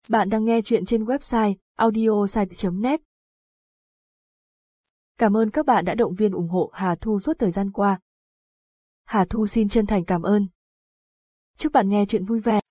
Bạn đang nghe chuyện trên website audiosite.net. Cảm ơn các bạn đã động viên ủng hộ Hà Thu suốt thời gian qua. Hà Thu xin chân thành cảm ơn. Chúc bạn nghe chuyện vui vẻ.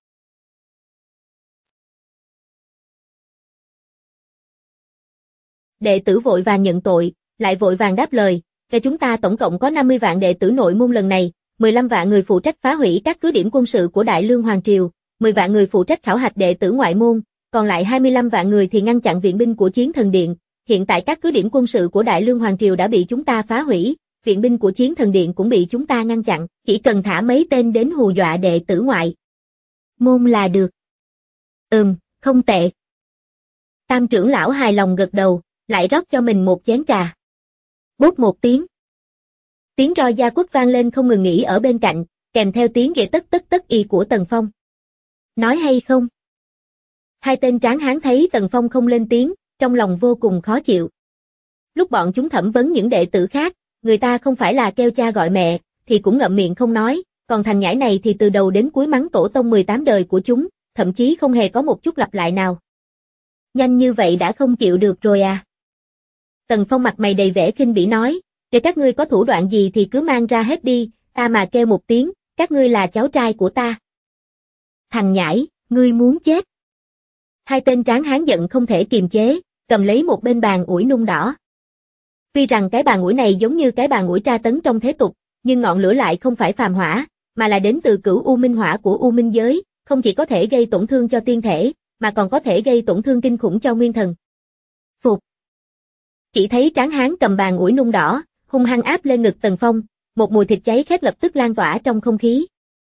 Đệ tử vội vàng nhận tội, lại vội vàng đáp lời, chúng ta tổng cộng có 50 vạn đệ tử nội môn lần này, 15 vạn người phụ trách phá hủy các cứ điểm quân sự của Đại Lương Hoàng Triều, 10 vạn người phụ trách khảo hạch đệ tử ngoại môn, còn lại 25 vạn người thì ngăn chặn viện binh của Chiến Thần Điện. Hiện tại các cứ điểm quân sự của Đại Lương Hoàng Triều đã bị chúng ta phá hủy, viện binh của Chiến Thần Điện cũng bị chúng ta ngăn chặn, chỉ cần thả mấy tên đến hù dọa đệ tử ngoại môn là được. Không tệ. Tam trưởng lão hài lòng gật đầu, lại rót cho mình một chén trà. Bốp một tiếng. Tiếng roi da quất vang lên không ngừng nghỉ ở bên cạnh, kèm theo tiếng ghệ tất tất tất y của Tần Phong. Nói hay không? Hai tên tráng hán thấy Tần Phong không lên tiếng, trong lòng vô cùng khó chịu. Lúc bọn chúng thẩm vấn những đệ tử khác, người ta không phải là kêu cha gọi mẹ, thì cũng ngậm miệng không nói, còn thằng nhãi này thì từ đầu đến cuối mắng tổ tông 18 đời của chúng, thậm chí không hề có một chút lặp lại nào. Nhanh như vậy đã không chịu được rồi à? Tần Phong mặt mày đầy vẻ khinh bỉ nói, để các ngươi có thủ đoạn gì thì cứ mang ra hết đi, ta mà kêu một tiếng, các ngươi là cháu trai của ta. Thằng nhãi, ngươi muốn chết. Hai tên tráng hán giận không thể kiềm chế, cầm lấy một bên bàn ủi nung đỏ. Tuy rằng cái bàn ủi này giống như cái bàn ủi tra tấn trong thế tục, nhưng ngọn lửa lại không phải phàm hỏa, mà là đến từ cửu u minh hỏa của u minh giới, không chỉ có thể gây tổn thương cho tiên thể, mà còn có thể gây tổn thương kinh khủng cho nguyên thần. Phục. Chỉ thấy tráng hán cầm bàn ủi nung đỏ, hung hăng áp lên ngực Tần Phong, một mùi thịt cháy khét lập tức lan tỏa trong không khí.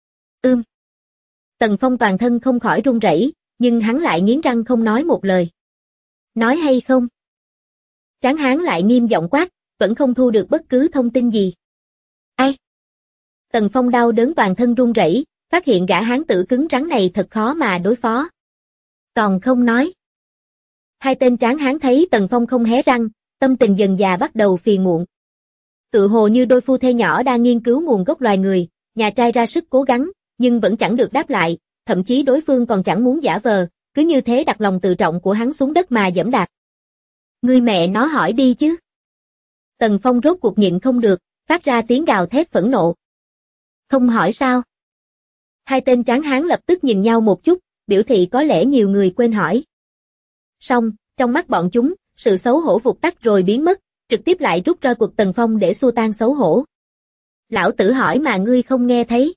Tần Phong toàn thân không khỏi run rẩy, nhưng hắn lại nghiến răng không nói một lời. Nói hay không? Tráng hán lại nghiêm giọng quát, vẫn không thu được bất cứ thông tin gì. Ai? Tần Phong đau đớn toàn thân run rẩy, phát hiện gã hán tử cứng rắn này thật khó mà đối phó. Còn không nói. Hai tên tráng hán thấy Tần Phong không hé răng, tâm tình dần dà bắt đầu phiền muộn. Tự hồ như đôi phu thê nhỏ đang nghiên cứu nguồn gốc loài người, nhà trai ra sức cố gắng, nhưng vẫn chẳng được đáp lại, thậm chí đối phương còn chẳng muốn giả vờ, cứ như thế đặt lòng tự trọng của hắn xuống đất mà giẫm đạp. Ngươi mẹ nó hỏi đi chứ. Tần Phong rốt cuộc nhịn không được, phát ra tiếng gào thét phẫn nộ. Không hỏi sao? Hai tên tráng hán lập tức nhìn nhau một chút, biểu thị có lẽ nhiều người quên hỏi. Xong, trong mắt bọn chúng, sự xấu hổ vụt tắt rồi biến mất, trực tiếp lại rút roi quật Tần Phong để xua tan xấu hổ. Lão tử hỏi mà ngươi không nghe thấy.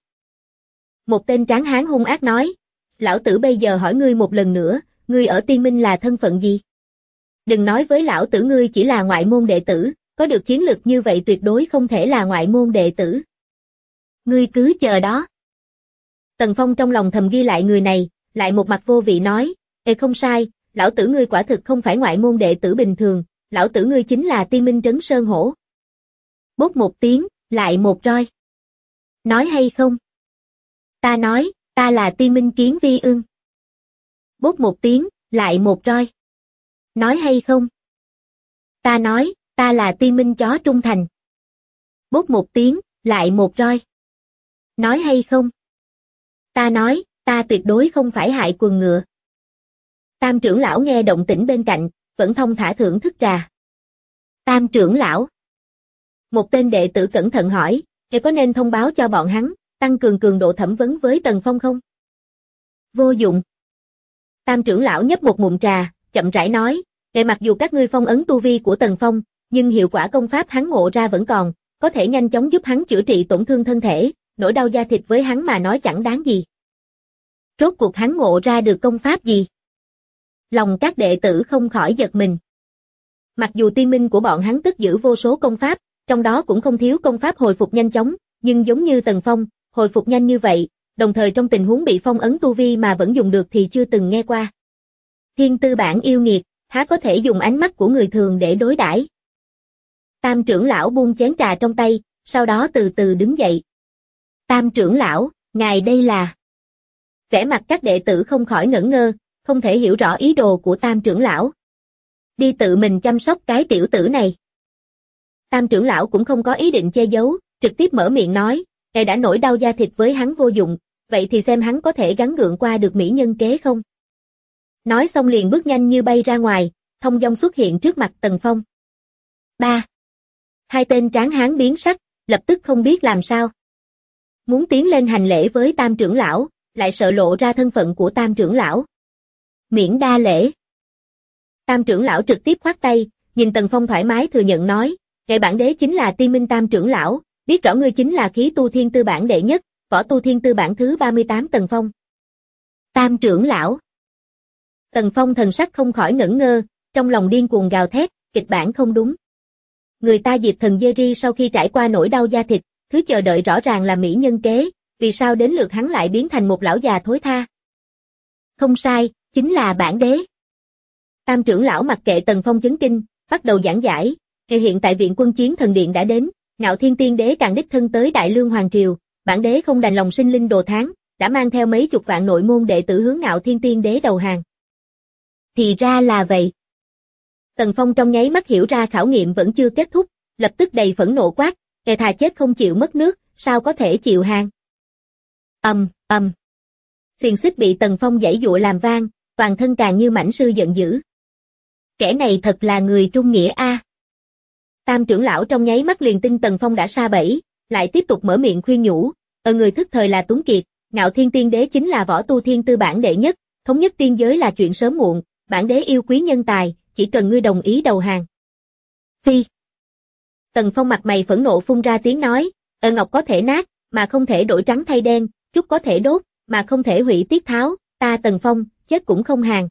Một tên tráng hán hung ác nói, lão tử bây giờ hỏi ngươi một lần nữa, ngươi ở Tiên Minh là thân phận gì? Đừng nói với lão tử ngươi chỉ là ngoại môn đệ tử, có được chiến lực như vậy tuyệt đối không thể là ngoại môn đệ tử. Ngươi cứ chờ đó. Tần Phong trong lòng thầm ghi lại người này, lại một mặt vô vị nói, không sai, lão tử ngươi quả thực không phải ngoại môn đệ tử bình thường, lão tử ngươi chính là Tiên Minh Trấn Sơn Hổ. Bốp một tiếng, lại một roi. Nói hay không? Ta nói, ta là Tiên Minh Kiến Vi Ưng. Bốp một tiếng, lại một roi. Nói hay không? Ta nói, ta là Tiên Minh Chó Trung Thành. Bốp một tiếng, lại một roi. Nói hay không? Ta nói, ta tuyệt đối không phải hại quần ngựa. Tam trưởng lão nghe động tĩnh bên cạnh, vẫn thong thả thưởng thức trà. Tam trưởng lão. Một tên đệ tử cẩn thận hỏi, có nên thông báo cho bọn hắn, tăng cường cường độ thẩm vấn với Tần Phong không? Vô dụng. Tam trưởng lão nhấp một ngụm trà, chậm rãi nói, mặc dù các ngươi phong ấn tu vi của Tần Phong, nhưng hiệu quả công pháp hắn ngộ ra vẫn còn, có thể nhanh chóng giúp hắn chữa trị tổn thương thân thể, nỗi đau da thịt với hắn mà nói chẳng đáng gì. Rốt cuộc hắn ngộ ra được công pháp gì? Lòng các đệ tử không khỏi giật mình. Mặc dù tiên minh của bọn hắn cất giữ vô số công pháp, trong đó cũng không thiếu công pháp hồi phục nhanh chóng, nhưng giống như Tần Phong, hồi phục nhanh như vậy, đồng thời trong tình huống bị phong ấn tu vi mà vẫn dùng được thì chưa từng nghe qua. Thiên tư bản yêu nghiệt, há có thể dùng ánh mắt của người thường để đối đãi. Tam trưởng lão buông chén trà trong tay, sau đó từ từ đứng dậy. Tam trưởng lão, ngài đây là... Vẻ mặt các đệ tử không khỏi ngẩn ngơ, không thể hiểu rõ ý đồ của Tam trưởng lão. Đi tự mình chăm sóc cái tiểu tử này. Tam trưởng lão cũng không có ý định che giấu, trực tiếp mở miệng nói, ngài đã nổi đau da thịt với hắn vô dụng, vậy thì xem hắn có thể gắng gượng qua được mỹ nhân kế không? Nói xong liền bước nhanh như bay ra ngoài, thông dong xuất hiện trước mặt Tần Phong. Ba. Hai tên tráng hán biến sắc, lập tức không biết làm sao. Muốn tiến lên hành lễ với Tam trưởng lão, lại sợ lộ ra thân phận của Tam trưởng lão. Miễn đa lễ. Tam trưởng lão trực tiếp khoát tay, nhìn Tần Phong thoải mái thừa nhận nói, ngài bản đế chính là Tiên Minh Tam trưởng lão, biết rõ ngươi chính là khí tu thiên tư bản đệ nhất, võ tu thiên tư bản thứ 38 Tần Phong. Tam trưởng lão. Tần Phong thần sắc không khỏi ngẩn ngơ, trong lòng điên cuồng gào thét, kịch bản không đúng. Người ta Diệp Thần Jerry sau khi trải qua nỗi đau da thịt, thứ chờ đợi rõ ràng là mỹ nhân kế, vì sao đến lượt hắn lại biến thành một lão già thối tha? Không sai, chính là bản đế. Tam trưởng lão mặc kệ Tần Phong chấn kinh, bắt đầu giảng giải, hiện tại viện quân chiến thần điện đã đến, Ngạo Thiên Tiên đế càng đích thân tới Đại Lương Hoàng triều, bản đế không đành lòng sinh linh đồ tháng, đã mang theo mấy chục vạn nội môn đệ tử hướng Ngạo Thiên Tiên đế đầu hàng. Thì ra là vậy. Tần Phong trong nháy mắt hiểu ra khảo nghiệm vẫn chưa kết thúc, lập tức đầy phẫn nộ quát, kẻ thà chết không chịu mất nước, sao có thể chịu hàng. Xiềng xích bị Tần Phong giãy giụa làm vang, toàn thân càng như mãnh sư giận dữ. Kẻ này thật là người trung nghĩa a. Tam trưởng lão trong nháy mắt liền tin Tần Phong đã sa bẫy, lại tiếp tục mở miệng khuyên nhủ, người thức thời là Tuấn Kiệt, Ngạo Thiên Tiên đế chính là võ tu thiên tư bản đệ nhất, thống nhất tiên giới là chuyện sớm muộn, bản đế yêu quý nhân tài, chỉ cần ngươi đồng ý đầu hàng. Phi. Tần Phong mặt mày phẫn nộ phun ra tiếng nói, ngọc có thể nát, mà không thể đổi trắng thay đen, trúc có thể đốt, mà không thể hủy tiết tháo, ta Tần Phong, chết cũng không hàng.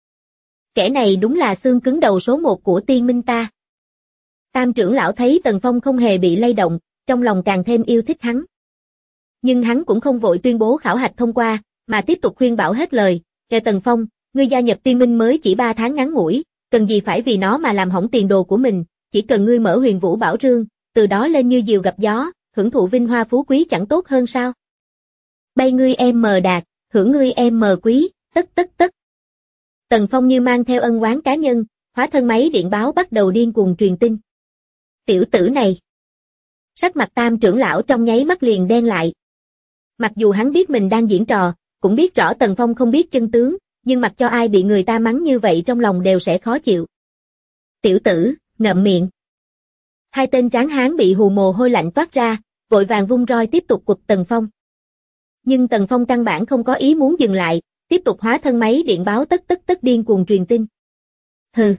Kẻ này đúng là xương cứng đầu số 1 của tiên minh ta. Tam trưởng lão thấy Tần Phong không hề bị lay động, trong lòng càng thêm yêu thích hắn. Nhưng hắn cũng không vội tuyên bố khảo hạch thông qua, mà tiếp tục khuyên bảo hết lời, kể Tần Phong, ngươi gia nhập tiên minh mới chỉ 3 tháng ngắn ngủi, cần gì phải vì nó mà làm hỏng tiền đồ của mình, chỉ cần ngươi mở Huyền Vũ Bảo Rương, từ đó lên như diều gặp gió, hưởng thụ vinh hoa phú quý chẳng tốt hơn sao? Bay ngươi em mờ đạt, hưởng ngươi em mờ quý, tất. Tần Phong như mang theo ân oán cá nhân, hóa thân máy điện báo bắt đầu điên cuồng truyền tin. Tiểu tử này. Sắc mặt Tam trưởng lão trong nháy mắt liền đen lại. Mặc dù hắn biết mình đang diễn trò, cũng biết rõ Tần Phong không biết chân tướng, nhưng mặc cho ai bị người ta mắng như vậy trong lòng đều sẽ khó chịu. Tiểu tử, ngậm miệng. Hai tên tráng hán bị hù mồ hôi lạnh toát ra, vội vàng vung roi tiếp tục quật Tần Phong. Nhưng Tần Phong căn bản không có ý muốn dừng lại, tiếp tục hóa thân máy điện báo tất điên cuồng truyền tin. Hừ.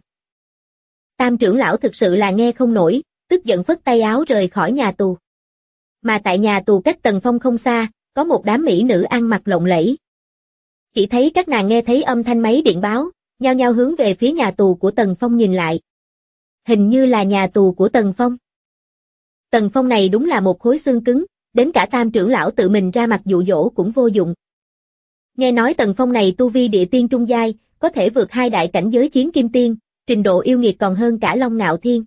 Tam trưởng lão thực sự là nghe không nổi, tức giận phất tay áo rời khỏi nhà tù. Mà tại nhà tù cách Tần Phong không xa, có một đám mỹ nữ ăn mặc lộng lẫy. Chỉ thấy các nàng nghe thấy âm thanh máy điện báo, nhao nhao hướng về phía nhà tù của Tần Phong nhìn lại. Hình như là nhà tù của Tần Phong. Tần Phong này đúng là một khối xương cứng, đến cả Tam trưởng lão tự mình ra mặt dụ dỗ cũng vô dụng. Nghe nói Tần Phong này tu vi địa tiên trung giai, có thể vượt 2 đại cảnh giới chiến kim tiên, trình độ yêu nghiệt còn hơn cả Long Ngạo Thiên.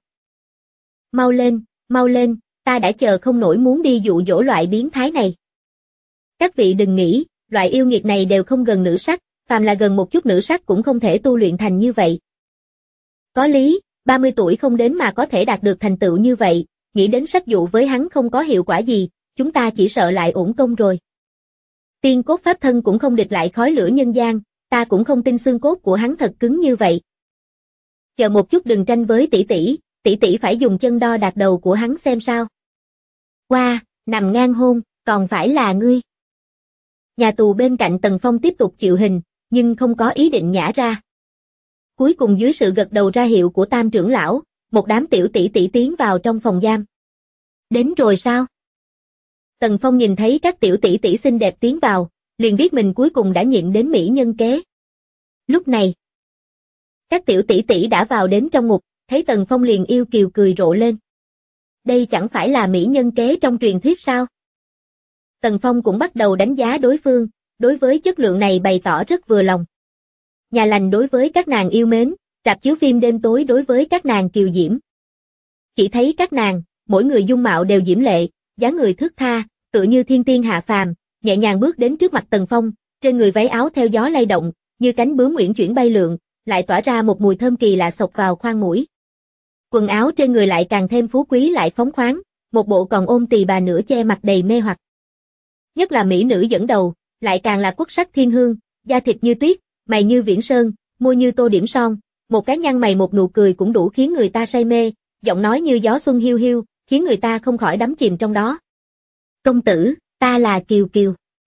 Mau lên, ta đã chờ không nổi muốn đi dụ dỗ loại biến thái này. Các vị đừng nghĩ, loại yêu nghiệt này đều không gần nữ sắc, phàm là gần một chút nữ sắc cũng không thể tu luyện thành như vậy. Có lý, 30 tuổi không đến mà có thể đạt được thành tựu như vậy, nghĩ đến sách dụ với hắn không có hiệu quả gì, chúng ta chỉ sợ lại uổng công rồi. Tiên cốt pháp thân cũng không địch lại khói lửa nhân gian, ta cũng không tin xương cốt của hắn thật cứng như vậy. Chờ một chút đừng tranh với tỷ tỷ phải dùng chân đo đạc đầu của hắn xem sao. Qua, nằm ngang hôn, còn phải là ngươi. Nhà tù bên cạnh Tần Phong tiếp tục chịu hình, nhưng không có ý định nhả ra. Cuối cùng dưới sự gật đầu ra hiệu của Tam trưởng lão, một đám tiểu tỷ tiến vào trong phòng giam. Đến rồi sao? Tần Phong nhìn thấy các tiểu tỷ xinh đẹp tiến vào, liền biết mình cuối cùng đã nhịn đến mỹ nhân kế. Lúc này, các tiểu tỷ đã vào đến trong ngục, thấy Tần Phong liền yêu kiều cười rộ lên. Đây chẳng phải là mỹ nhân kế trong truyền thuyết sao? Tần Phong cũng bắt đầu đánh giá đối phương, đối với chất lượng này bày tỏ rất vừa lòng. Nhà lành đối với các nàng yêu mến, rạp chiếu phim đêm tối đối với các nàng kiều diễm. Chỉ thấy các nàng, mỗi người dung mạo đều diễm lệ, dáng người thướt tha, tựa như thiên tiên hạ phàm, nhẹ nhàng bước đến trước mặt Tần Phong, trên người váy áo theo gió lay động, như cánh bướm uyển chuyển bay lượn, lại tỏa ra một mùi thơm kỳ lạ xộc vào khoang mũi. Quần áo trên người lại càng thêm phú quý lại phóng khoáng, một bộ còn ôm tỳ bà nửa che mặt đầy mê hoặc. Nhất là mỹ nữ dẫn đầu, lại càng là quốc sắc thiên hương, da thịt như tuyết, mày như viễn sơn, môi như tô điểm son, một cái nhăn mày một nụ cười cũng đủ khiến người ta say mê, giọng nói như gió xuân hiu hiu, khiến người ta không khỏi đắm chìm trong đó. Công tử, ta là Kiều Kiều.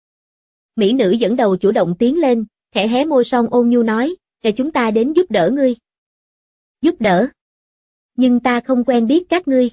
Mỹ nữ dẫn đầu chủ động tiến lên, khẽ hé môi son ôn nhu nói, để chúng ta đến giúp đỡ ngươi. Giúp đỡ? Nhưng ta không quen biết các ngươi.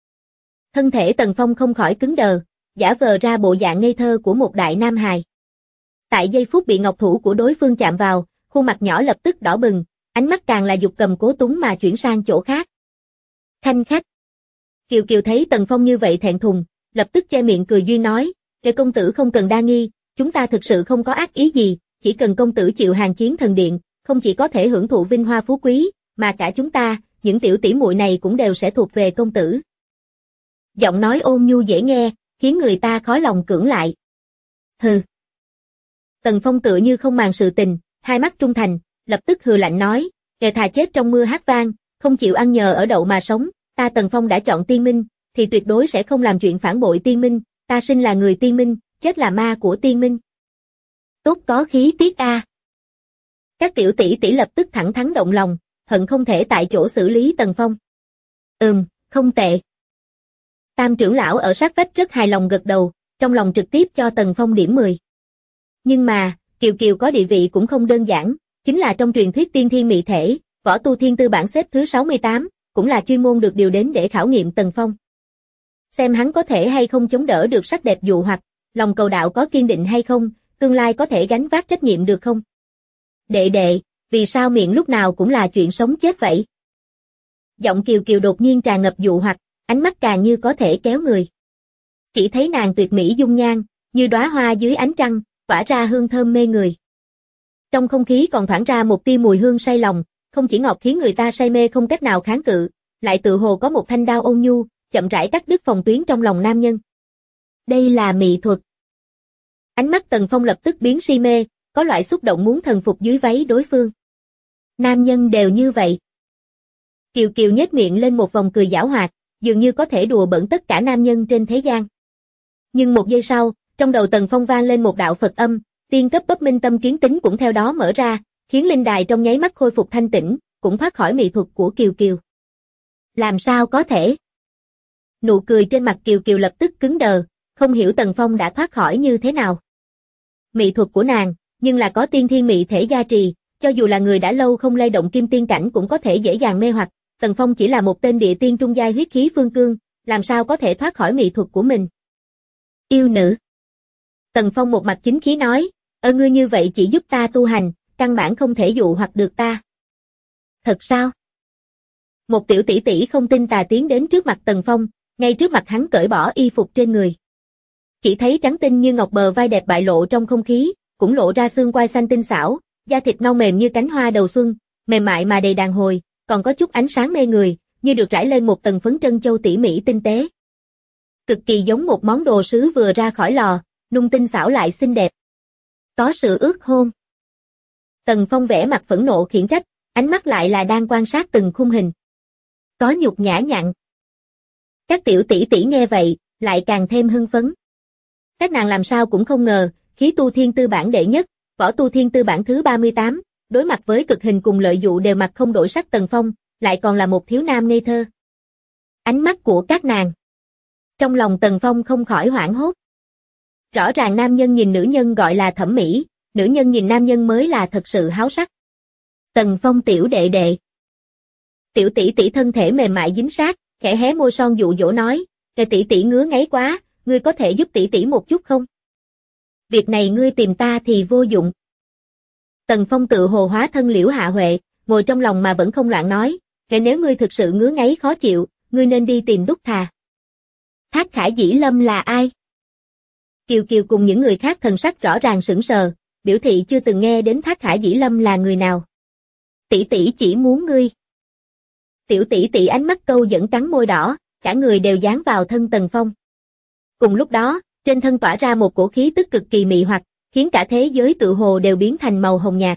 Thân thể Tần Phong không khỏi cứng đờ, giả vờ ra bộ dạng ngây thơ của một đại nam hài. Tại giây phút bị ngọc thủ của đối phương chạm vào, khuôn mặt nhỏ lập tức đỏ bừng, ánh mắt càng là dục cầm cố túng mà chuyển sang chỗ khác. Khanh khách. Kiều Kiều thấy Tần Phong như vậy thẹn thùng, lập tức che miệng cười duyên nói, để công tử không cần đa nghi, chúng ta thực sự không có ác ý gì, chỉ cần công tử chịu hàng chiến thần điện, không chỉ có thể hưởng thụ vinh hoa phú quý, mà cả chúng ta, những tiểu tỷ muội này cũng đều sẽ thuộc về công tử. Giọng nói ôn nhu dễ nghe, khiến người ta khó lòng cưỡng lại. Hừ. Tần Phong tựa như không màng sự tình, hai mắt trung thành, lập tức hừ lạnh nói, kẻ thà chết trong mưa hát vang, không chịu ăn nhờ ở đậu mà sống, ta Tần Phong đã chọn tiên minh, thì tuyệt đối sẽ không làm chuyện phản bội tiên minh, ta sinh là người tiên minh, chết là ma của tiên minh. Tốt có khí tiết a. Các tiểu tỷ tỷ lập tức thẳng thắn động lòng, hận không thể tại chỗ xử lý Tần Phong. Không tệ. Tam trưởng lão ở sát vách rất hài lòng gật đầu, trong lòng trực tiếp cho Tần Phong điểm 10. Nhưng mà, Kiều Kiều có địa vị cũng không đơn giản, chính là trong truyền thuyết tiên thiên mị thể, võ tu thiên tư bảng xếp thứ 68, cũng là chuyên môn được điều đến để khảo nghiệm Tần Phong. Xem hắn có thể hay không chống đỡ được sắc đẹp dụ hoặc, lòng cầu đạo có kiên định hay không, tương lai có thể gánh vác trách nhiệm được không? Đệ đệ, vì sao miệng lúc nào cũng là chuyện sống chết vậy? Giọng Kiều Kiều đột nhiên tràn ngập dụ hoặc, ánh mắt càng như có thể kéo người. Chỉ thấy nàng tuyệt mỹ dung nhan, như đóa hoa dưới ánh trăng, tỏa ra hương thơm mê người. Trong không khí còn thoảng ra một tia mùi hương say lòng, không chỉ ngọt khiến người ta say mê không cách nào kháng cự, lại tự hồ có một thanh đao ôn nhu, chậm rãi cắt đứt phòng tuyến trong lòng nam nhân. Đây là mỹ thuật. Ánh mắt Tần Phong lập tức biến si mê, có loại xúc động muốn thần phục dưới váy đối phương. Nam nhân đều như vậy. Kiều Kiều nhếch miệng lên một vòng cười giảo hoạt, dường như có thể đùa bỡn tất cả nam nhân trên thế gian. Nhưng một giây sau, trong đầu Tần Phong vang lên một đạo Phật âm, tiên cấp bấp minh tâm kiến tính cũng theo đó mở ra, khiến linh đài trong nháy mắt khôi phục thanh tĩnh, cũng thoát khỏi mỹ thuật của Kiều Kiều. Làm sao có thể? Nụ cười trên mặt Kiều Kiều lập tức cứng đờ, không hiểu Tần Phong đã thoát khỏi như thế nào. Mỹ thuật của nàng, nhưng là có tiên thiên mỹ thể gia trì, cho dù là người đã lâu không lay động kim tiên cảnh cũng có thể dễ dàng mê hoặc. Tần Phong chỉ là một tên địa tiên trung giai huyết khí phương cương, làm sao có thể thoát khỏi mỹ thuật của mình? Yêu nữ. Tần Phong một mặt chính khí nói, ngươi như vậy chỉ giúp ta tu hành, căn bản không thể dụ hoặc được ta. Thật sao? Một tiểu tỷ tỷ không tin tà tiến đến trước mặt Tần Phong, ngay trước mặt hắn cởi bỏ y phục trên người. Chỉ thấy trắng tinh như ngọc bờ vai đẹp bại lộ trong không khí, cũng lộ ra xương quai xanh tinh xảo, da thịt non mềm như cánh hoa đầu xuân, mềm mại mà đầy đàn hồi, còn có chút ánh sáng mê người, như được rải lên một tầng phấn trân châu tỉ mỉ tinh tế. Cực kỳ giống một món đồ sứ vừa ra khỏi lò, nung tinh xảo lại xinh đẹp. Có sự ước hôn. Tần Phong vẽ mặt phẫn nộ khiển trách, ánh mắt lại là đang quan sát từng khung hình. Có nhục nhã nhặn. Các tiểu tỷ tỷ nghe vậy, lại càng thêm hưng phấn. Các nàng làm sao cũng không ngờ, khí tu thiên tư bản đệ nhất, võ tu thiên tư bản thứ 38, đối mặt với cực hình cùng lợi dụ đều mặt không đổi sắc Tần Phong, lại còn là một thiếu nam ngây thơ. Ánh mắt của các nàng. Trong lòng Tần Phong không khỏi hoảng hốt. Rõ ràng nam nhân nhìn nữ nhân gọi là thẩm mỹ, nữ nhân nhìn nam nhân mới là thật sự háo sắc. Tần Phong tiểu đệ đệ. Tiểu tỷ tỷ thân thể mềm mại dính sát, khẽ hé môi son dụ dỗ nói, tỷ tỷ ngứa ngáy quá, ngươi có thể giúp tỷ tỷ một chút không? Việc này ngươi tìm ta thì vô dụng. Tần Phong tự hồ hóa thân Liễu Hạ Huệ, ngồi trong lòng mà vẫn không loạn nói, nếu ngươi thực sự ngứa ngáy khó chịu, ngươi nên đi tìm Đúc Thà. Thác Khả Dĩ Lâm là ai? Kiều Kiều cùng những người khác thần sắc rõ ràng sững sờ, biểu thị chưa từng nghe đến Thác Khả Dĩ Lâm là người nào. Tỷ tỷ chỉ muốn ngươi. Tiểu tỷ tỷ ánh mắt câu dẫn cắn môi đỏ, cả người đều dán vào thân Tần Phong. Cùng lúc đó, trên thân tỏa ra một cổ khí tức cực kỳ mị hoặc, khiến cả thế giới tự hồ đều biến thành màu hồng nhạt.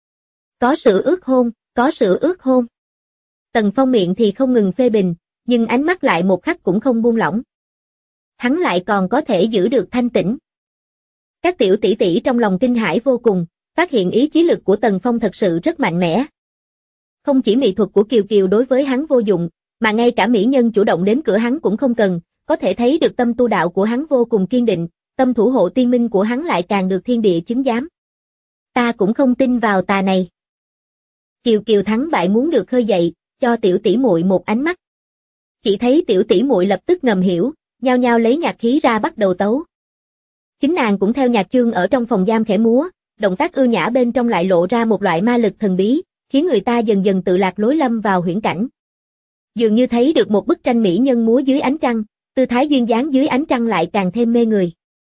Có sự ước hôn, có sự ước hôn. Tần Phong miệng thì không ngừng phê bình, nhưng ánh mắt lại một khắc cũng không buông lỏng. Hắn lại còn có thể giữ được thanh tĩnh. Các tiểu tỷ tỷ trong lòng kinh hãi vô cùng, phát hiện ý chí lực của Tần Phong thật sự rất mạnh mẽ. Không chỉ mỹ thuật của Kiều Kiều đối với hắn vô dụng, mà ngay cả mỹ nhân chủ động đến cửa hắn cũng không cần, có thể thấy được tâm tu đạo của hắn vô cùng kiên định, tâm thủ hộ tiên minh của hắn lại càng được thiên địa chứng giám. Ta cũng không tin vào tà này. Kiều Kiều thắng bại muốn được khơi dậy, cho tiểu tỷ muội một ánh mắt. Chỉ thấy tiểu tỷ muội lập tức ngầm hiểu, nhao nhao lấy nhạc khí ra bắt đầu tấu. Chính nàng cũng theo nhạc chương ở trong phòng giam khẽ múa, động tác ưu nhã bên trong lại lộ ra một loại ma lực thần bí, khiến người ta dần dần tự lạc lối lâm vào huyễn cảnh. Dường như thấy được một bức tranh mỹ nhân múa dưới ánh trăng, tư thái duyên dáng dưới ánh trăng lại càng thêm mê người.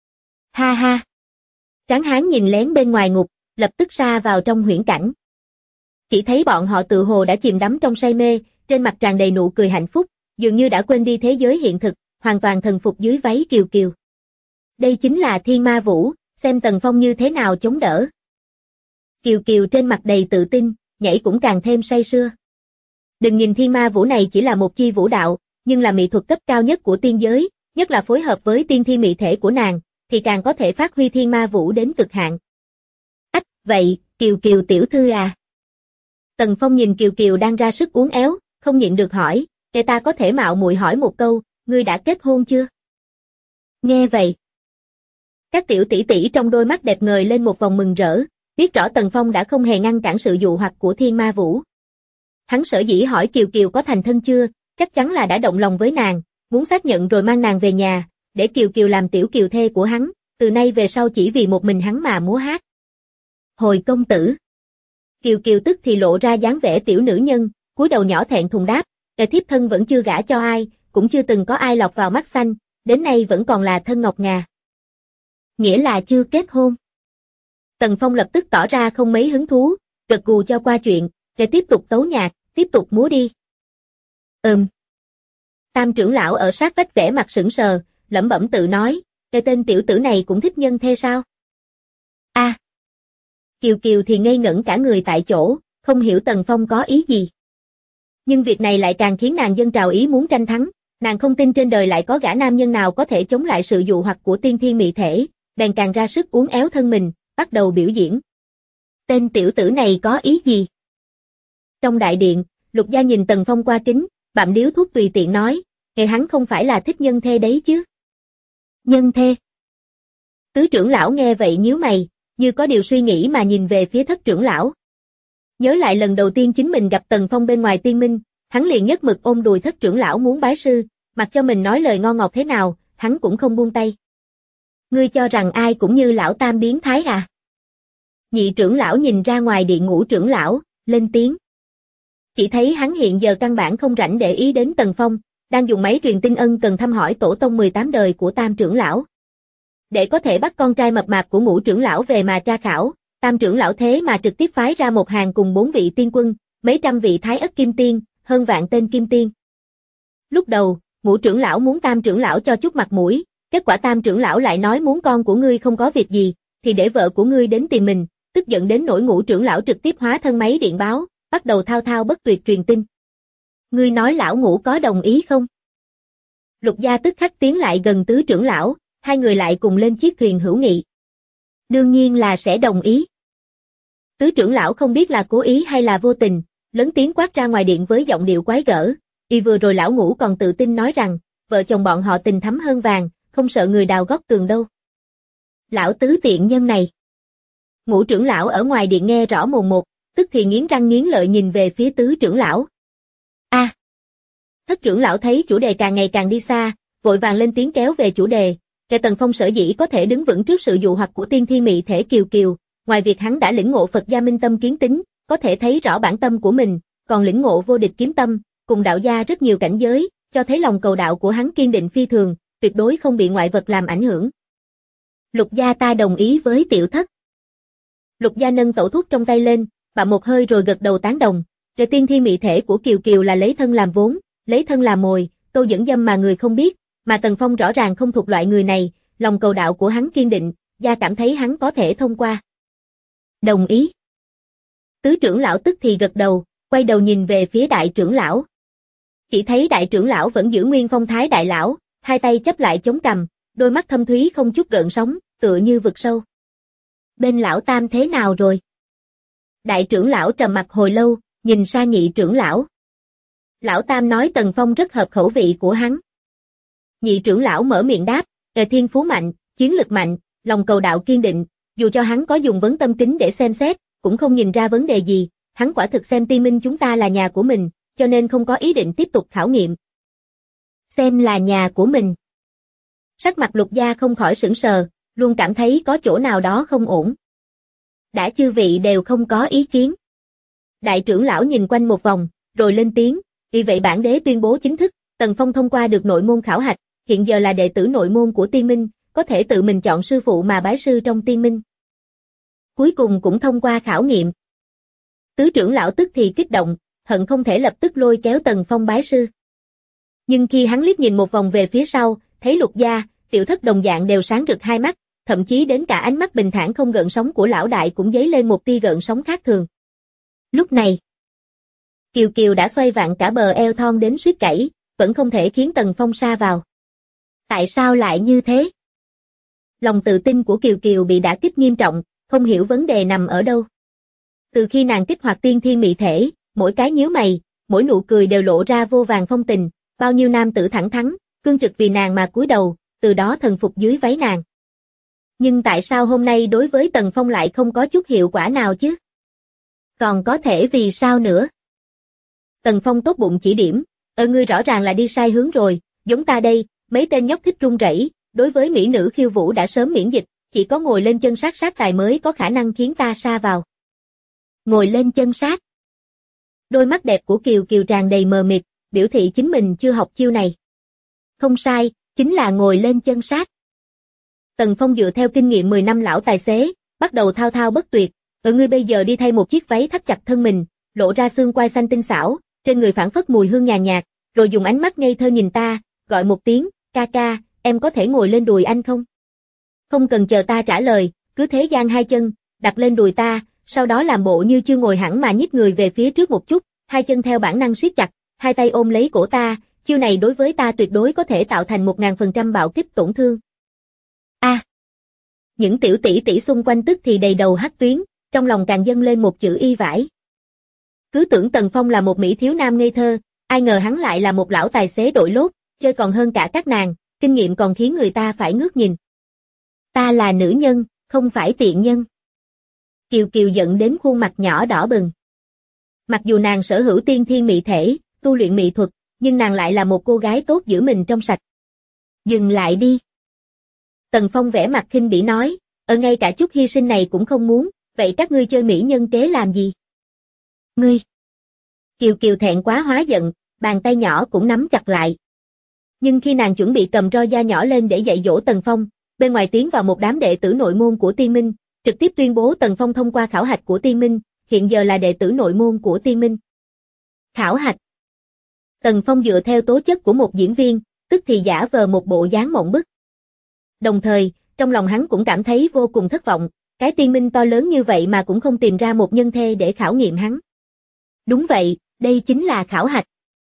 Ha ha! Tráng hán nhìn lén bên ngoài ngục, lập tức sa vào trong huyễn cảnh. Chỉ thấy bọn họ tự hồ đã chìm đắm trong say mê, trên mặt tràn đầy nụ cười hạnh phúc, dường như đã quên đi thế giới hiện thực, hoàn toàn thần phục dưới váy Kiều Kiều. Đây chính là Thiên Ma Vũ, xem Tần Phong như thế nào chống đỡ. Kiều Kiều trên mặt đầy tự tin, nhảy cũng càng thêm say sưa. Đừng nhìn Thiên Ma Vũ này chỉ là một chi vũ đạo, nhưng là mỹ thuật cấp cao nhất của tiên giới, nhất là phối hợp với tiên thi mỹ thể của nàng, thì càng có thể phát huy Thiên Ma Vũ đến cực hạn. Ách, vậy, Kiều Kiều tiểu thư à? Tần Phong nhìn Kiều Kiều đang ra sức uốn éo, không nhịn được hỏi, kẻ ta có thể mạo muội hỏi một câu, ngươi đã kết hôn chưa? Nghe vậy, các tiểu tỷ tỷ trong đôi mắt đẹp ngời lên một vòng mừng rỡ, biết rõ Tần Phong đã không hề ngăn cản sự dụ hoặc của Thiên Ma Vũ. Hắn sở dĩ hỏi Kiều Kiều có thành thân chưa, chắc chắn là đã động lòng với nàng, muốn xác nhận rồi mang nàng về nhà, để Kiều Kiều làm tiểu kiều thê của hắn, từ nay về sau chỉ vì một mình hắn mà múa hát. Hồi công tử. Kiều Kiều tức thì lộ ra dáng vẻ tiểu nữ nhân, cúi đầu nhỏ thẹn thùng đáp, thiếp thân vẫn chưa gả cho ai, cũng chưa từng có ai lọt vào mắt xanh, đến nay vẫn còn là thân ngọc ngà. Nghĩa là chưa kết hôn. Tần Phong lập tức tỏ ra không mấy hứng thú, gật gù cho qua chuyện, để tiếp tục tấu nhạc, tiếp tục múa đi. Tam trưởng lão ở sát vách vẻ mặt sững sờ, lẩm bẩm tự nói, cái tên tiểu tử này cũng thích nhân thê sao? A. Kiều Kiều thì ngây ngẩn cả người tại chỗ, không hiểu Tần Phong có ý gì. Nhưng việc này lại càng khiến nàng dâng trào ý muốn tranh thắng, nàng không tin trên đời lại có gã nam nhân nào có thể chống lại sự dụ hoặc của tiên thiên mỹ thể, bèn càng ra sức uốn éo thân mình, bắt đầu biểu diễn. Tên tiểu tử này có ý gì? Trong đại điện, Lục Gia nhìn Tần Phong qua kính, bặm điếu thuốc tùy tiện nói, nghe hắn không phải là thích nhân thê đấy chứ? Nhân thê? Tứ trưởng lão nghe vậy nhíu mày, như có điều suy nghĩ mà nhìn về phía thất trưởng lão. Nhớ lại lần đầu tiên chính mình gặp Tần Phong bên ngoài tiên minh, hắn liền nhất mực ôm đùi thất trưởng lão muốn bái sư, mặc cho mình nói lời ngon ngọt thế nào, hắn cũng không buông tay. Ngươi cho rằng ai cũng như lão tam biến thái à? Nhị trưởng lão nhìn ra ngoài điện Ngũ trưởng lão, lên tiếng. Chỉ thấy hắn hiện giờ căn bản không rảnh để ý đến Tần Phong, đang dùng máy truyền tin ân cần thăm hỏi tổ tông 18 đời của Tam trưởng lão. Để có thể bắt con trai mập mạp của Ngũ trưởng lão về mà tra khảo, Tam trưởng lão thế mà trực tiếp phái ra một hàng cùng 4 vị tiên quân, mấy trăm vị thái ất kim tiên, hơn vạn tên kim tiên. Lúc đầu, Ngũ trưởng lão muốn Tam trưởng lão cho chút mặt mũi, kết quả Tam trưởng lão lại nói muốn con của ngươi không có việc gì, thì để vợ của ngươi đến tìm mình, tức giận đến nỗi Ngũ trưởng lão trực tiếp hóa thân máy điện báo, bắt đầu thao thao bất tuyệt truyền tin. Ngươi nói lão Ngũ có đồng ý không? Lục Gia tức khắc tiến lại gần tứ trưởng lão, hai người lại cùng lên chiếc thuyền hữu nghị. Đương nhiên là sẽ đồng ý. Tứ trưởng lão không biết là cố ý hay là vô tình, lớn tiếng quát ra ngoài điện với giọng điệu quái gở, vừa rồi lão Ngũ còn tự tin nói rằng, vợ chồng bọn họ tình thắm hơn vàng, không sợ người đào góc tường đâu. Lão tứ tiện nhân này. Ngũ trưởng lão ở ngoài điện nghe rõ mồn một, tức thì nghiến răng nghiến lợi nhìn về phía tứ trưởng lão. A. Thất trưởng lão thấy chủ đề càng ngày càng đi xa, vội vàng lên tiếng kéo về chủ đề. Kẻ Tần Phong sở dĩ có thể đứng vững trước sự dụ hoặc của tiên thi mỹ thể Kiều Kiều, ngoài việc hắn đã lĩnh ngộ Phật gia minh tâm kiến tính, có thể thấy rõ bản tâm của mình, còn lĩnh ngộ vô địch kiếm tâm, cùng đạo gia rất nhiều cảnh giới, cho thấy lòng cầu đạo của hắn kiên định phi thường, tuyệt đối không bị ngoại vật làm ảnh hưởng. Lục gia ta đồng ý với tiểu thất. Lục gia nâng tẩu thuốc trong tay lên, bặm một hơi rồi gật đầu tán đồng. Về tiên thi mỹ thể của Kiều Kiều là lấy thân làm vốn, lấy thân làm mồi, câu dẫn dâm mà người không biết, mà Tần Phong rõ ràng không thuộc loại người này, lòng cầu đạo của hắn kiên định, gia cảm thấy hắn có thể thông qua. Đồng ý. Tứ trưởng lão tức thì gật đầu, quay đầu nhìn về phía đại trưởng lão. Chỉ thấy đại trưởng lão vẫn giữ nguyên phong thái đại lão, hai tay chấp lại chống cằm, đôi mắt thâm thúy không chút gợn sóng, tựa như vực sâu. Bên lão Tam thế nào rồi? Đại trưởng lão trầm mặc hồi lâu, nhìn sang nhị trưởng lão. Lão Tam nói Tần Phong rất hợp khẩu vị của hắn. Nhị trưởng lão mở miệng đáp, thiên phú mạnh, chiến lực mạnh, lòng cầu đạo kiên định, dù cho hắn có dùng vấn tâm kính để xem xét, cũng không nhìn ra vấn đề gì, hắn quả thực xem Tiên Minh chúng ta là nhà của mình, cho nên không có ý định tiếp tục khảo nghiệm. Xem là nhà của mình. Sắc mặt Lục Gia không khỏi sững sờ, luôn cảm thấy có chỗ nào đó không ổn. Đã chư vị đều không có ý kiến. Đại trưởng lão nhìn quanh một vòng, rồi lên tiếng, vì vậy bản đế tuyên bố chính thức, Tần Phong thông qua được nội môn khảo hạch, hiện giờ là đệ tử nội môn của Tiên Minh, có thể tự mình chọn sư phụ mà bái sư trong Tiên Minh. Cuối cùng cũng thông qua khảo nghiệm. Tứ trưởng lão tức thì kích động, hận không thể lập tức lôi kéo Tần Phong bái sư. Nhưng khi hắn liếc nhìn một vòng về phía sau, thấy Lục Gia, Tiểu Thất đồng dạng đều sáng rực hai mắt, thậm chí đến cả ánh mắt bình thản không gợn sóng của lão đại cũng dấy lên một tia gợn sóng khác thường. Lúc này, Kiều Kiều đã xoay vặn cả bờ eo thon đến suýt gãy, vẫn không thể khiến Tần Phong sa vào. Tại sao lại như thế? Lòng tự tin của Kiều Kiều bị đả kích nghiêm trọng, không hiểu vấn đề nằm ở đâu. Từ khi nàng kích hoạt tiên thiên mị thể, mỗi cái nhíu mày, mỗi nụ cười đều lộ ra vô vàn phong tình, bao nhiêu nam tử thẳng thắn, cương trực vì nàng mà cúi đầu, từ đó thần phục dưới váy nàng. Nhưng tại sao hôm nay đối với Tần Phong lại không có chút hiệu quả nào chứ? Còn có thể vì sao nữa? Tần Phong tốt bụng chỉ điểm, ngươi rõ ràng là đi sai hướng rồi, giống ta đây, mấy tên nhóc thích run rẩy, đối với mỹ nữ khiêu vũ đã sớm miễn dịch, chỉ có ngồi lên chân sát sát tài mới có khả năng khiến ta sa vào. Ngồi lên chân sát. Đôi mắt đẹp của Kiều Kiều tràn đầy mờ mịt, biểu thị chính mình chưa học chiêu này. Không sai, chính là ngồi lên chân sát. Tần Phong dựa theo kinh nghiệm 10 năm lão tài xế, bắt đầu thao thao bất tuyệt, ngươi bây giờ đi thay một chiếc váy thắt chặt thân mình, lộ ra xương quai xanh tinh xảo, trên người phảng phất mùi hương nhàn nhạt, rồi dùng ánh mắt ngây thơ nhìn ta, gọi một tiếng, ca ca, em có thể ngồi lên đùi anh không? Không cần chờ ta trả lời, cứ thế giang hai chân, đặt lên đùi ta, sau đó làm bộ như chưa ngồi hẳn mà nhích người về phía trước một chút, hai chân theo bản năng siết chặt, hai tay ôm lấy cổ ta, chiêu này đối với ta tuyệt đối có thể tạo thành 1000% bạo kích tổn thương. Những tiểu tỷ tỷ xung quanh tức thì đầy đầu hắc tuyến, trong lòng càng dâng lên một chữ y vải. Cứ tưởng Tần Phong là một mỹ thiếu nam ngây thơ, ai ngờ hắn lại là một lão tài xế đội lốt, chơi còn hơn cả các nàng, kinh nghiệm còn khiến người ta phải ngước nhìn. Ta là nữ nhân, không phải tiện nhân. Kiều Kiều giận đến khuôn mặt nhỏ đỏ bừng. Mặc dù nàng sở hữu tiên thiên mị thể, tu luyện mỹ thuật, nhưng nàng lại là một cô gái tốt giữ mình trong sạch. Dừng lại đi. Tần Phong vẻ mặt khinh bỉ nói, ngay cả chút hy sinh này cũng không muốn, vậy các ngươi chơi mỹ nhân kế làm gì? Ngươi! Kiều Kiều thẹn quá hóa giận, bàn tay nhỏ cũng nắm chặt lại. Nhưng khi nàng chuẩn bị cầm roi da nhỏ lên để dạy dỗ Tần Phong, bên ngoài tiến vào một đám đệ tử nội môn của Tiên Minh, trực tiếp tuyên bố Tần Phong thông qua khảo hạch của Tiên Minh, hiện giờ là đệ tử nội môn của Tiên Minh. Khảo hạch. Tần Phong dựa theo tố chất của một diễn viên, tức thì giả vờ một bộ dáng mộng bức. Đồng thời, trong lòng hắn cũng cảm thấy vô cùng thất vọng, cái Tiên Minh to lớn như vậy mà cũng không tìm ra một nhân thê để khảo nghiệm hắn. Đúng vậy, đây chính là khảo hạch.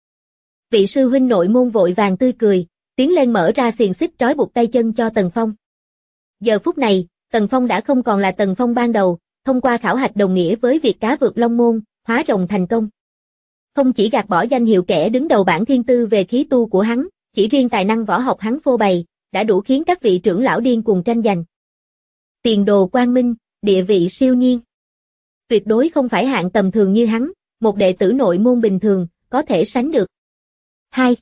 Vị sư huynh nội môn vội vàng tươi cười, tiến lên mở ra xiềng xích trói buộc tay chân cho Tần Phong. Giờ phút này, Tần Phong đã không còn là Tần Phong ban đầu, thông qua khảo hạch đồng nghĩa với việc cá vượt long môn, hóa rồng thành công. Không chỉ gạt bỏ danh hiệu kẻ đứng đầu bảng thiên tư về khí tu của hắn, chỉ riêng tài năng võ học hắn phô bày, đã đủ khiến các vị trưởng lão điên cuồng tranh giành. Tiền đồ quang minh, địa vị siêu nhiên. Tuyệt đối không phải hạng tầm thường như hắn, một đệ tử nội môn bình thường, có thể sánh được. 2.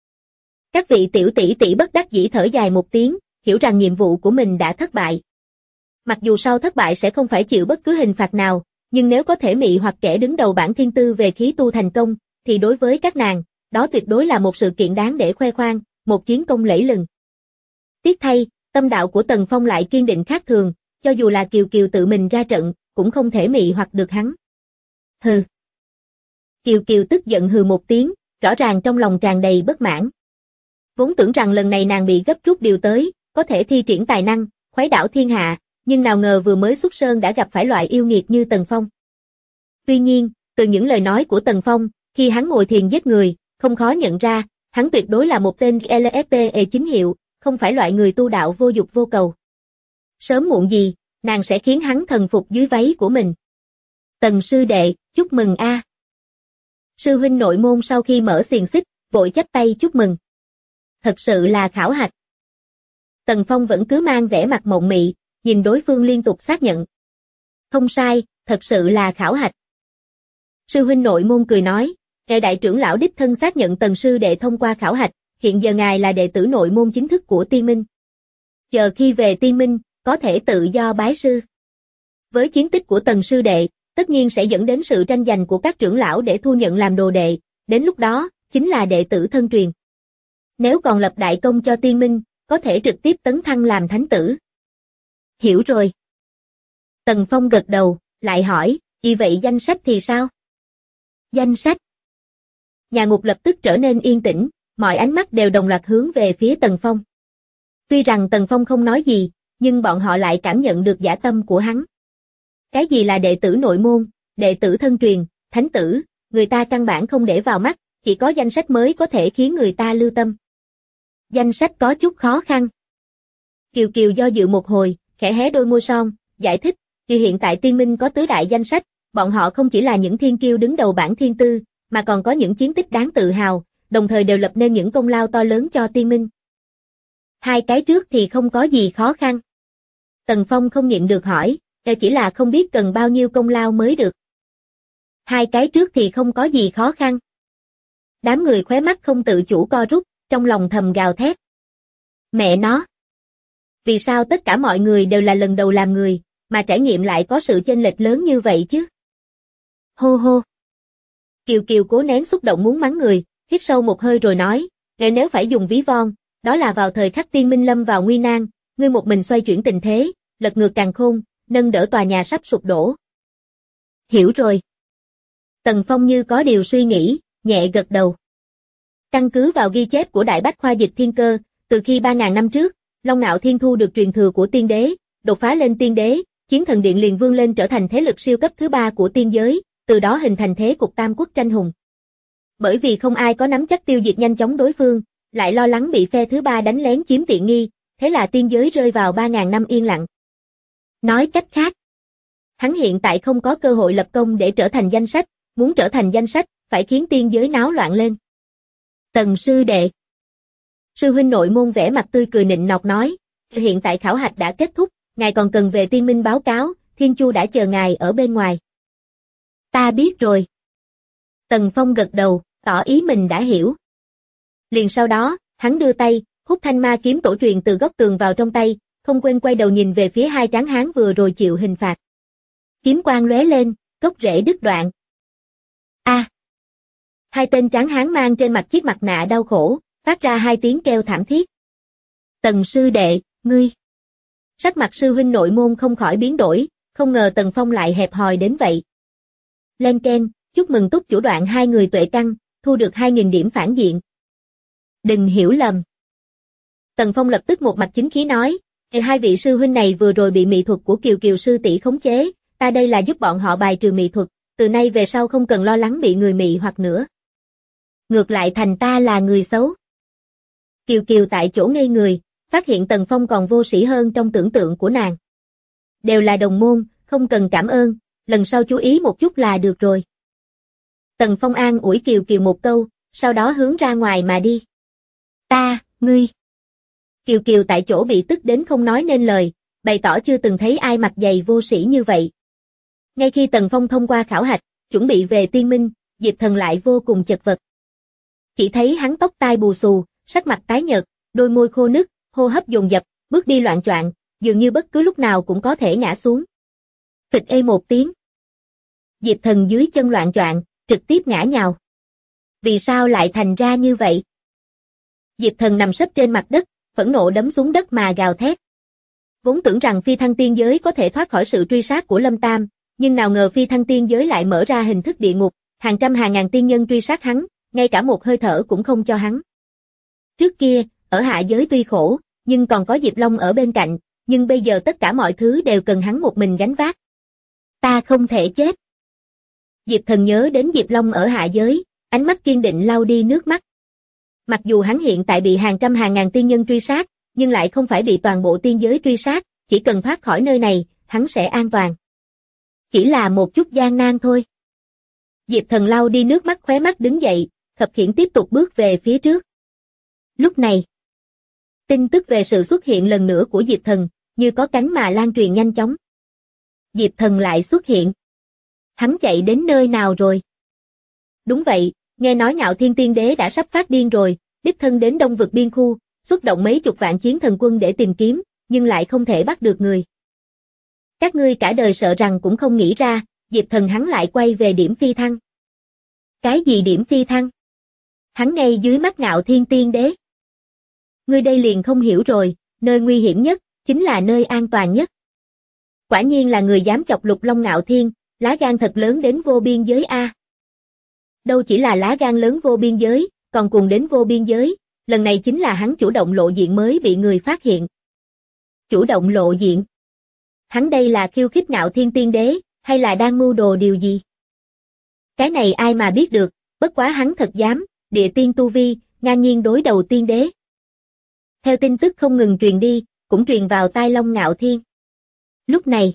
Các vị tiểu tỷ tỷ bất đắc dĩ thở dài một tiếng, hiểu rằng nhiệm vụ của mình đã thất bại. Mặc dù sau thất bại sẽ không phải chịu bất cứ hình phạt nào, nhưng nếu có thể mị hoặc kẻ đứng đầu bảng thiên tư về khí tu thành công, thì đối với các nàng, đó tuyệt đối là một sự kiện đáng để khoe khoang, một chiến công lẫy lừng. Tiếc thay, tâm đạo của Tần Phong lại kiên định khác thường, cho dù là Kiều Kiều tự mình ra trận, cũng không thể mị hoặc được hắn. Hừ. Kiều Kiều tức giận hừ một tiếng, rõ ràng trong lòng tràn đầy bất mãn. Vốn tưởng rằng lần này nàng bị gấp rút điều tới, có thể thi triển tài năng, khuấy đảo thiên hạ, nhưng nào ngờ vừa mới xuất sơn đã gặp phải loại yêu nghiệt như Tần Phong. Tuy nhiên, từ những lời nói của Tần Phong, khi hắn ngồi thiền giết người, không khó nhận ra, hắn tuyệt đối là một tên LFPE chính hiệu, không phải loại người tu đạo vô dục vô cầu. Sớm muộn gì, nàng sẽ khiến hắn thần phục dưới váy của mình. Tần sư đệ, chúc mừng a. Sư huynh nội môn sau khi mở xiềng xích, vội chắp tay chúc mừng. Thật sự là khảo hạch. Tần Phong vẫn cứ mang vẻ mặt mộng mị, nhìn đối phương liên tục xác nhận. Không sai, thật sự là khảo hạch. Sư huynh nội môn cười nói, ngài đại trưởng lão đích thân xác nhận Tần sư đệ thông qua khảo hạch, hiện giờ ngài là đệ tử nội môn chính thức của Tiên Minh. Chờ khi về Tiên Minh, có thể tự do bái sư. Với chiến tích của Tần sư đệ, tất nhiên sẽ dẫn đến sự tranh giành của các trưởng lão để thu nhận làm đồ đệ, đến lúc đó, chính là đệ tử thân truyền. Nếu còn lập đại công cho Tiên Minh, có thể trực tiếp tấn thăng làm thánh tử. Hiểu rồi. Tần Phong gật đầu, lại hỏi, vì vậy danh sách thì sao? Danh sách. Nhà ngục lập tức trở nên yên tĩnh, mọi ánh mắt đều đồng loạt hướng về phía Tần Phong. Tuy rằng Tần Phong không nói gì, nhưng bọn họ lại cảm nhận được dã tâm của hắn. Cái gì là đệ tử nội môn, đệ tử thân truyền, thánh tử, người ta căn bản không để vào mắt, chỉ có danh sách mới có thể khiến người ta lưu tâm. Danh sách có chút khó khăn. Kiều Kiều do dự một hồi, khẽ hé đôi môi son, giải thích, vì hiện tại Tiên Minh có tứ đại danh sách, bọn họ không chỉ là những thiên kiêu đứng đầu bảng thiên tư, mà còn có những chiến tích đáng tự hào, đồng thời đều lập nên những công lao to lớn cho Tiên Minh. Hai cái trước thì không có gì khó khăn. Tần Phong không nhịn được hỏi, chỉ là không biết cần bao nhiêu công lao mới được. Hai cái trước thì không có gì khó khăn. Đám người khóe mắt không tự chủ co rút, trong lòng thầm gào thét. Mẹ nó! Vì sao tất cả mọi người đều là lần đầu làm người, mà trải nghiệm lại có sự chênh lệch lớn như vậy chứ? Hô hô! Kiều Kiều cố nén xúc động muốn mắng người, hít sâu một hơi rồi nói, nếu phải dùng ví von, đó là vào thời khắc Tiên Minh lâm vào nguy nan, ngươi một mình xoay chuyển tình thế, lật ngược càn khôn, nâng đỡ tòa nhà sắp sụp đổ. Hiểu rồi. Tần Phong như có điều suy nghĩ, nhẹ gật đầu. Căn cứ vào ghi chép của Đại Bách Khoa Dịch Thiên Cơ, từ khi 3.000 năm trước, Long Nạo Thiên thu được truyền thừa của tiên đế, đột phá lên tiên đế, Chiến Thần Điện liền vươn lên trở thành thế lực siêu cấp thứ ba của tiên giới, từ đó hình thành thế cục tam quốc tranh hùng. Bởi vì không ai có nắm chắc tiêu diệt nhanh chóng đối phương, lại lo lắng bị phe thứ ba đánh lén chiếm tiện nghi, thế là tiên giới rơi vào 3.000 năm yên lặng. Nói cách khác, hắn hiện tại không có cơ hội lập công để trở thành danh sách, muốn trở thành danh sách, phải khiến tiên giới náo loạn lên. Tần sư đệ. Sư huynh nội môn vẻ mặt tươi cười nịnh nọt nói, hiện tại khảo hạch đã kết thúc, ngài còn cần về Tiên Minh báo cáo, Thiên Chu đã chờ ngài ở bên ngoài. Ta biết rồi. Tần Phong gật đầu, tỏ ý mình đã hiểu. Liền sau đó, hắn đưa tay, hút thanh ma kiếm tổ truyền từ góc tường vào trong tay, không quên quay đầu nhìn về phía hai tráng hán vừa rồi chịu hình phạt. Kiếm quang lóe lên, gốc rễ đứt đoạn. A! Hai tên tráng hán mang trên mặt chiếc mặt nạ đau khổ, phát ra hai tiếng kêu thảm thiết. Tần sư đệ, ngươi! Sắc mặt sư huynh nội môn không khỏi biến đổi, không ngờ Tần Phong lại hẹp hòi đến vậy. Lên ken, chúc mừng túc chủ đoạn hai người tuệ căn, thu được 2.000 điểm phản diện. Đừng hiểu lầm. Tần Phong lập tức một mặt chính khí nói, hai vị sư huynh này vừa rồi bị mị thuật của Kiều Kiều sư tỷ khống chế, ta đây là giúp bọn họ bài trừ mị thuật, từ nay về sau không cần lo lắng bị người mị hoặc nữa. Ngược lại thành ta là người xấu. Kiều Kiều tại chỗ ngây người, phát hiện Tần Phong còn vô sĩ hơn trong tưởng tượng của nàng. Đều là đồng môn, không cần cảm ơn, lần sau chú ý một chút là được rồi. Tần Phong an ủi Kiều Kiều một câu, sau đó hướng ra ngoài mà đi. Ngươi. Kiều Kiều tại chỗ bị tức đến không nói nên lời, bày tỏ chưa từng thấy ai mặt dày vô sĩ như vậy. Ngay khi Tần Phong thông qua khảo hạch, chuẩn bị về Tiên Minh, Diệp Thần lại vô cùng chật vật. Chỉ thấy hắn tóc tai bù xù, sắc mặt tái nhợt, đôi môi khô nứt, hô hấp dồn dập, bước đi loạng choạng, dường như bất cứ lúc nào cũng có thể ngã xuống. Phịch ê một tiếng. Diệp Thần dưới chân loạng choạng, trực tiếp ngã nhào. Vì sao lại thành ra như vậy? Diệp Thần nằm sấp trên mặt đất, phẫn nộ đấm xuống đất mà gào thét. Vốn tưởng rằng phi thăng tiên giới có thể thoát khỏi sự truy sát của Lâm Tam, nhưng nào ngờ phi thăng tiên giới lại mở ra hình thức địa ngục, hàng trăm hàng ngàn tiên nhân truy sát hắn, ngay cả một hơi thở cũng không cho hắn. Trước kia, ở hạ giới tuy khổ, nhưng còn có Diệp Long ở bên cạnh, nhưng bây giờ tất cả mọi thứ đều cần hắn một mình gánh vác. Ta không thể chết. Diệp Thần nhớ đến Diệp Long ở hạ giới, ánh mắt kiên định lau đi nước mắt. Mặc dù hắn hiện tại bị hàng trăm hàng ngàn tiên nhân truy sát, nhưng lại không phải bị toàn bộ tiên giới truy sát, chỉ cần thoát khỏi nơi này, hắn sẽ an toàn. Chỉ là một chút gian nan thôi. Diệp Thần lau đi nước mắt khóe mắt đứng dậy, khập khiễng tiếp tục bước về phía trước. Lúc này, tin tức về sự xuất hiện lần nữa của Diệp Thần, như có cánh mà lan truyền nhanh chóng. Diệp Thần lại xuất hiện. Hắn chạy đến nơi nào rồi? Đúng vậy, nghe nói Ngạo Thiên Tiên Đế đã sắp phát điên rồi, đích thân đến Đông Vực biên khu, xuất động mấy chục vạn chiến thần quân để tìm kiếm, nhưng lại không thể bắt được người. Các ngươi cả đời sợ rằng cũng không nghĩ ra, Diệp Thần hắn lại quay về điểm phi thăng. Cái gì điểm phi thăng? Hắn ngay dưới mắt Ngạo Thiên Tiên Đế. Ngươi đây liền không hiểu rồi, nơi nguy hiểm nhất, chính là nơi an toàn nhất. Quả nhiên là người dám chọc Lục Long Ngạo Thiên, lá gan thật lớn đến vô biên giới a. Đâu chỉ là lá gan lớn vô biên giới, còn cùng đến vô biên giới, lần này chính là hắn chủ động lộ diện mới bị người phát hiện. Chủ động lộ diện? Hắn đây là khiêu khích Ngạo Thiên Tiên Đế, hay là đang mưu đồ điều gì? Cái này ai mà biết được, bất quá hắn thật dám, địa tiên tu vi, ngang nhiên đối đầu tiên đế. Theo tin tức không ngừng truyền đi, cũng truyền vào tai Long Ngạo Thiên. Lúc này,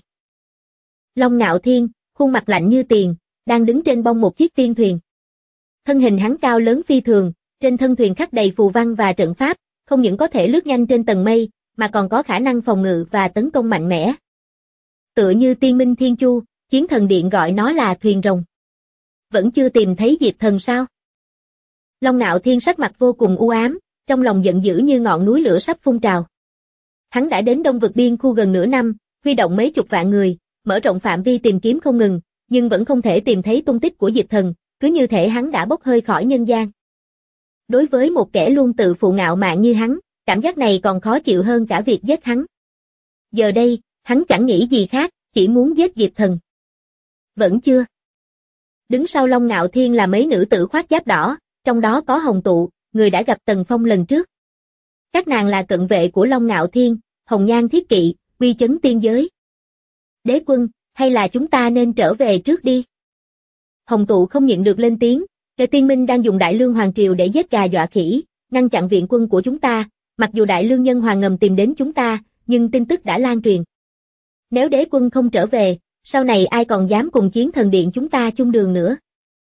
Long Ngạo Thiên, khuôn mặt lạnh như tiền, đang đứng trên bông một chiếc tiên thuyền. Thân hình hắn cao lớn phi thường, trên thân thuyền khắc đầy phù văn và trận pháp, không những có thể lướt nhanh trên tầng mây, mà còn có khả năng phòng ngự và tấn công mạnh mẽ. Tựa như Tiên Minh Thiên Chu, Chiến Thần Điện gọi nó là thuyền rồng. Vẫn chưa tìm thấy Diệp Thần sao? Long Ngạo Thiên sắc mặt vô cùng u ám, trong lòng giận dữ như ngọn núi lửa sắp phun trào. Hắn đã đến Đông Vực biên khu gần nửa năm, huy động mấy chục vạn người, mở rộng phạm vi tìm kiếm không ngừng, nhưng vẫn không thể tìm thấy tung tích của Diệp Thần, cứ như thể hắn đã bốc hơi khỏi nhân gian. Đối với một kẻ luôn tự phụ ngạo mạn như hắn, cảm giác này còn khó chịu hơn cả việc giết hắn. Giờ đây, hắn chẳng nghĩ gì khác, chỉ muốn giết Diệp Thần. Vẫn chưa. Đứng sau Long Ngạo Thiên là mấy nữ tử khoác giáp đỏ, trong đó có Hồng Tụ, người đã gặp Tần Phong lần trước. Các nàng là cận vệ của Long Ngạo Thiên, Hồng Nhan Thiết Kỵ, uy chấn tiên giới. Đế quân, hay là chúng ta nên trở về trước đi? Hồng Tụ không nhịn được lên tiếng, Kẻ Tiên Minh đang dùng Đại Lương Hoàng Triều để giết gà dọa khỉ, ngăn chặn viện quân của chúng ta, mặc dù Đại Lương Nhân Hoàng ngầm tìm đến chúng ta, nhưng tin tức đã lan truyền. Nếu đế quân không trở về, sau này ai còn dám cùng Chiến Thần Điện chúng ta chung đường nữa?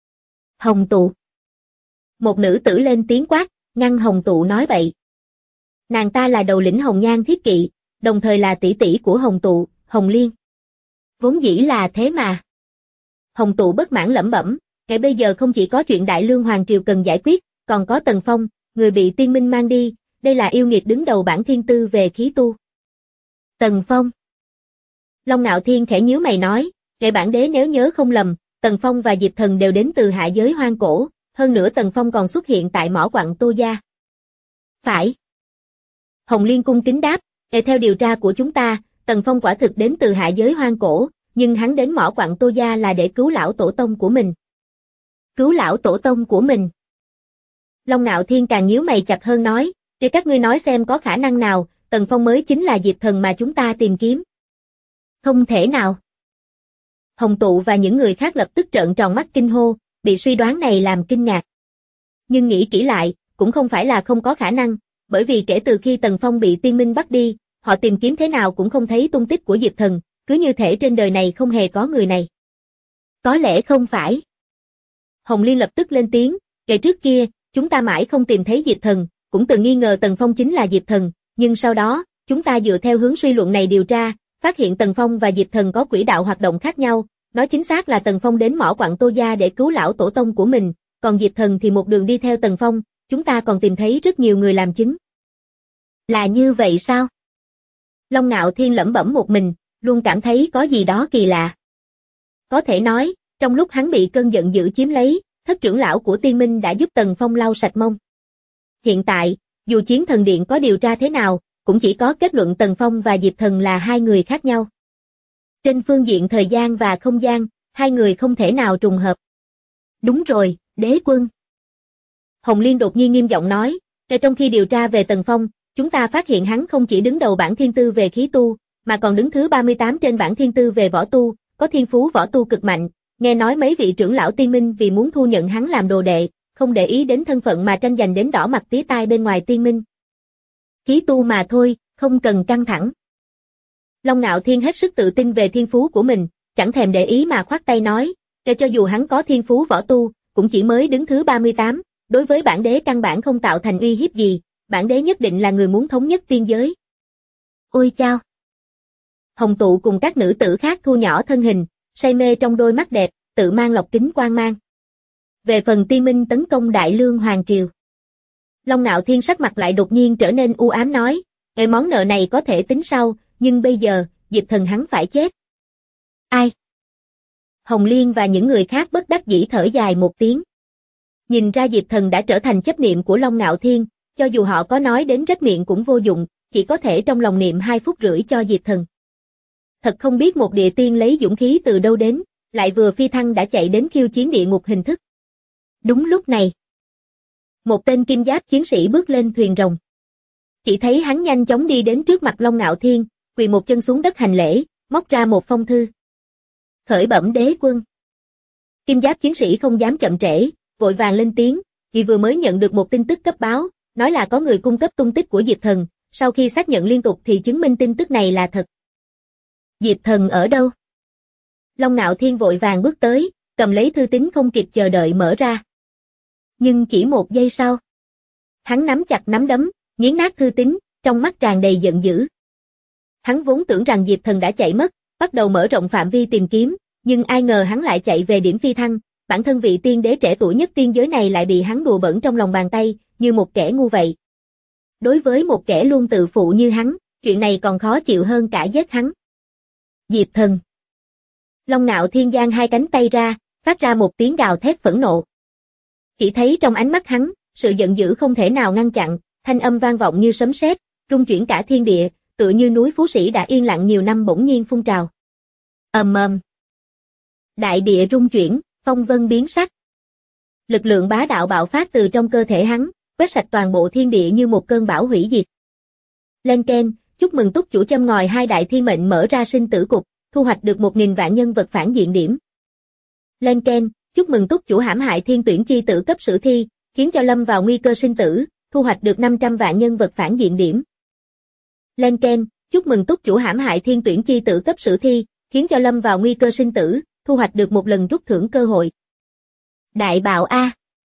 Hồng Tụ. Một nữ tử lên tiếng quát, ngăn Hồng Tụ nói bậy. Nàng ta là đầu lĩnh Hồng Nhan Thiết Kỵ, đồng thời là tỷ tỷ của Hồng Tụ, Hồng Liên. Vốn dĩ là thế mà. Hồng Tụ bất mãn lẩm bẩm, kể bây giờ không chỉ có chuyện Đại Lương Hoàng Triều cần giải quyết, còn có Tần Phong, người bị Tiên Minh mang đi, đây là yêu nghiệt đứng đầu bảng thiên tư về khí tu. Tần Phong. Long Ngạo Thiên khẽ nhíu mày nói, kể bản đế nếu nhớ không lầm, Tần Phong và Diệp Thần đều đến từ hạ giới hoang cổ, hơn nữa Tần Phong còn xuất hiện tại mỏ quặng Tô Gia. Phải. Hồng Liên cung kính đáp, theo điều tra của chúng ta, Tần Phong quả thực đến từ hạ giới hoang cổ, nhưng hắn đến mỏ quặng Tô Gia là để cứu lão tổ tông của mình. Cứu lão tổ tông của mình. Long Ngạo Thiên càng nhíu mày chặt hơn nói, để các ngươi nói xem có khả năng nào, Tần Phong mới chính là Diệp Thần mà chúng ta tìm kiếm. Không thể nào. Hồng Tụ và những người khác lập tức trợn tròn mắt kinh hô, bị suy đoán này làm kinh ngạc. Nhưng nghĩ kỹ lại, cũng không phải là không có khả năng, bởi vì kể từ khi Tần Phong bị Tiên Minh bắt đi, họ tìm kiếm thế nào cũng không thấy tung tích của Diệp Thần, cứ như thể trên đời này không hề có người này. Có lẽ không phải. Hồng Liên lập tức lên tiếng, kể trước kia, chúng ta mãi không tìm thấy Diệp Thần, cũng từng nghi ngờ Tần Phong chính là Diệp Thần, nhưng sau đó, chúng ta dựa theo hướng suy luận này điều tra, phát hiện Tần Phong và Diệp Thần có quỹ đạo hoạt động khác nhau, nói chính xác là Tần Phong đến mỏ quặng Tô Gia để cứu lão tổ tông của mình, còn Diệp Thần thì một đường đi theo Tần Phong, chúng ta còn tìm thấy rất nhiều người làm chứng. Là như vậy sao? Long Ngạo Thiên lẩm bẩm một mình, luôn cảm thấy có gì đó kỳ lạ. Có thể nói, trong lúc hắn bị cơn giận dữ chiếm lấy, thất trưởng lão của Tiên Minh đã giúp Tần Phong lau sạch mông. Hiện tại, dù Chiến Thần Điện có điều tra thế nào, cũng chỉ có kết luận Tần Phong và Diệp Thần là hai người khác nhau. Trên phương diện thời gian và không gian, hai người không thể nào trùng hợp. Đúng rồi, đế quân. Hồng Liên đột nhiên nghiêm giọng nói, trong khi điều tra về Tần Phong, chúng ta phát hiện hắn không chỉ đứng đầu bảng thiên tư về khí tu, mà còn đứng thứ 38 trên bảng thiên tư về võ tu, có thiên phú võ tu cực mạnh. Nghe nói mấy vị trưởng lão Tiên Minh vì muốn thu nhận hắn làm đồ đệ, không để ý đến thân phận mà tranh giành đến đỏ mặt tía tai bên ngoài Tiên Minh. Khí tu mà thôi, không cần căng thẳng. Long Nạo Thiên hết sức tự tin về thiên phú của mình, chẳng thèm để ý mà khoát tay nói, cho dù hắn có thiên phú võ tu, cũng chỉ mới đứng thứ 38, đối với bản đế căn bản không tạo thành uy hiếp gì, bản đế nhất định là người muốn thống nhất tiên giới. Ôi chao! Hồng Tụ cùng các nữ tử khác thu nhỏ thân hình, say mê trong đôi mắt đẹp, tự mang lọc kính quang mang. Về phần Tiên Minh tấn công Đại Lương Hoàng Triều, Long Nạo Thiên sắc mặt lại đột nhiên trở nên u ám nói, món nợ này có thể tính sau, nhưng bây giờ, Diệp Thần hắn phải chết. Ai? Hồng Liên và những người khác bất đắc dĩ thở dài một tiếng. Nhìn ra Diệp Thần đã trở thành chấp niệm của Long Nạo Thiên, cho dù họ có nói đến rách miệng cũng vô dụng, chỉ có thể trong lòng niệm 2 phút rưỡi cho Diệp Thần. Thật không biết một địa tiên lấy dũng khí từ đâu đến, lại vừa phi thăng đã chạy đến khiêu chiến địa ngục hình thức. Đúng lúc này, một tên kim giáp chiến sĩ bước lên thuyền rồng. Chỉ thấy hắn nhanh chóng đi đến trước mặt Long Nạo Thiên, quỳ một chân xuống đất hành lễ, móc ra một phong thư. Khởi bẩm đế quân. Kim giáp chiến sĩ không dám chậm trễ, vội vàng lên tiếng, vì vừa mới nhận được một tin tức cấp báo, nói là có người cung cấp tung tích của Diệp Thần, sau khi xác nhận liên tục thì chứng minh tin tức này là thật. Diệp Thần ở đâu? Long Nạo Thiên vội vàng bước tới, cầm lấy thư tín không kịp chờ đợi mở ra. Nhưng chỉ một giây sau, hắn nắm chặt nắm đấm, nghiến nát thư tín, trong mắt tràn đầy giận dữ. Hắn vốn tưởng rằng Diệp Thần đã chạy mất, bắt đầu mở rộng phạm vi tìm kiếm, nhưng ai ngờ hắn lại chạy về điểm phi thăng, bản thân vị tiên đế trẻ tuổi nhất tiên giới này lại bị hắn đùa bỡn trong lòng bàn tay, như một kẻ ngu vậy. Đối với một kẻ luôn tự phụ như hắn, chuyện này còn khó chịu hơn cả giết hắn. Diệp Thần. Long Nạo Thiên giang 2 cánh tay ra, phát ra một tiếng gào thét phẫn nộ. Chỉ thấy trong ánh mắt hắn, sự giận dữ không thể nào ngăn chặn, thanh âm vang vọng như sấm sét, rung chuyển cả thiên địa, tựa như núi Phú Sĩ đã yên lặng nhiều năm bỗng nhiên phun trào. Ầm ầm. Đại địa rung chuyển, phong vân biến sắc. Lực lượng bá đạo bạo phát từ trong cơ thể hắn, quét sạch toàn bộ thiên địa như một cơn bão hủy diệt. Lên keng, chúc mừng túc chủ châm ngòi 2 đại thiên mệnh mở ra sinh tử cục, thu hoạch được 1000 vạn nhân vật phản diện điểm. Lên keng, chúc mừng túc chủ hãm hại thiên tuyển chi tử cấp sử thi, khiến cho lâm vào nguy cơ sinh tử, thu hoạch được 500 vạn nhân vật phản diện điểm. Lên keng, chúc mừng túc chủ hãm hại thiên tuyển chi tử cấp sử thi, khiến cho lâm vào nguy cơ sinh tử, thu hoạch được 1 lần rút thưởng cơ hội. Đại bạo A.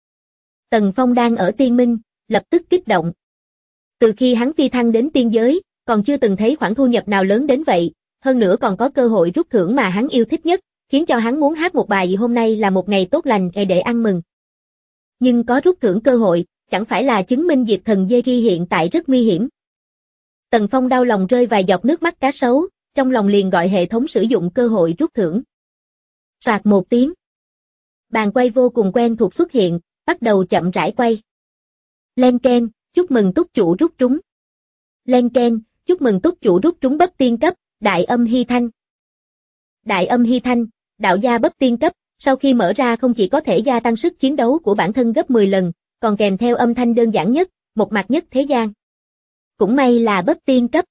Tần Phong đang ở Tiên Minh, lập tức kích động. Từ khi hắn phi thăng đến tiên giới, còn chưa từng thấy khoản thu nhập nào lớn đến vậy, hơn nữa còn có cơ hội rút thưởng mà hắn yêu thích nhất, khiến cho hắn muốn hát một bài hôm nay là một ngày tốt lành để ăn mừng. Nhưng có rút thưởng cơ hội, chẳng phải là chứng minh Diệp Thần Jerry hiện tại rất nguy hiểm. Tần Phong đau lòng rơi vài giọt nước mắt cá sấu, trong lòng liền gọi hệ thống sử dụng cơ hội rút thưởng. Soạt một tiếng. Bàn quay vô cùng quen thuộc xuất hiện, bắt đầu chậm rãi quay. Lên keng, chúc mừng túc chủ rút trúng. Lên keng, chúc mừng túc chủ rút trúng bấp tiên cấp, Đại Âm Hy Thanh. Đại Âm Hy Thanh, đạo gia bấp tiên cấp, sau khi mở ra không chỉ có thể gia tăng sức chiến đấu của bản thân gấp 10 lần, còn kèm theo âm thanh đơn giản nhất, một mặt nhất thế gian. Cũng may là bấp tiên cấp.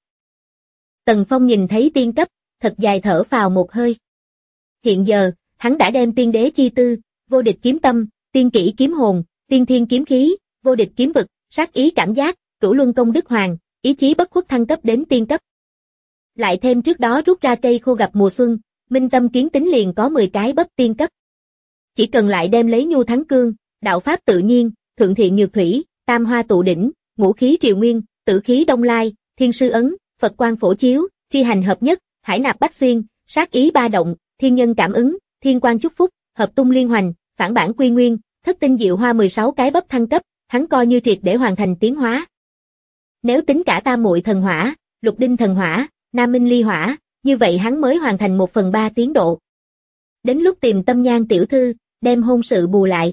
Tần Phong nhìn thấy tiên cấp, thật dài thở phào một hơi. Hiện giờ, hắn đã đem tiên đế chi tư, vô địch kiếm tâm, tiên kỷ kiếm hồn, tiên thiên kiếm khí, vô địch kiếm vực, sát ý cảm giác, cửu luân công đức hoàng, ý chí bất khuất thăng cấp đến tiên cấp. Lại thêm trước đó rút ra cây khô gặp mùa xuân, minh tâm kiến tính liền có 10 cái bấp tiên cấp. Chỉ cần lại đem lấy nhu thắng cương, đạo pháp tự nhiên, thượng thiện nhược thủy, tam hoa tụ đỉnh, ngũ khí triều nguyên, tử khí đông lai, thiên sư ấn, Phật quang phổ chiếu, tri hành hợp nhất, hải nạp bách xuyên, sát ý ba động, thiên nhân cảm ứng, thiên quang chúc phúc, hợp tung liên hoành, phản bản quy nguyên, thất tinh diệu hoa 16 cái bấp thăng cấp, hắn coi như triệt để hoàn thành tiến hóa. Nếu tính cả tam muội thần hỏa, lục đinh thần hỏa, nam minh ly hỏa, như vậy hắn mới hoàn thành 1/3 tiến độ. Đến lúc tìm Tâm Nhan tiểu thư, đem hôn sự bù lại.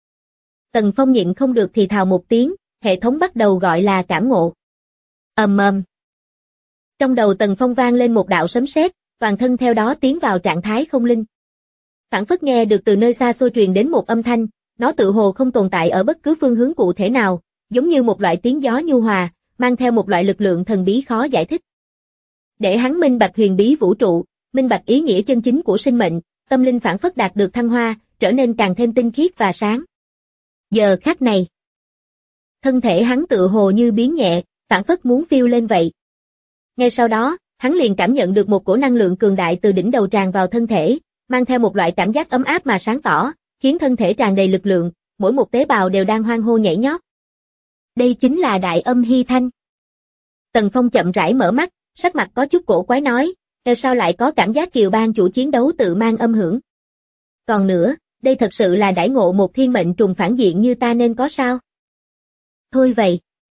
Tần Phong nhịn không được thì thào một tiếng, hệ thống bắt đầu gọi là cảm ngộ. Ầm ầm. Trong đầu Tần Phong vang lên một đạo sấm sét, toàn thân theo đó tiến vào trạng thái không linh. Phảng phất nghe được từ nơi xa xôi truyền đến một âm thanh, nó tự hồ không tồn tại ở bất cứ phương hướng cụ thể nào, giống như một loại tiếng gió nhu hòa, mang theo một loại lực lượng thần bí khó giải thích. Để hắn minh bạch huyền bí vũ trụ, minh bạch ý nghĩa chân chính của sinh mệnh, tâm linh phảng phất đạt được thăng hoa, trở nên càng thêm tinh khiết và sáng. Giờ khắc này, thân thể hắn tự hồ như biến nhẹ, phảng phất muốn phiêu lên vậy. Ngay sau đó, hắn liền cảm nhận được một cổ năng lượng cường đại từ đỉnh đầu tràn vào thân thể, mang theo một loại cảm giác ấm áp mà sáng tỏ, khiến thân thể tràn đầy lực lượng, mỗi một tế bào đều đang hoan hô nhảy nhót. Đây chính là đại âm hy thanh. Tần Phong chậm rãi mở mắt, sắc mặt có chút cổ quái nói, sao lại có cảm giác Kiều Bang chủ chiến đấu tự mang âm hưởng. Còn nữa, đây thật sự là đãi ngộ một thiên mệnh trùng phản diện như ta nên có sao? Thôi vậy.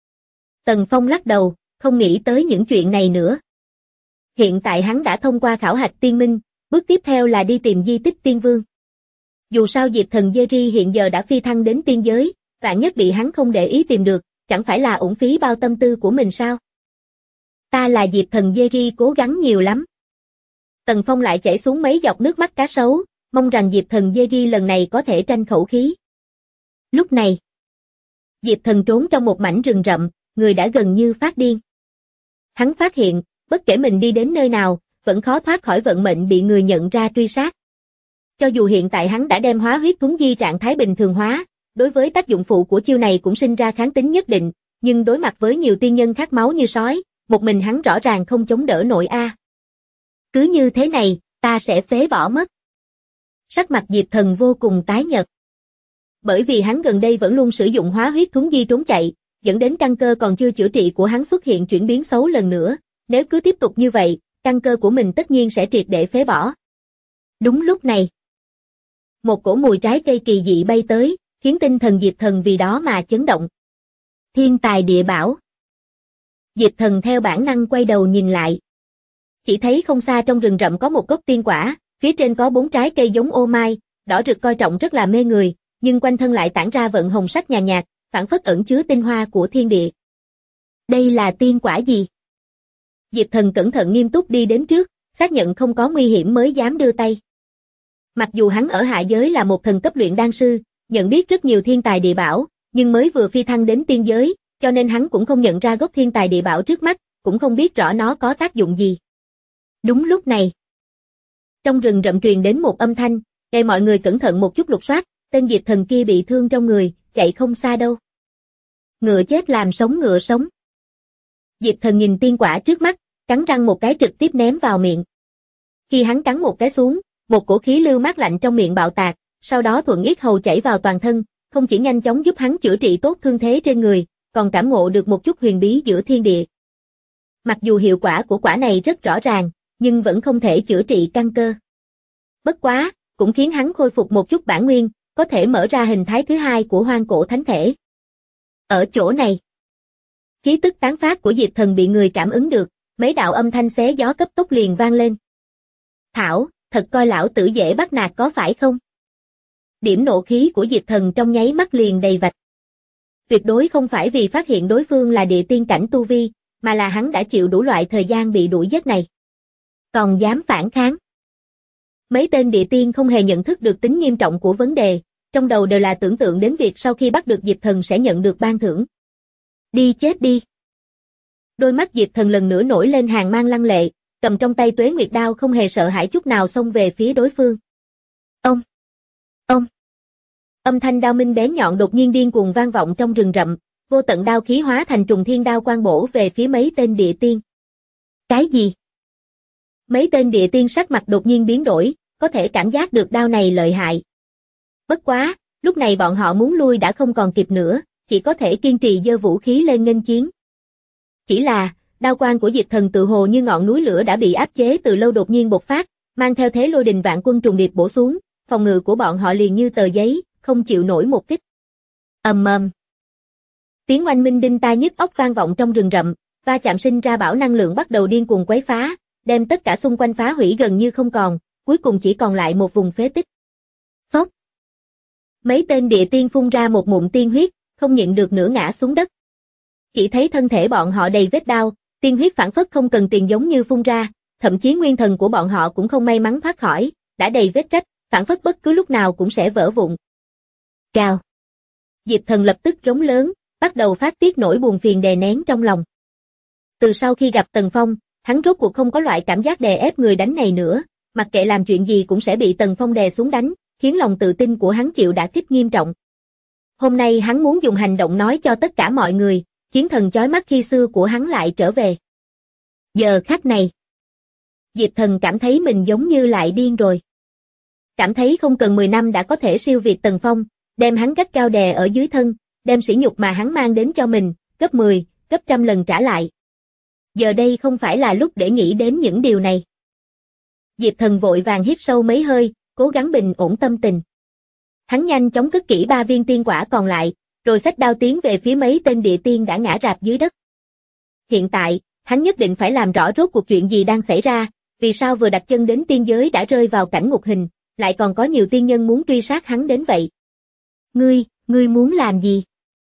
Tần Phong lắc đầu, không nghĩ tới những chuyện này nữa. Hiện tại hắn đã thông qua khảo hạch tiên minh, bước tiếp theo là đi tìm di tích tiên vương. Dù sao Diệp Thần Jerry hiện giờ đã phi thăng đến tiên giới, vạn nhất bị hắn không để ý tìm được, chẳng phải là uổng phí bao tâm tư của mình sao? Ta là Diệp Thần Jerry cố gắng nhiều lắm. Tần Phong lại chảy xuống mấy giọt nước mắt cá sấu, mong rằng Diệp Thần Jerry lần này có thể tranh khẩu khí. Lúc này, Diệp Thần trốn trong một mảnh rừng rậm, người đã gần như phát điên. Hắn phát hiện, bất kể mình đi đến nơi nào, vẫn khó thoát khỏi vận mệnh bị người nhận ra truy sát. Cho dù hiện tại hắn đã đem hóa huyết thuấn di trạng thái bình thường hóa, đối với tác dụng phụ của chiêu này cũng sinh ra kháng tính nhất định, nhưng đối mặt với nhiều tiên nhân khát máu như sói, một mình hắn rõ ràng không chống đỡ nổi a. Cứ như thế này, ta sẽ phế bỏ mất. Sắc mặt Diệp Thần vô cùng tái nhợt. Bởi vì hắn gần đây vẫn luôn sử dụng hóa huyết thuấn di trốn chạy, dẫn đến căn cơ còn chưa chữa trị của hắn xuất hiện chuyển biến xấu lần nữa, nếu cứ tiếp tục như vậy, căn cơ của mình tất nhiên sẽ triệt để phế bỏ. Đúng lúc này, một cổ mùi trái cây kỳ dị bay tới, khiến tinh thần Diệp Thần vì đó mà chấn động. Thiên tài địa bảo. Diệp Thần theo bản năng quay đầu nhìn lại. Chỉ thấy không xa trong rừng rậm có một gốc tiên quả, phía trên có 4 trái cây giống ô mai, đỏ rực coi trọng rất là mê người, nhưng quanh thân lại tản ra vận hồng sắc nhàn nhạt, phảng phất ẩn chứa tinh hoa của thiên địa. Đây là tiên quả gì? Diệp Thần cẩn thận nghiêm túc đi đến trước, xác nhận không có nguy hiểm mới dám đưa tay. Mặc dù hắn ở hạ giới là một thần cấp luyện đan sư, nhận biết rất nhiều thiên tài địa bảo, nhưng mới vừa phi thăng đến tiên giới, cho nên hắn cũng không nhận ra gốc thiên tài địa bảo trước mắt, cũng không biết rõ nó có tác dụng gì. Đúng lúc này, trong rừng rậm truyền đến một âm thanh, để mọi người cẩn thận một chút lục soát, tên Diệp Thần kia bị thương trong người, chạy không xa đâu. Ngựa chết làm sống ngựa sống. Diệp Thần nhìn tiên quả trước mắt, cắn răng một cái trực tiếp ném vào miệng. Khi hắn cắn một cái xuống, một cổ khí lưu mát lạnh trong miệng bạo tạc, sau đó thuận yết hầu chảy vào toàn thân, không chỉ nhanh chóng giúp hắn chữa trị tốt thương thế trên người, còn cảm ngộ được một chút huyền bí giữa thiên địa. Mặc dù hiệu quả của quả này rất rõ ràng, nhưng vẫn không thể chữa trị căn cơ. Bất quá, cũng khiến hắn khôi phục một chút bản nguyên, có thể mở ra hình thái thứ hai của hoang cổ thánh thể. Ở chỗ này, khí tức tán phát của Diệp Thần bị người cảm ứng được, mấy đạo âm thanh xé gió cấp tốc liền vang lên. Thảo, thật coi lão tử dễ bắt nạt có phải không? Điểm nộ khí của Diệp Thần trong nháy mắt liền đầy vạch. Tuyệt đối không phải vì phát hiện đối phương là địa tiên cảnh tu vi, mà là hắn đã chịu đủ loại thời gian bị đuổi giết này. Còn dám phản kháng. Mấy tên địa tiên không hề nhận thức được tính nghiêm trọng của vấn đề, trong đầu đều là tưởng tượng đến việc sau khi bắt được Diệp Thần sẽ nhận được ban thưởng. Đi chết đi. Đôi mắt Diệp Thần lần nữa nổi lên hàn mang lăng lệ, cầm trong tay Tuế Nguyệt đao không hề sợ hãi chút nào xông về phía đối phương. Ông! Âm thanh đao minh bén nhọn đột nhiên điên cuồng vang vọng trong rừng rậm, vô tận đao khí hóa thành trùng thiên đao quang bổ về phía mấy tên địa tiên. Cái gì? Mấy tên địa tiên sắc mặt đột nhiên biến đổi, có thể cảm giác được đao này lợi hại. Bất quá, lúc này bọn họ muốn lui đã không còn kịp nữa, chỉ có thể kiên trì giơ vũ khí lên nghênh chiến. Chỉ là, đao quang của Diệp Thần tự hồ như ngọn núi lửa đã bị áp chế từ lâu đột nhiên bộc phát, mang theo thế lôi đình vạn quân trùng điệp bổ xuống, phòng ngự của bọn họ liền như tờ giấy, không chịu nổi một kích. Ầm ầm. Tiếng oanh minh đinh tai nhức óc vang vọng trong rừng rậm, va chạm sinh ra bão năng lượng bắt đầu điên cuồng quấy phá, đem tất cả xung quanh phá hủy gần như không còn, cuối cùng chỉ còn lại một vùng phế tích. Phốc. Mấy tên địa tiên phun ra một ngụm tiên huyết, không nhịn được nữa ngã xuống đất. Chỉ thấy thân thể bọn họ đầy vết đao, tiên huyết phảng phất không cần tiền giống như phun ra, thậm chí nguyên thần của bọn họ cũng không may mắn thoát khỏi, đã đầy vết rách, phảng phất bất cứ lúc nào cũng sẽ vỡ vụn. Cào. Diệp Thần lập tức rống lớn, bắt đầu phát tiết nỗi buồn phiền đè nén trong lòng. Từ sau khi gặp Tần Phong, hắn rốt cuộc không có loại cảm giác đè ép người đánh này nữa, mặc kệ làm chuyện gì cũng sẽ bị Tần Phong đè xuống đánh, khiến lòng tự tin của hắn chịu đả kích nghiêm trọng. Hôm nay hắn muốn dùng hành động nói cho tất cả mọi người, chiến thần chói mắt khi xưa của hắn lại trở về. Giờ khắc này, Diệp Thần cảm thấy mình giống như lại điên rồi. Cảm thấy không cần 10 năm đã có thể siêu việt Tần Phong, đem hắn gắt cao đè ở dưới thân, đem sỉ nhục mà hắn mang đến cho mình, gấp 10, gấp trăm lần trả lại. Giờ đây không phải là lúc để nghĩ đến những điều này. Diệp Thần vội vàng hít sâu mấy hơi, cố gắng bình ổn tâm tình. Hắn nhanh chóng cất kỹ 3 viên tiên quả còn lại, rồi xách đao tiến về phía mấy tên địa tiên đã ngã rạp dưới đất. Hiện tại, hắn nhất định phải làm rõ rốt cuộc chuyện gì đang xảy ra, vì sao vừa đặt chân đến tiên giới đã rơi vào cảnh ngục hình, lại còn có nhiều tiên nhân muốn truy sát hắn đến vậy. Ngươi muốn làm gì?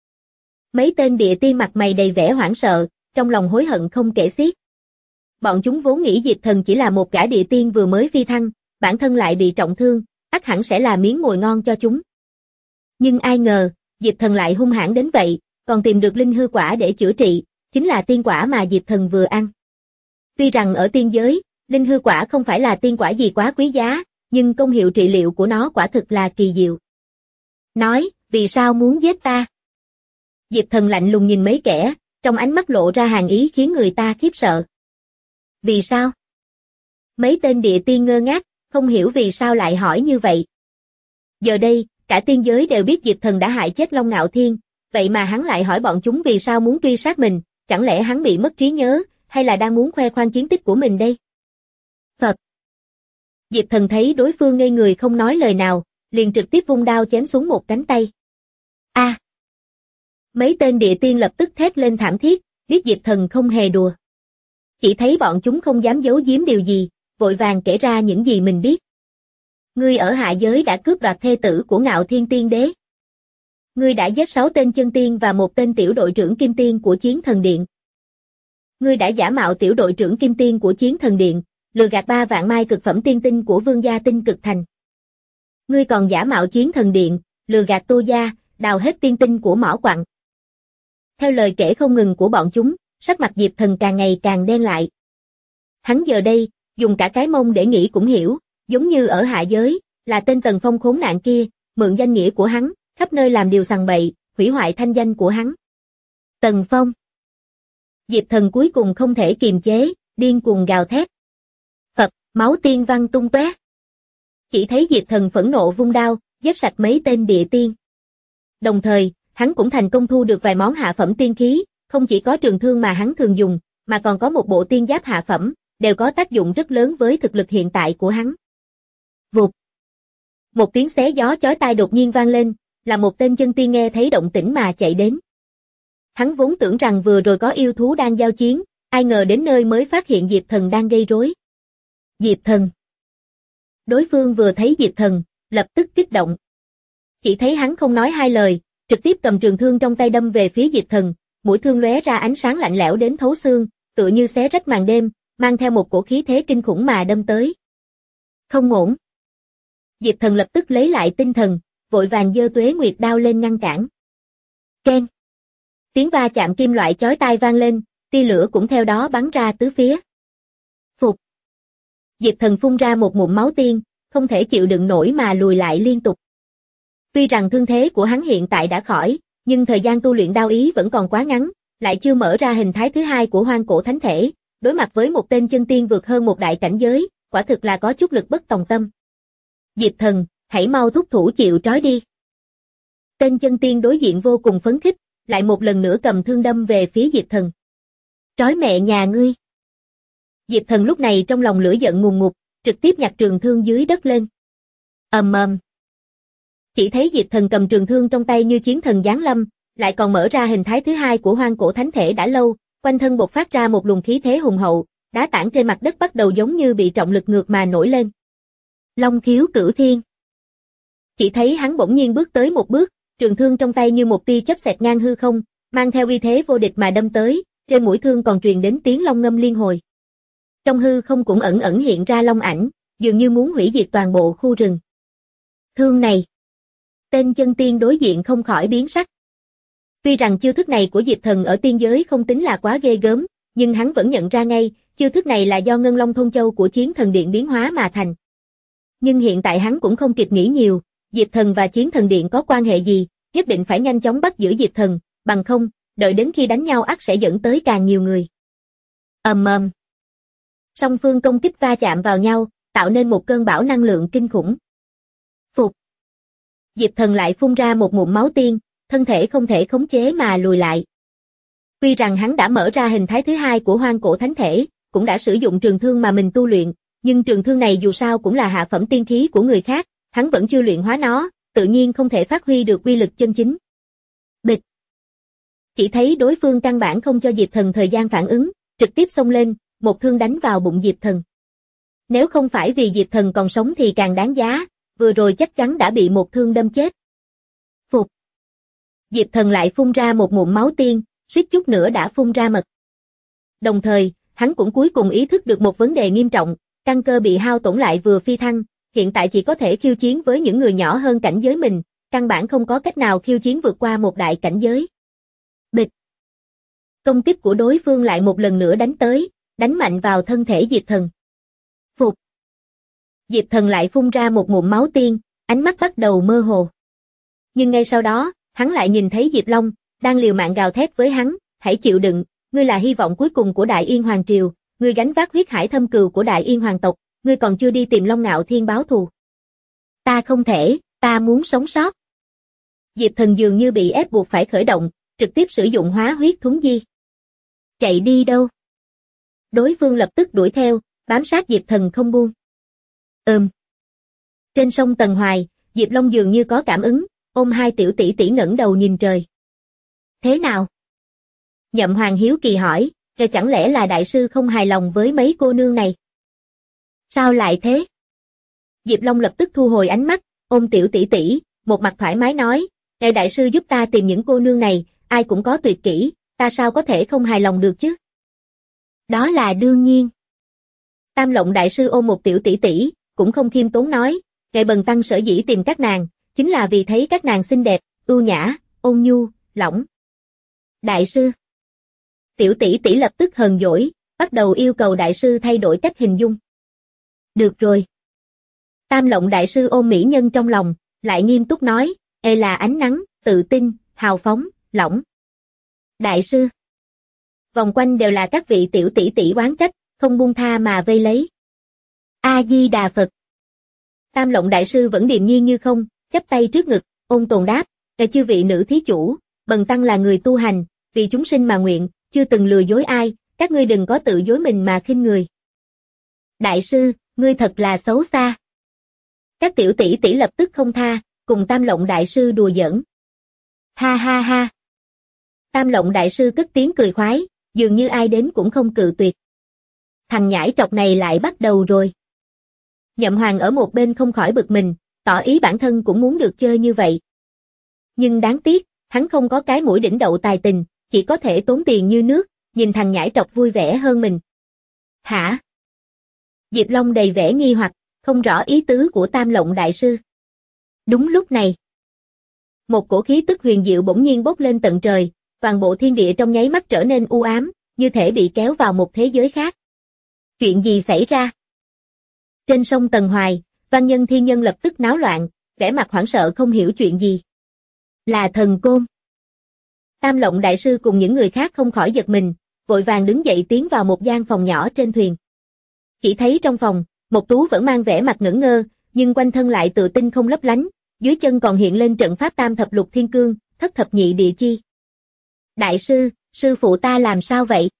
Mấy tên địa tiên mặt mày đầy vẻ hoảng sợ, trong lòng hối hận không kể xiết. Bọn chúng vốn nghĩ Diệp Thần chỉ là một gã địa tiên vừa mới phi thăng, bản thân lại bị trọng thương, ắt hẳn sẽ là miếng mồi ngon cho chúng. Nhưng ai ngờ, Diệp Thần lại hung hãn đến vậy, còn tìm được linh hư quả để chữa trị, chính là tiên quả mà Diệp Thần vừa ăn. Tuy rằng ở tiên giới, linh hư quả không phải là tiên quả gì quá quý giá, nhưng công hiệu trị liệu của nó quả thực là kỳ diệu. Nói, vì sao muốn giết ta? Diệp Thần lạnh lùng nhìn mấy kẻ, trong ánh mắt lộ ra hàn ý khiến người ta khiếp sợ. Vì sao? Mấy tên địa tiên ngơ ngác, không hiểu vì sao lại hỏi như vậy. Giờ đây, cả tiên giới đều biết Diệp Thần đã hại chết Long Ngạo Thiên, vậy mà hắn lại hỏi bọn chúng vì sao muốn truy sát mình, chẳng lẽ hắn bị mất trí nhớ, hay là đang muốn khoe khoang chiến tích của mình đây? Phật! Diệp Thần thấy đối phương ngây người không nói lời nào, liền trực tiếp vung đao chém xuống một cánh tay. A! Mấy tên địa tiên lập tức thét lên thảm thiết, biết Diệp Thần không hề đùa. Chỉ thấy bọn chúng không dám giấu giếm điều gì, vội vàng kể ra những gì mình biết. Ngươi ở hạ giới đã cướp đoạt thê tử của Ngạo Thiên Tiên Đế. Ngươi đã giết 6 tên chân tiên và một tên tiểu đội trưởng kim tiên của Chiến Thần Điện. Ngươi đã giả mạo tiểu đội trưởng kim tiên của Chiến Thần Điện, lừa gạt 3 vạn mai cực phẩm tiên tinh của Vương gia Tinh Cực Thành. Ngươi còn giả mạo Chiến Thần Điện, lừa gạt Tô gia, đào hết tiên tinh của mỏ quặng. Theo lời kể không ngừng của bọn chúng, sắc mặt Diệp Thần càng ngày càng đen lại. Hắn giờ đây, dùng cả cái mông để nghĩ cũng hiểu, giống như ở hạ giới, là tên Tần Phong khốn nạn kia, mượn danh nghĩa của hắn, khắp nơi làm điều sằng bậy, hủy hoại thanh danh của hắn. Tần Phong. Diệp Thần cuối cùng không thể kiềm chế, điên cuồng gào thét. Phật, máu tiên văng tung tóe. Chỉ thấy Diệp Thần phẫn nộ vung đao, giết sạch mấy tên địa tiên. Đồng thời, hắn cũng thành công thu được vài món hạ phẩm tiên khí, không chỉ có trường thương mà hắn thường dùng, mà còn có một bộ tiên giáp hạ phẩm, đều có tác dụng rất lớn với thực lực hiện tại của hắn. Vụt. Một tiếng xé gió chói tai đột nhiên vang lên, là một tên chân tiên nghe thấy động tĩnh mà chạy đến. Hắn vốn tưởng rằng vừa rồi có yêu thú đang giao chiến, ai ngờ đến nơi mới phát hiện Diệp Thần đang gây rối. Diệp Thần. Đối phương vừa thấy Diệp Thần, lập tức kích động. Chỉ thấy hắn không nói hai lời, trực tiếp cầm trường thương trong tay đâm về phía Diệp Thần, mũi thương lóe ra ánh sáng lạnh lẽo đến thấu xương, tựa như xé rách màn đêm, mang theo một cổ khí thế kinh khủng mà đâm tới. Không ổn. Diệp Thần lập tức lấy lại tinh thần, vội vàng giơ Tuế Nguyệt đao lên ngăn cản. Keng. Tiếng va chạm kim loại chói tai vang lên, tia lửa cũng theo đó bắn ra tứ phía. Phục. Diệp Thần phun ra một ngụm máu tiên, không thể chịu đựng nổi mà lùi lại liên tục. Tuy rằng thương thế của hắn hiện tại đã khỏi, nhưng thời gian tu luyện đao ý vẫn còn quá ngắn, lại chưa mở ra hình thái thứ hai của Hoang Cổ Thánh Thể, đối mặt với một tên chân tiên vượt hơn một đại cảnh giới, quả thực là có chút lực bất tòng tâm. Diệp Thần, hãy mau thúc thủ chịu trói đi. Tên chân tiên đối diện vô cùng phấn khích, lại một lần nữa cầm thương đâm về phía Diệp Thần. Trói mẹ nhà ngươi. Diệp Thần lúc này trong lòng lửa giận ngùn ngụt, trực tiếp nhặt trường thương dưới đất lên. Ầm ầm. Chỉ thấy Diệp Thần cầm trường thương trong tay như chiến thần giáng lâm, lại còn mở ra hình thái thứ hai của Hoang Cổ Thánh Thể đã lâu, quanh thân bộc phát ra một luồng khí thế hùng hậu, đá tảng trên mặt đất bắt đầu giống như bị trọng lực ngược mà nổi lên. Long khiếu cửu thiên. Chỉ thấy hắn bỗng nhiên bước tới một bước, trường thương trong tay như một tia chớp xẹt ngang hư không, mang theo uy thế vô địch mà đâm tới, trên mũi thương còn truyền đến tiếng long ngâm liên hồi. Trong hư không cũng ẩn ẩn hiện ra long ảnh, dường như muốn hủy diệt toàn bộ khu rừng. Thương này. Tên chân tiên đối diện không khỏi biến sắc. Tuy rằng chiêu thức này của Diệp Thần ở tiên giới không tính là quá ghê gớm, nhưng hắn vẫn nhận ra ngay, chiêu thức này là do Ngân Long Thôn Châu của Chiến Thần Điện biến hóa mà thành. Nhưng hiện tại hắn cũng không kịp nghĩ nhiều, Diệp Thần và Chiến Thần Điện có quan hệ gì, nhất định phải nhanh chóng bắt giữ Diệp Thần, bằng không, đợi đến khi đánh nhau ắt sẽ dẫn tới càng nhiều người. Ầm ầm. Song phương công kích va chạm vào nhau, tạo nên một cơn bão năng lượng kinh khủng. Phục. Diệp Thần lại phun ra một ngụm máu tiên, thân thể không thể khống chế mà lùi lại. Tuy rằng hắn đã mở ra hình thái thứ hai của hoang cổ thánh thể, cũng đã sử dụng trường thương mà mình tu luyện, nhưng trường thương này dù sao cũng là hạ phẩm tiên khí của người khác, hắn vẫn chưa luyện hóa nó, tự nhiên không thể phát huy được uy lực chân chính. Bịch. Chỉ thấy đối phương căn bản không cho Diệp Thần thời gian phản ứng, trực tiếp xông lên, một thương đánh vào bụng Diệp Thần. Nếu không phải vì Diệp Thần còn sống thì càng đáng giá, vừa rồi chắc chắn đã bị một thương đâm chết. Phục. Diệp Thần lại phun ra một ngụm máu tiên, suýt chút nữa đã phun ra mật. Đồng thời, hắn cũng cuối cùng ý thức được một vấn đề nghiêm trọng, căn cơ bị hao tổn lại vừa phi thăng, hiện tại chỉ có thể khiêu chiến với những người nhỏ hơn cảnh giới mình, căn bản không có cách nào khiêu chiến vượt qua một đại cảnh giới. Bịch. Công kích của đối phương lại một lần nữa đánh tới, đánh mạnh vào thân thể Diệp Thần. Phục. Diệp Thần lại phun ra một ngụm máu tiên, ánh mắt bắt đầu mơ hồ. Nhưng ngay sau đó, hắn lại nhìn thấy Diệp Long, đang liều mạng gào thét với hắn, hãy chịu đựng, ngươi là hy vọng cuối cùng của Đại Yên Hoàng Triều, ngươi gánh vác huyết hải thâm cừu của Đại Yên Hoàng tộc, ngươi còn chưa đi tìm Long Ngạo Thiên báo thù. Ta không thể, ta muốn sống sót. Diệp Thần dường như bị ép buộc phải khởi động, trực tiếp sử dụng hóa huyết thuấn di. Chạy đi đâu? Đối phương lập tức đuổi theo, bám sát Diệp Thần không buông. Trên sông Tần Hoài, Diệp Long dường như có cảm ứng, ôm hai tiểu tỷ tỷ ngẩng đầu nhìn trời. Thế nào? Nhậm Hoàng hiếu kỳ hỏi, chẳng lẽ là đại sư không hài lòng với mấy cô nương này? Sao lại thế? Diệp Long lập tức thu hồi ánh mắt, ôm tiểu tỷ tỷ, một mặt thoải mái nói, đại sư giúp ta tìm những cô nương này, ai cũng có tuyệt kỹ, ta sao có thể không hài lòng được chứ? Đó là đương nhiên. Tam Lộng đại sư ôm một tiểu tỷ tỷ, cũng không khiêm tốn nói, Bần tăng sở dĩ tìm các nàng, chính là vì thấy các nàng xinh đẹp, ưu nhã, ôn nhu, lỏng. Đại sư. Tiểu tỷ tỷ lập tức hờn dỗi, bắt đầu yêu cầu đại sư thay đổi cách hình dung. Được rồi. Tam Lộng đại sư ôm mỹ nhân trong lòng, lại nghiêm túc nói, là ánh nắng, tự tin, hào phóng, lỏng. Đại sư. Vòng quanh đều là các vị tiểu tỷ tỷ oán trách, không buông tha mà vây lấy. A Di Đà Phật. Tam Lộng đại sư vẫn điềm nhiên như không, chắp tay trước ngực, ôn tồn đáp, chư vị nữ thí chủ, bần tăng là người tu hành, vì chúng sinh mà nguyện, chưa từng lừa dối ai, các ngươi đừng có tự dối mình mà khinh người. Đại sư, ngươi thật là xấu xa. Các tiểu tỷ tỷ lập tức không tha, cùng Tam Lộng đại sư đùa giỡn. Ha ha ha. Tam Lộng đại sư cất tiếng cười khoái, dường như ai đến cũng không cự tuyệt. Thằng nhãi trọc này lại bắt đầu rồi. Nhậm Hoàng ở một bên không khỏi bực mình, tỏ ý bản thân cũng muốn được chơi như vậy. Nhưng đáng tiếc, hắn không có cái mũi đỉnh đậu tài tình, chỉ có thể tốn tiền như nước, nhìn thằng nhãi trọc vui vẻ hơn mình. Hả? Diệp Long đầy vẻ nghi hoặc, không rõ ý tứ của Tam Lộng đại sư. Đúng lúc này, một cổ khí tức huyền diệu bỗng nhiên bốc lên tận trời, toàn bộ thiên địa trong nháy mắt trở nên u ám, như thể bị kéo vào một thế giới khác. Chuyện gì xảy ra? Trên sông Tần Hoài, văn nhân thiên nhân lập tức náo loạn, vẻ mặt hoảng sợ không hiểu chuyện gì. Là thần côn. Tam Lộng đại sư cùng những người khác không khỏi giật mình, vội vàng đứng dậy tiến vào một gian phòng nhỏ trên thuyền. Chỉ thấy trong phòng, Mộc Tú vẫn mang vẻ mặt ngẩn ngơ, nhưng quanh thân lại tự tin không lấp lánh, dưới chân còn hiện lên trận pháp Tam Thập Lục Thiên Cương, Thất Thập Nhị Địa Chi. Đại sư, sư phụ ta làm sao vậy?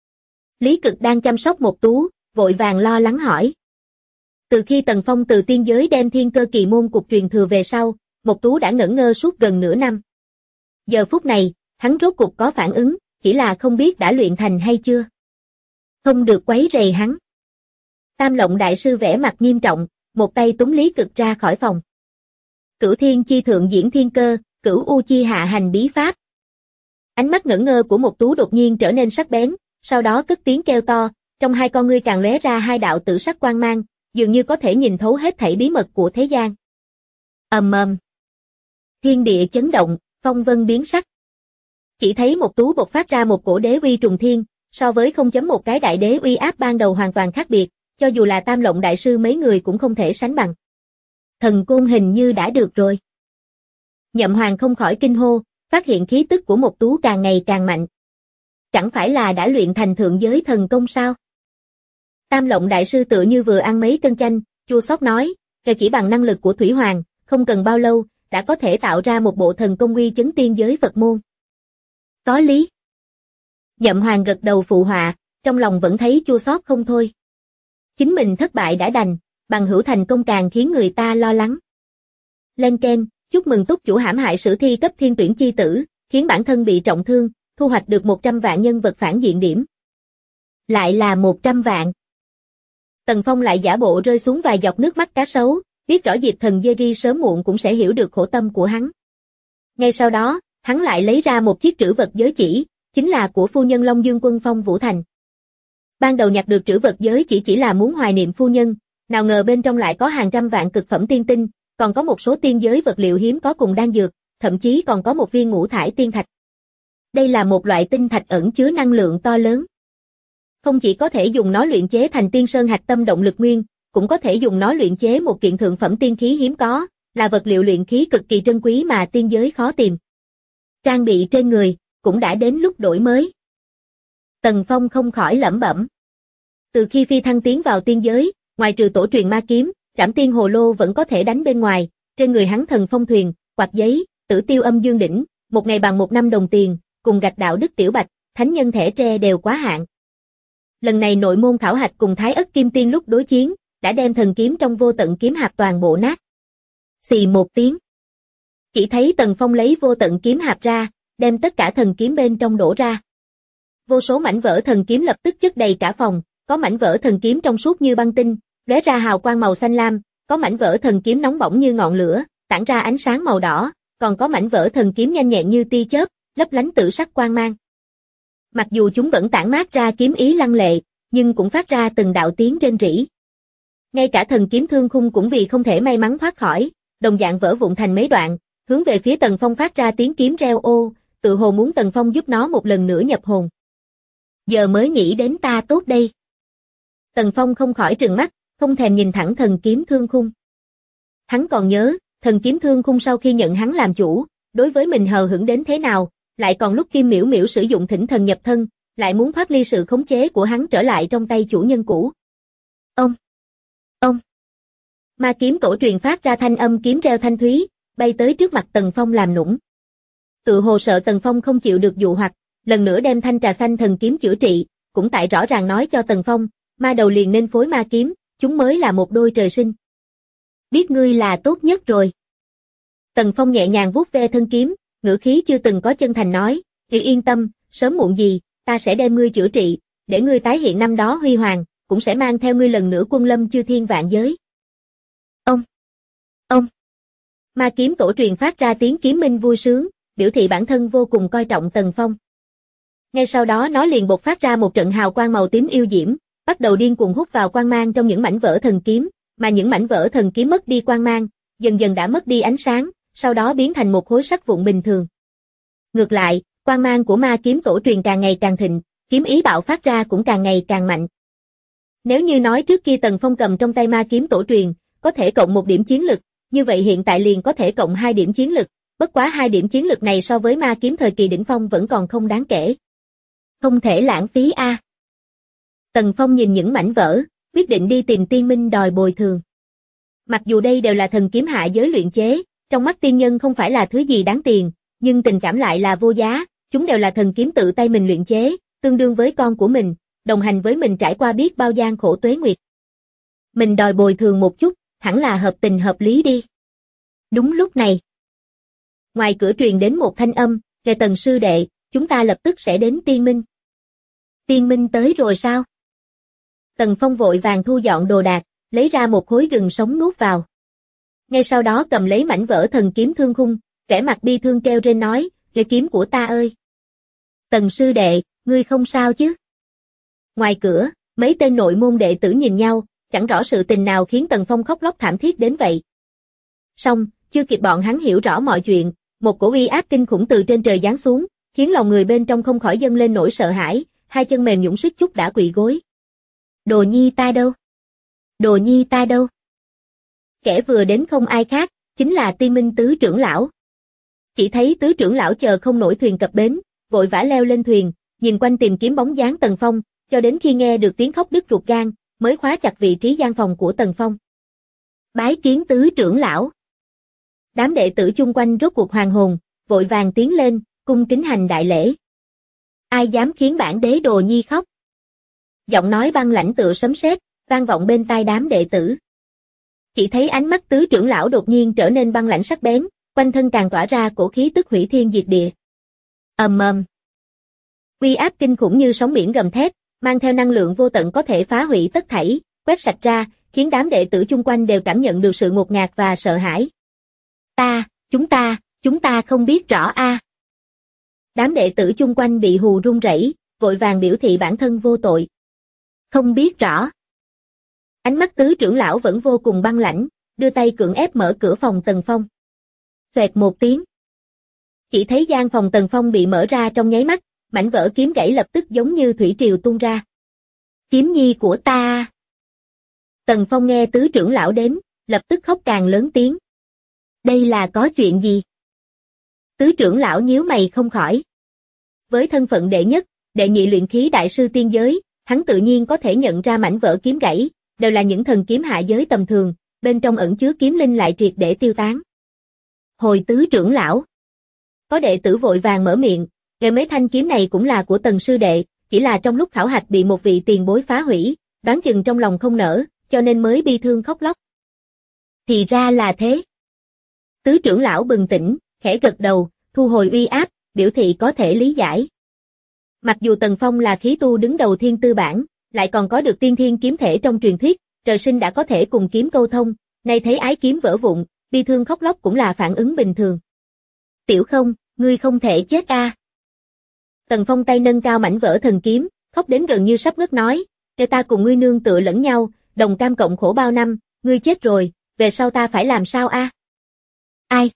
Lý Cực đang chăm sóc Mộc Tú, vội vàng lo lắng hỏi. Từ khi Tần Phong từ tiên giới đem Thiên Cơ Kỳ môn cục truyền thừa về sau, Mộc Tú đã ngẩn ngơ suốt gần nửa năm. Giờ phút này, hắn rốt cục có phản ứng, chỉ là không biết đã luyện thành hay chưa. Không được quấy rầy hắn. Tam Lộng đại sư vẻ mặt nghiêm trọng, một tay túm Lý Cực ra khỏi phòng. Cửu Thiên chi thượng diễn thiên cơ, Cửu U chi hạ hành bí pháp. Ánh mắt ngẩn ngơ của Mộc Tú đột nhiên trở nên sắc bén, sau đó cất tiếng kêu to, trong hai con ngươi càng lóe ra hai đạo tử sắc quang mang, dường như có thể nhìn thấu hết thảy bí mật của thế gian. Ầm ầm. Thiên địa chấn động, phong vân biến sắc. Chỉ thấy Mộc Tú bộc phát ra một cổ đế uy trùng thiên, so với 0.1 cái đại đế uy áp ban đầu hoàn toàn khác biệt, cho dù là Tam Lộng đại sư mấy người cũng không thể sánh bằng. Thần côn hình như đã được rồi. Nhậm Hoàng không khỏi kinh hô, phát hiện khí tức của Mộc Tú càng ngày càng mạnh. Chẳng phải là đã luyện thành thượng giới thần công sao? Tam Lộng đại sư tựa như vừa ăn mấy cân chanh, chua xót nói, chỉ bằng năng lực của Thủy Hoàng, không cần bao lâu, đã có thể tạo ra một bộ thần công uy chấn tiên giới Phật môn. Có lý. Nhậm Hoàng gật đầu phụ họa, trong lòng vẫn thấy chua xót không thôi. Chính mình thất bại đã đành, bằng hữu thành công càng khiến người ta lo lắng. Lên keng, chúc mừng túc chủ hãm hại sử thi cấp thiên tuyển chi tử, khiến bản thân bị trọng thương, thu hoạch được 100 vạn nhân vật phản diện điểm. Lại là 100 vạn. Tần Phong lại giả bộ rơi xuống vài giọt nước mắt cá sấu, biết rõ Diệp Thần Jerry sớm muộn cũng sẽ hiểu được khổ tâm của hắn. Ngay sau đó, hắn lại lấy ra một chiếc trữ vật giới chỉ, chính là của phu nhân Long Dương Quân Phong Vũ Thành. Ban đầu nhặt được trữ vật giới chỉ là muốn hoài niệm phu nhân, nào ngờ bên trong lại có hàng trăm vạn cực phẩm tiên tinh, còn có một số tiên giới vật liệu hiếm có cùng đan dược, thậm chí còn có một viên ngũ thải tiên thạch. Đây là một loại tinh thạch ẩn chứa năng lượng to lớn. Không chỉ có thể dùng nó luyện chế thành tiên sơn hạch tâm động lực nguyên, cũng có thể dùng nó luyện chế một kiện thượng phẩm tiên khí hiếm có, là vật liệu luyện khí cực kỳ trân quý mà tiên giới khó tìm. Trang bị trên người, cũng đã đến lúc đổi mới. Tần Phong không khỏi lẩm bẩm. Từ khi phi thăng tiến vào tiên giới, ngoài trừ tổ truyền ma kiếm, trảm tiên hồ lô vẫn có thể đánh bên ngoài, trên người hắn thần phong thuyền, quạt giấy, tử tiêu âm dương đỉnh, một ngày bằng 1 năm đồng tiền, cùng gạch đạo đức tiểu bạch, thánh nhân thẻ tre đều quá hạn. Lần này nội môn khảo hạch cùng Thái Ất Kim Tiên lúc đối chiến, đã đem thần kiếm trong vô tận kiếm hạp toàn bộ nát. Xì một tiếng. Chỉ thấy Tần Phong lấy vô tận kiếm hạp ra, đem tất cả thần kiếm bên trong đổ ra. Vô số mảnh vỡ thần kiếm lập tức chất đầy cả phòng, có mảnh vỡ thần kiếm trong suốt như băng tinh, lóe ra hào quang màu xanh lam, có mảnh vỡ thần kiếm nóng bỏng như ngọn lửa, tản ra ánh sáng màu đỏ, còn có mảnh vỡ thần kiếm nhanh nhẹn như tia chớp, lấp lánh tử sắc quang mang. Mặc dù chúng vẫn tản mát ra kiếm ý lăng lệ, nhưng cũng phát ra từng đạo tiếng rên rỉ. Ngay cả thần kiếm thương khung cũng vì không thể may mắn thoát khỏi, đồng dạng vỡ vụn thành mấy đoạn, hướng về phía Tần Phong phát ra tiếng kiếm reo ô, tự hồ muốn Tần Phong giúp nó một lần nữa nhập hồn. Giờ mới nghĩ đến ta tốt đây. Tần Phong không khỏi trừng mắt, không thèm nhìn thẳng thần kiếm thương khung. Hắn còn nhớ, thần kiếm thương khung sau khi nhận hắn làm chủ, đối với mình hờ hững đến thế nào, lại còn lúc Kim Miểu Miểu sử dụng thỉnh thần nhập thân, lại muốn thoát ly sự khống chế của hắn trở lại trong tay chủ nhân cũ. Ông! Ma kiếm tổ truyền phát ra thanh âm kiếm reo thanh thúy, bay tới trước mặt Tần Phong làm nũng. Tự hồ sợ Tần Phong không chịu được dụ hoặc, lần nữa đem thanh trà xanh thần kiếm chữa trị, cũng tại rõ ràng nói cho Tần Phong, ma đầu liền nên phối ma kiếm, chúng mới là một đôi trời sinh. Biết ngươi là tốt nhất rồi. Tần Phong nhẹ nhàng vuốt ve thân kiếm, ngữ khí chưa từng có chân thành nói, yên tâm, sớm muộn gì, ta sẽ đem ngươi chữa trị, để ngươi tái hiện năm đó huy hoàng, cũng sẽ mang theo ngươi lần nữa quân lâm chư thiên vạn giới. Ông! Ma kiếm tổ truyền phát ra tiếng kiếm minh vui sướng, biểu thị bản thân vô cùng coi trọng Tần Phong. Ngay sau đó nó liền bộc phát ra một trận hào quang màu tím yêu diễm, bắt đầu điên cuồng hút vào quang mang trong những mảnh vỡ thần kiếm, mà những mảnh vỡ thần kiếm mất đi quang mang, dần dần đã mất đi ánh sáng, sau đó biến thành một khối sắt vụn bình thường. Ngược lại, quang mang của ma kiếm tổ truyền càng ngày càng thịnh, kiếm ý bạo phát ra cũng càng ngày càng mạnh. Nếu như nói trước kia Tần Phong cầm trong tay ma kiếm tổ truyền, có thể cộng 1 điểm chiến lực, như vậy hiện tại liền có thể cộng 2 điểm chiến lực, bất quá 2 điểm chiến lực này so với ma kiếm thời kỳ đỉnh phong vẫn còn không đáng kể. Không thể lãng phí a. Tần Phong nhìn những mảnh vỡ, quyết định đi tìm tiên minh đòi bồi thường. Mặc dù đây đều là thần kiếm hạ giới luyện chế, trong mắt tiên nhân không phải là thứ gì đáng tiền, nhưng tình cảm lại là vô giá, chúng đều là thần kiếm tự tay mình luyện chế, tương đương với con của mình, đồng hành với mình trải qua biết bao gian khổ tuế nguyệt. Mình đòi bồi thường một chút, hẳn là hợp tình hợp lý đi. Đúng lúc này, ngoài cửa truyền đến một thanh âm, "Kề Tần sư đệ, chúng ta lập tức sẽ đến tiên minh." Tiên minh tới rồi sao? Tần Phong vội vàng thu dọn đồ đạc, lấy ra một khối gừng sống nuốt vào. Ngay sau đó cầm lấy mảnh vỡ thần kiếm thương khung, vẻ mặt bi thương kêu rên nói, "Kìa kiếm của ta ơi! Tần sư đệ, ngươi không sao chứ?" Ngoài cửa, mấy tên nội môn đệ tử nhìn nhau, chẳng rõ sự tình nào khiến Tần Phong khóc lóc thảm thiết đến vậy. Song, chưa kịp bọn hắn hiểu rõ mọi chuyện, một cổ uy áp kinh khủng từ trên trời giáng xuống, khiến lòng người bên trong không khỏi dâng lên nỗi sợ hãi, hai chân mềm nhũn suýt chút đã quỵ gối. Đồ nhi ta đâu? Đồ nhi ta đâu? Kẻ vừa đến không ai khác, chính là Tiên Minh tứ trưởng lão. Chỉ thấy tứ trưởng lão chờ không nổi thuyền cập bến, vội vã leo lên thuyền, nhìn quanh tìm kiếm bóng dáng Tần Phong, cho đến khi nghe được tiếng khóc đứt ruột gan, mới khóa chặt vị trí gian phòng của Tần Phong. Bái kiến tứ trưởng lão. Đám đệ tử chung quanh rốt cuộc hoàn hồn, vội vàng tiến lên, cung kính hành đại lễ. Ai dám khiến bản đế đồ nhi khóc? Giọng nói băng lãnh tựa sấm sét, vang vọng bên tai đám đệ tử. Chỉ thấy ánh mắt tứ trưởng lão đột nhiên trở nên băng lãnh sắc bén, quanh thân càng tỏa ra cổ khí tức hủy thiên diệt địa. Ầm ầm. Uy áp kinh khủng như sóng biển gầm thét, mang theo năng lượng vô tận có thể phá hủy tất thảy, quét sạch ra, khiến đám đệ tử chung quanh đều cảm nhận được sự ngột ngạt và sợ hãi. Chúng ta không biết rõ a. Đám đệ tử chung quanh bị hù run rẩy, vội vàng biểu thị bản thân vô tội. Không biết rõ. Ánh mắt tứ trưởng lão vẫn vô cùng băng lãnh, đưa tay cưỡng ép mở cửa phòng Tần Phong. Xoẹt một tiếng. Chỉ thấy gian phòng Tần Phong bị mở ra trong nháy mắt, mảnh vỡ kiếm gãy lập tức giống như thủy triều tuôn ra. Kiếm nhi của ta. Tần Phong nghe tứ trưởng lão đến, lập tức khóc càng lớn tiếng. Đây là có chuyện gì? Tứ trưởng lão nhíu mày không khỏi. Với thân phận đệ nhất, đệ nhị luyện khí đại sư tiên giới, hắn tự nhiên có thể nhận ra mảnh vỡ kiếm gãy, đều là những thần kiếm hạ giới tầm thường, bên trong ẩn chứa kiếm linh lại triệt để tiêu tán. Hồi tứ trưởng lão. Có đệ tử vội vàng mở miệng, mấy thanh kiếm này cũng là của Tần sư đệ, chỉ là trong lúc khảo hạch bị một vị tiền bối phá hủy, đoán chừng trong lòng không nỡ, cho nên mới bi thương khóc lóc. Thì ra là thế. Tứ trưởng lão bừng tỉnh, khẽ gật đầu, thu hồi uy áp, biểu thị có thể lý giải. Mặc dù Tần Phong là khí tu đứng đầu thiên tư bảng, lại còn có được tiên thiên kiếm thể trong truyền thuyết, trời sinh đã có thể cùng kiếm câu thông, nay thấy ái kiếm vỡ vụn, bi thương khóc lóc cũng là phản ứng bình thường. Tiểu Không, ngươi không thể chết a. Tần Phong tay nâng cao mảnh vỡ thần kiếm, khóc đến gần như sắp ngất nói, để ta cùng ngươi nương tựa lẫn nhau, đồng cam cộng khổ bao năm, ngươi chết rồi, về sau ta phải làm sao a? Ai?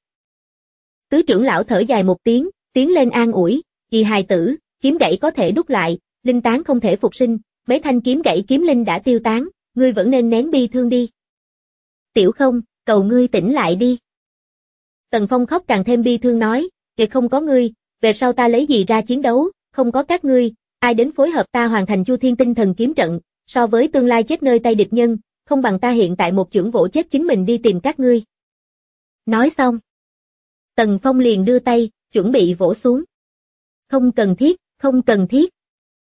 Tứ trưởng lão thở dài một tiếng, tiến lên an ủi, vì hài tử, kiếm gãy có thể đúc lại, linh tán không thể phục sinh, mấy thanh kiếm gãy kiếm linh đã tiêu tán, ngươi vẫn nên nén bi thương đi. Tiểu Không, cầu ngươi tỉnh lại đi. Tần Phong khóc càng thêm bi thương nói, kìa không có ngươi, về sau ta lấy gì ra chiến đấu, không có các ngươi, ai đến phối hợp ta hoàn thành Chu Thiên Tinh Thần kiếm trận, so với tương lai chết nơi tay địch nhân, không bằng ta hiện tại một chưởng vỗ chết chính mình đi tìm các ngươi. Nói xong, Tần Phong liền đưa tay, chuẩn bị vỗ xuống. Không cần thiết, không cần thiết.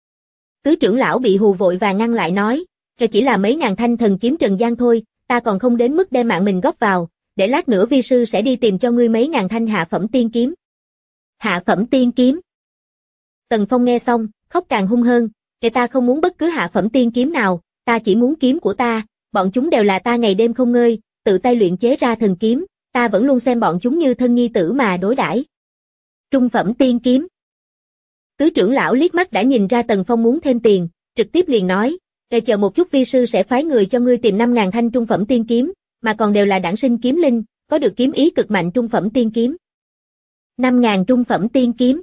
Tứ trưởng lão bị hù vội và ngăn lại nói, chỉ là mấy ngàn thanh thần kiếm trần gian thôi, ta còn không đến mức đem mạng mình góp vào, để lát nữa vi sư sẽ đi tìm cho ngươi mấy ngàn thanh hạ phẩm tiên kiếm. Hạ phẩm tiên kiếm. Tần Phong nghe xong, khóc càng hung hơn, ta không muốn bất cứ hạ phẩm tiên kiếm nào, ta chỉ muốn kiếm của ta, bọn chúng đều là ta ngày đêm không ngơi, tự tay luyện chế ra thần kiếm, ta vẫn luôn xem bọn chúng như thân nhi tử mà đối đãi. Trung phẩm tiên kiếm. Tứ trưởng lão liếc mắt đã nhìn ra Tần Phong muốn thêm tiền, trực tiếp liền nói, chờ một chút vi sư sẽ phái người cho ngươi tìm 5.000 thanh trung phẩm tiên kiếm, mà còn đều là đản sinh kiếm linh, có được kiếm ý cực mạnh trung phẩm tiên kiếm. 5.000 trung phẩm tiên kiếm.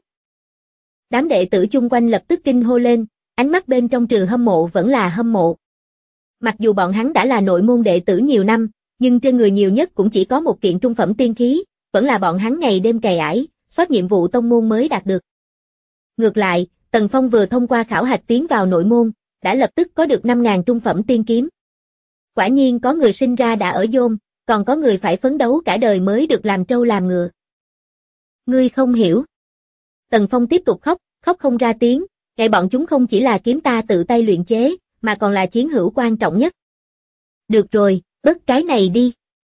Đám đệ tử chung quanh lập tức kinh hô lên, ánh mắt bên trong trừ hâm mộ vẫn là hâm mộ. Mặc dù bọn hắn đã là nội môn đệ tử nhiều năm, nhưng trên người nhiều nhất cũng chỉ có một kiện trung phẩm tiên khí, vẫn là bọn hắn ngày đêm cày ải, soát nhiệm vụ tông môn mới đạt được. Ngược lại, Tần Phong vừa thông qua khảo hạch tiến vào nội môn, đã lập tức có được 5.000 trung phẩm tiên kiếm. Quả nhiên có người sinh ra đã ở dôm, còn có người phải phấn đấu cả đời mới được làm trâu làm ngựa. Ngươi không hiểu. Tần Phong tiếp tục khóc, khóc không ra tiếng, ngày bọn chúng không chỉ là kiếm ta tự tay luyện chế, mà còn là chiến hữu quan trọng nhất. Được rồi, bớt cái này đi.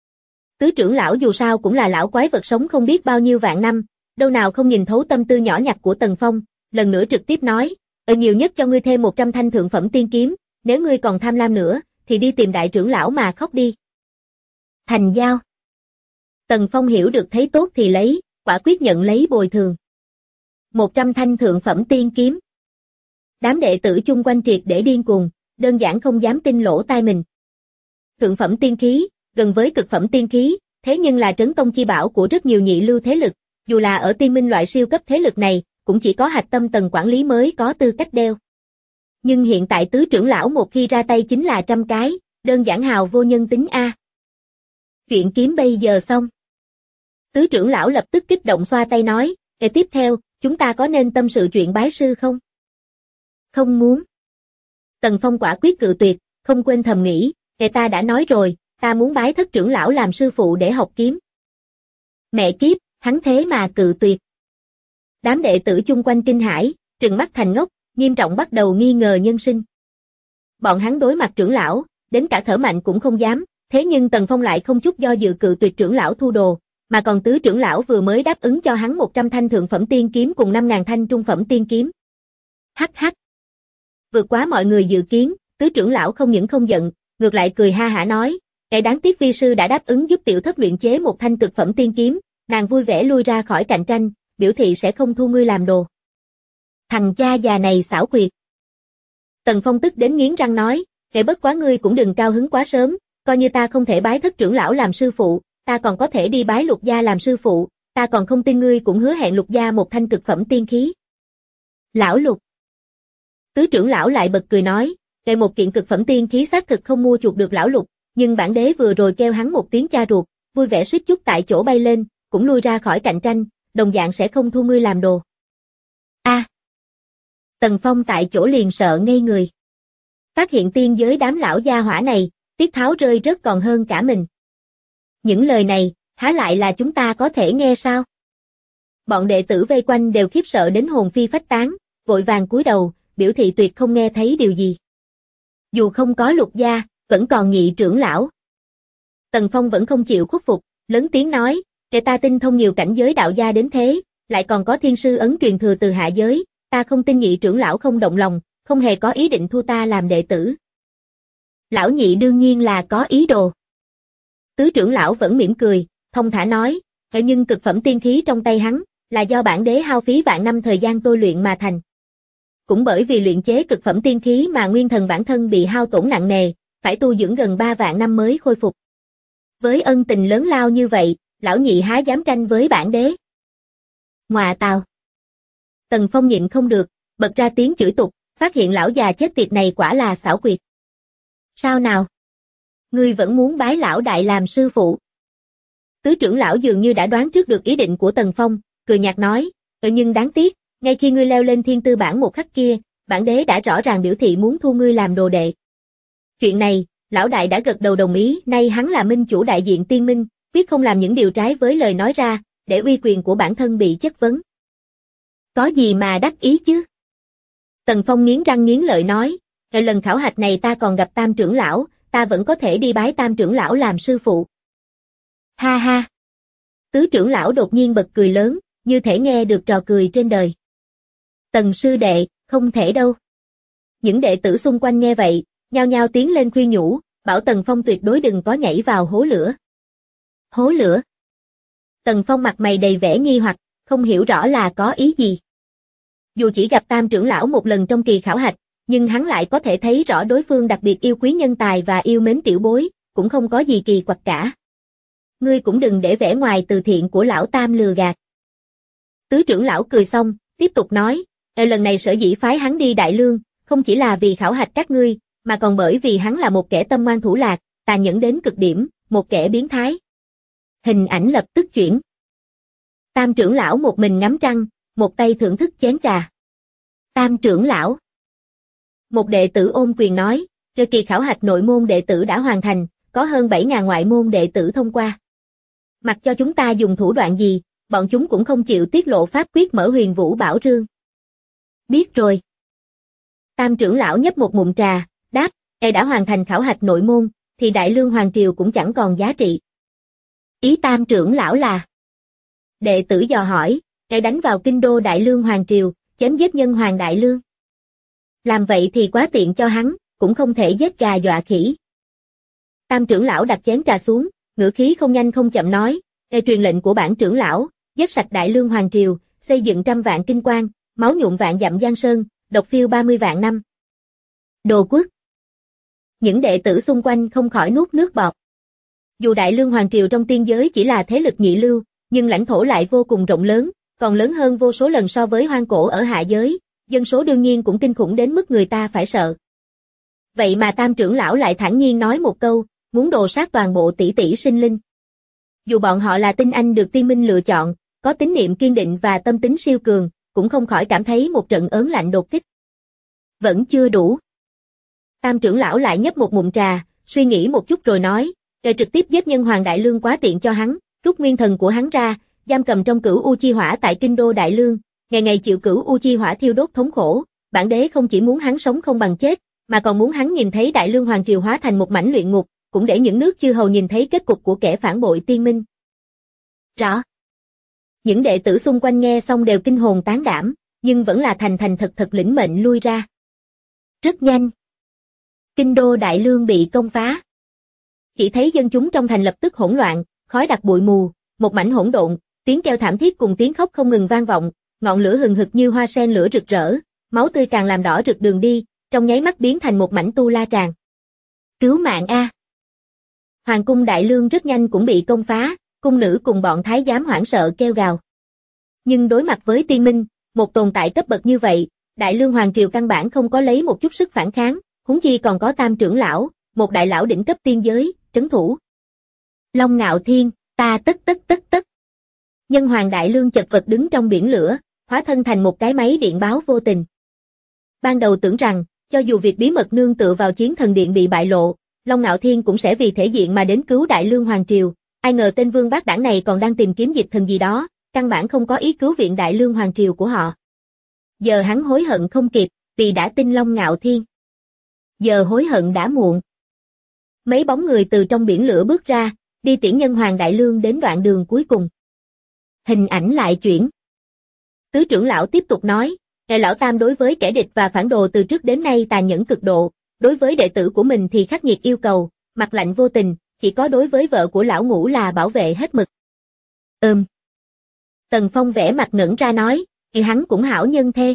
Tứ trưởng lão dù sao cũng là lão quái vật sống không biết bao nhiêu vạn năm, đâu nào không nhìn thấu tâm tư nhỏ nhặt của Tần Phong, lần nữa trực tiếp nói, nhiều nhất cho ngươi thêm 100 thanh thượng phẩm tiên kiếm, nếu ngươi còn tham lam nữa, thì đi tìm đại trưởng lão mà khóc đi. Thành giao. Tần Phong hiểu được thấy tốt thì lấy, quả quyết nhận lấy bồi thường. 100 thanh thượng phẩm tiên kiếm. Đám đệ tử chung quanh triệt để điên cuồng, đơn giản không dám tin lỗ tai mình. Thượng phẩm tiên khí, gần với cực phẩm tiên khí, thế nhưng là trấn tông chi bảo của rất nhiều nhị lưu thế lực, dù là ở Tiên Minh loại siêu cấp thế lực này, cũng chỉ có hạch tâm tầng quản lý mới có tư cách đeo. Nhưng hiện tại tứ trưởng lão một khi ra tay chính là 100 cái, đơn giản hào vô nhân tính a. Chuyện kiếm bây giờ xong. Tứ trưởng lão lập tức kích động xoa tay nói, tiếp theo, chúng ta có nên tâm sự chuyện bái sư không? Không muốn. Tần Phong quả quyết cự tuyệt, không quên thầm nghĩ, ta đã nói rồi, ta muốn bái Thất trưởng lão làm sư phụ để học kiếm. Mẹ kiếp, hắn thế mà cự tuyệt. Đám đệ tử chung quanh kinh hãi, trừng mắt thành ngốc, nghiêm trọng bắt đầu nghi ngờ nhân sinh. Bọn hắn đối mặt trưởng lão, đến cả thở mạnh cũng không dám, thế nhưng Tần Phong lại không chút do dự cự tuyệt trưởng lão thu đồ, mà còn tứ trưởng lão vừa mới đáp ứng cho hắn 100 thanh thượng phẩm tiên kiếm cùng 5.000 thanh trung phẩm tiên kiếm. Hắc hắc. Vượt quá mọi người dự kiến, tứ trưởng lão không những không giận, ngược lại cười ha hả nói, đáng tiếc vi sư đã đáp ứng giúp tiểu thất luyện chế một thanh cực phẩm tiên kiếm, nàng vui vẻ lui ra khỏi cạnh tranh, biểu thị sẽ không thu ngươi làm đồ. Thằng cha già này xảo quyệt. Tần Phong tức đến nghiến răng nói, bất quá ngươi cũng đừng cao hứng quá sớm, coi như ta không thể bái Thất trưởng lão làm sư phụ, ta còn có thể đi bái Lục gia làm sư phụ, ta còn không tin ngươi cũng hứa hẹn Lục gia một thanh cực phẩm tiên khí. Lão Lục. Tứ trưởng lão lại bật cười nói, một kiện cực phẩm tiên khí xác thực không mua chuộc được lão Lục, nhưng bản đế vừa rồi kêu hắn một tiếng cha ruột, vui vẻ suýt chút tại chỗ bay lên, cũng lui ra khỏi cạnh tranh, đồng dạng sẽ không thu ngươi làm đồ. A. Tần Phong tại chỗ liền sợ ngây người. Phát hiện tiên giới đám lão gia hỏa này, tiết tháo rơi rớt còn hơn cả mình. Những lời này, há lại là chúng ta có thể nghe sao? Bọn đệ tử vây quanh đều khiếp sợ đến hồn phi phách tán, vội vàng cúi đầu, biểu thị tuyệt không nghe thấy điều gì. Dù không có Lục gia, vẫn còn Nhị trưởng lão. Tần Phong vẫn không chịu khuất phục, lớn tiếng nói, ta tinh thông nhiều cảnh giới đạo gia đến thế, lại còn có thiên sư ấn truyền thừa từ hạ giới, ta không tin Nhị trưởng lão không động lòng, không hề có ý định thu ta làm đệ tử. Lão Nhị đương nhiên là có ý đồ. Tứ trưởng lão vẫn mỉm cười, thông thả nói, nhưng cực phẩm tiên khí trong tay hắn, là do bản đế hao phí vạn năm thời gian tôi luyện mà thành. Cũng bởi vì luyện chế cực phẩm tiên khí mà nguyên thần bản thân bị hao tổn nặng nề, phải tu dưỡng gần 3 vạn năm mới khôi phục. Với ân tình lớn lao như vậy, lão Nhị há dám tranh với bản đế. Ngoà tào. Tần Phong nhịn không được, bật ra tiếng chửi tục, phát hiện lão già chết tiệt này quả là xảo quyệt. Sao nào? Ngươi vẫn muốn bái lão đại làm sư phụ? Tứ trưởng lão dường như đã đoán trước được ý định của Tần Phong, cười nhạt nói, nhưng đáng tiếc, ngay khi ngươi leo lên thiên tư bảng một khắc kia, bản đế đã rõ ràng biểu thị muốn thu ngươi làm đồ đệ. Chuyện này, lão đại đã gật đầu đồng ý, nay hắn là minh chủ đại diện tiên minh, quyết không làm những điều trái với lời nói ra, để uy quyền của bản thân bị chất vấn. Có gì mà đắc ý chứ? Tần Phong nghiến răng nghiến lợi nói, lần khảo hạch này ta còn gặp Tam trưởng lão, ta vẫn có thể đi bái Tam trưởng lão làm sư phụ. Ha ha! Tứ trưởng lão đột nhiên bật cười lớn, như thể nghe được trò cười trên đời. Tần sư đệ, không thể đâu. Những đệ tử xung quanh nghe vậy, nhao nhao tiến lên khuyên nhủ, bảo Tần Phong tuyệt đối đừng có nhảy vào hố lửa. Hố lửa? Tần Phong mặt mày đầy vẻ nghi hoặc, không hiểu rõ là có ý gì. Dù chỉ gặp Tam trưởng lão một lần trong kỳ khảo hạch, nhưng hắn lại có thể thấy rõ đối phương đặc biệt yêu quý nhân tài và yêu mến tiểu bối, cũng không có gì kỳ quặc cả. Ngươi cũng đừng để vẻ ngoài từ thiện của lão Tam lừa gạt. Tứ trưởng lão cười xong, tiếp tục nói, lần này sở dĩ phái hắn đi Đại Lương, không chỉ là vì khảo hạch các ngươi, mà còn bởi vì hắn là một kẻ tâm ngoan thủ lạt, tàn nhẫn đến cực điểm, một kẻ biến thái. Hình ảnh lập tức chuyển. Tam trưởng lão một mình ngắm trăng, một tay thưởng thức chén trà. Tam trưởng lão. Một đệ tử ôm quyền nói, kỳ khảo hạch nội môn đệ tử đã hoàn thành, có hơn 7.000 ngoại môn đệ tử thông qua. Mặc cho chúng ta dùng thủ đoạn gì, bọn chúng cũng không chịu tiết lộ pháp quyết mở Huyền Vũ Bảo Rương. Biết rồi. Tam trưởng lão nhấp một ngụm trà, đáp, đã hoàn thành khảo hạch nội môn, thì Đại Lương Hoàng Triều cũng chẳng còn giá trị. Ý Tam trưởng lão là? Đệ tử dò hỏi, đánh vào kinh đô Đại Lương Hoàng Triều, chém giết nhân hoàng Đại Lương. Làm vậy thì quá tiện cho hắn, cũng không thể giết gà dọa khỉ. Tam trưởng lão đặt chén trà xuống, ngữ khí không nhanh không chậm nói, truyền lệnh của bản trưởng lão, giết sạch Đại Lương Hoàng Triều, xây dựng 100 vạn kinh quan, máu nhuộm vạn dặm giang sơn, độc phiêu 30 vạn năm. Đồ quốc. Những đệ tử xung quanh không khỏi nuốt nước bọt. Dù Đại Lương Hoàng Triều trong tiên giới chỉ là thế lực nhị lưu, nhưng lãnh thổ lại vô cùng rộng lớn, còn lớn hơn vô số lần so với hoang cổ ở hạ giới, dân số đương nhiên cũng kinh khủng đến mức người ta phải sợ. Vậy mà Tam trưởng lão lại thản nhiên nói một câu, muốn đồ sát toàn bộ tỷ tỷ sinh linh. Dù bọn họ là tinh anh được tiên minh lựa chọn, có tín niệm kiên định và tâm tính siêu cường, cũng không khỏi cảm thấy một trận ớn lạnh đột kích. Vẫn chưa đủ. Tam trưởng lão lại nhấp một ngụm trà, suy nghĩ một chút rồi nói, trực tiếp giết Nhân Hoàng Đại Lương quá tiện cho hắn, rút nguyên thần của hắn ra, giam cầm trong Cửu U Chi Hỏa tại kinh đô Đại Lương, ngày ngày chịu Cửu U Chi Hỏa thiêu đốt thống khổ, bản đế không chỉ muốn hắn sống không bằng chết, mà còn muốn hắn nhìn thấy Đại Lương Hoàng triều hóa thành một mảnh luyện ngục, cũng để những nước chư hầu nhìn thấy kết cục của kẻ phản bội tiên minh. Rõ. Những đệ tử xung quanh nghe xong đều kinh hồn tán đảm, nhưng vẫn là thành thành thật thật lĩnh mệnh lui ra. Rất nhanh, kinh đô Đại Lương bị công phá. Chỉ thấy dân chúng trong thành lập tức hỗn loạn, khói đặc bụi mù, một mảnh hỗn độn, tiếng kêu thảm thiết cùng tiếng khóc không ngừng vang vọng, ngọn lửa hừng hực như hoa sen lửa rực rỡ, máu tươi càng làm đỏ rực đường đi, trong nháy mắt biến thành một mảnh tu la tràng. Cứu mạng a! Hoàng cung Đại Lương rất nhanh cũng bị công phá, cung nữ cùng bọn thái giám hoảng sợ kêu gào. Nhưng đối mặt với tiên minh, một tồn tại cấp bậc như vậy, Đại Lương Hoàng triều căn bản không có lấy một chút sức phản kháng, huống chi còn có Tam trưởng lão, một đại lão đỉnh cấp tiên giới, trấn thủ. Long Ngạo Thiên, ta tất. Nhân Hoàng Đại Lương chật vật đứng trong biển lửa, hóa thân thành một cái máy điện báo vô tình. Ban đầu tưởng rằng, cho dù việc bí mật nương tựa vào chiến thần điện bị bại lộ, Long Ngạo Thiên cũng sẽ vì thể diện mà đến cứu Đại Lương Hoàng triều, ai ngờ tên vương bát đảng này còn đang tìm kiếm dịch thần gì đó, căn bản không có ý cứu viện Đại Lương Hoàng triều của họ. Giờ hắn hối hận không kịp, vì đã tin Long Ngạo Thiên. Giờ hối hận đã muộn. Mấy bóng người từ trong biển lửa bước ra, đi tiễn Nhân Hoàng Đại Lương đến đoạn đường cuối cùng. Hình ảnh lại chuyển. Tứ trưởng lão tiếp tục nói, Ngài lão Tam đối với kẻ địch và phản đồ từ trước đến nay tàn nhẫn cực độ, đối với đệ tử của mình thì khắc nghiệt yêu cầu, mặt lạnh vô tình, chỉ có đối với vợ của lão Ngũ là bảo vệ hết mực. Tần Phong vẽ mặt ngẩn ra nói, thì hắn cũng hảo nhân thê.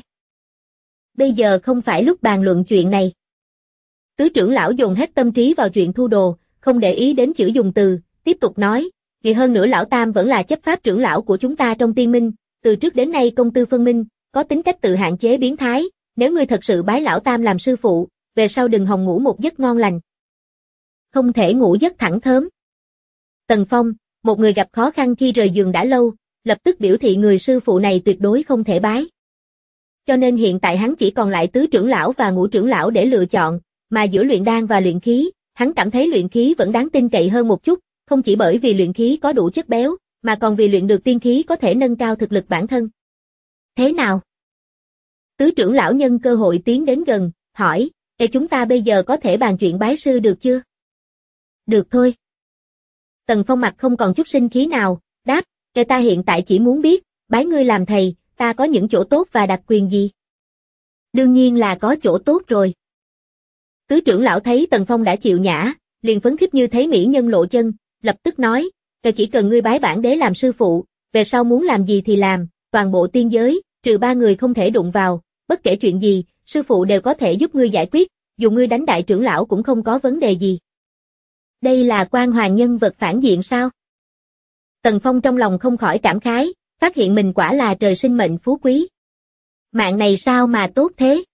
Bây giờ không phải lúc bàn luận chuyện này. Tứ trưởng lão dồn hết tâm trí vào chuyện thu đồ, không để ý đến chữ dùng từ, tiếp tục nói, vì hơn nữa lão Tam vẫn là chấp pháp trưởng lão của chúng ta trong tiên minh, từ trước đến nay công tư phân minh, có tính cách tự hạn chế biến thái, nếu ngươi thật sự bái lão Tam làm sư phụ, về sau đừng hòng ngủ một giấc ngon lành. Không thể ngủ giấc thẳng thớm. Tần Phong, một người gặp khó khăn khi rời giường đã lâu, lập tức biểu thị người sư phụ này tuyệt đối không thể bái. Cho nên hiện tại hắn chỉ còn lại tứ trưởng lão và ngũ trưởng lão để lựa chọn, mà giữa luyện đan và luyện khí, hắn cảm thấy luyện khí vẫn đáng tin cậy hơn một chút, không chỉ bởi vì luyện khí có đủ chất béo, mà còn vì luyện được tiên khí có thể nâng cao thực lực bản thân. Thế nào? Tứ trưởng lão nhân cơ hội tiến đến gần, hỏi, chúng ta bây giờ có thể bàn chuyện bái sư được chưa? Được thôi. Tần Phong mặt không còn chút sinh khí nào, đáp, ta hiện tại chỉ muốn biết, bái ngươi làm thầy, ta có những chỗ tốt và đặc quyền gì? Đương nhiên là có chỗ tốt rồi. Tứ trưởng lão thấy Tần Phong đã chịu nhã, liền phấn khích như thấy mỹ nhân lộ chân, lập tức nói, chỉ cần ngươi bái bản đế làm sư phụ, về sau muốn làm gì thì làm, toàn bộ tiên giới, trừ 3 người không thể đụng vào, bất kể chuyện gì, sư phụ đều có thể giúp ngươi giải quyết, dù ngươi đánh đại trưởng lão cũng không có vấn đề gì. Đây là quan hoàng nhân vật phản diện sao? Tần Phong trong lòng không khỏi cảm khái, phát hiện mình quả là trời sinh mệnh phú quý. Mạng này sao mà tốt thế?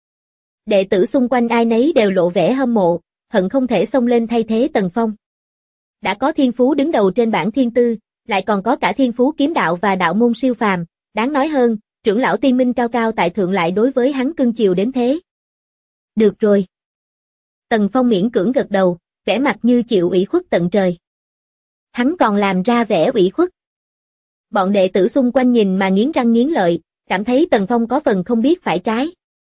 Đệ tử xung quanh ai nấy đều lộ vẻ hâm mộ, hận không thể xông lên thay thế Tần Phong. Đã có thiên phú đứng đầu trên bảng thiên tư, lại còn có cả thiên phú kiếm đạo và đạo môn siêu phàm, đáng nói hơn, trưởng lão tiên minh cao cao tại thượng lại đối với hắn cưng chiều đến thế. Được rồi. Tần Phong miễn cưỡng gật đầu, vẻ mặt như chịu ủy khuất tận trời. Hắn còn làm ra vẻ ủy khuất. Bọn đệ tử xung quanh nhìn mà nghiến răng nghiến lợi, cảm thấy Tần Phong có phần không biết phải trái.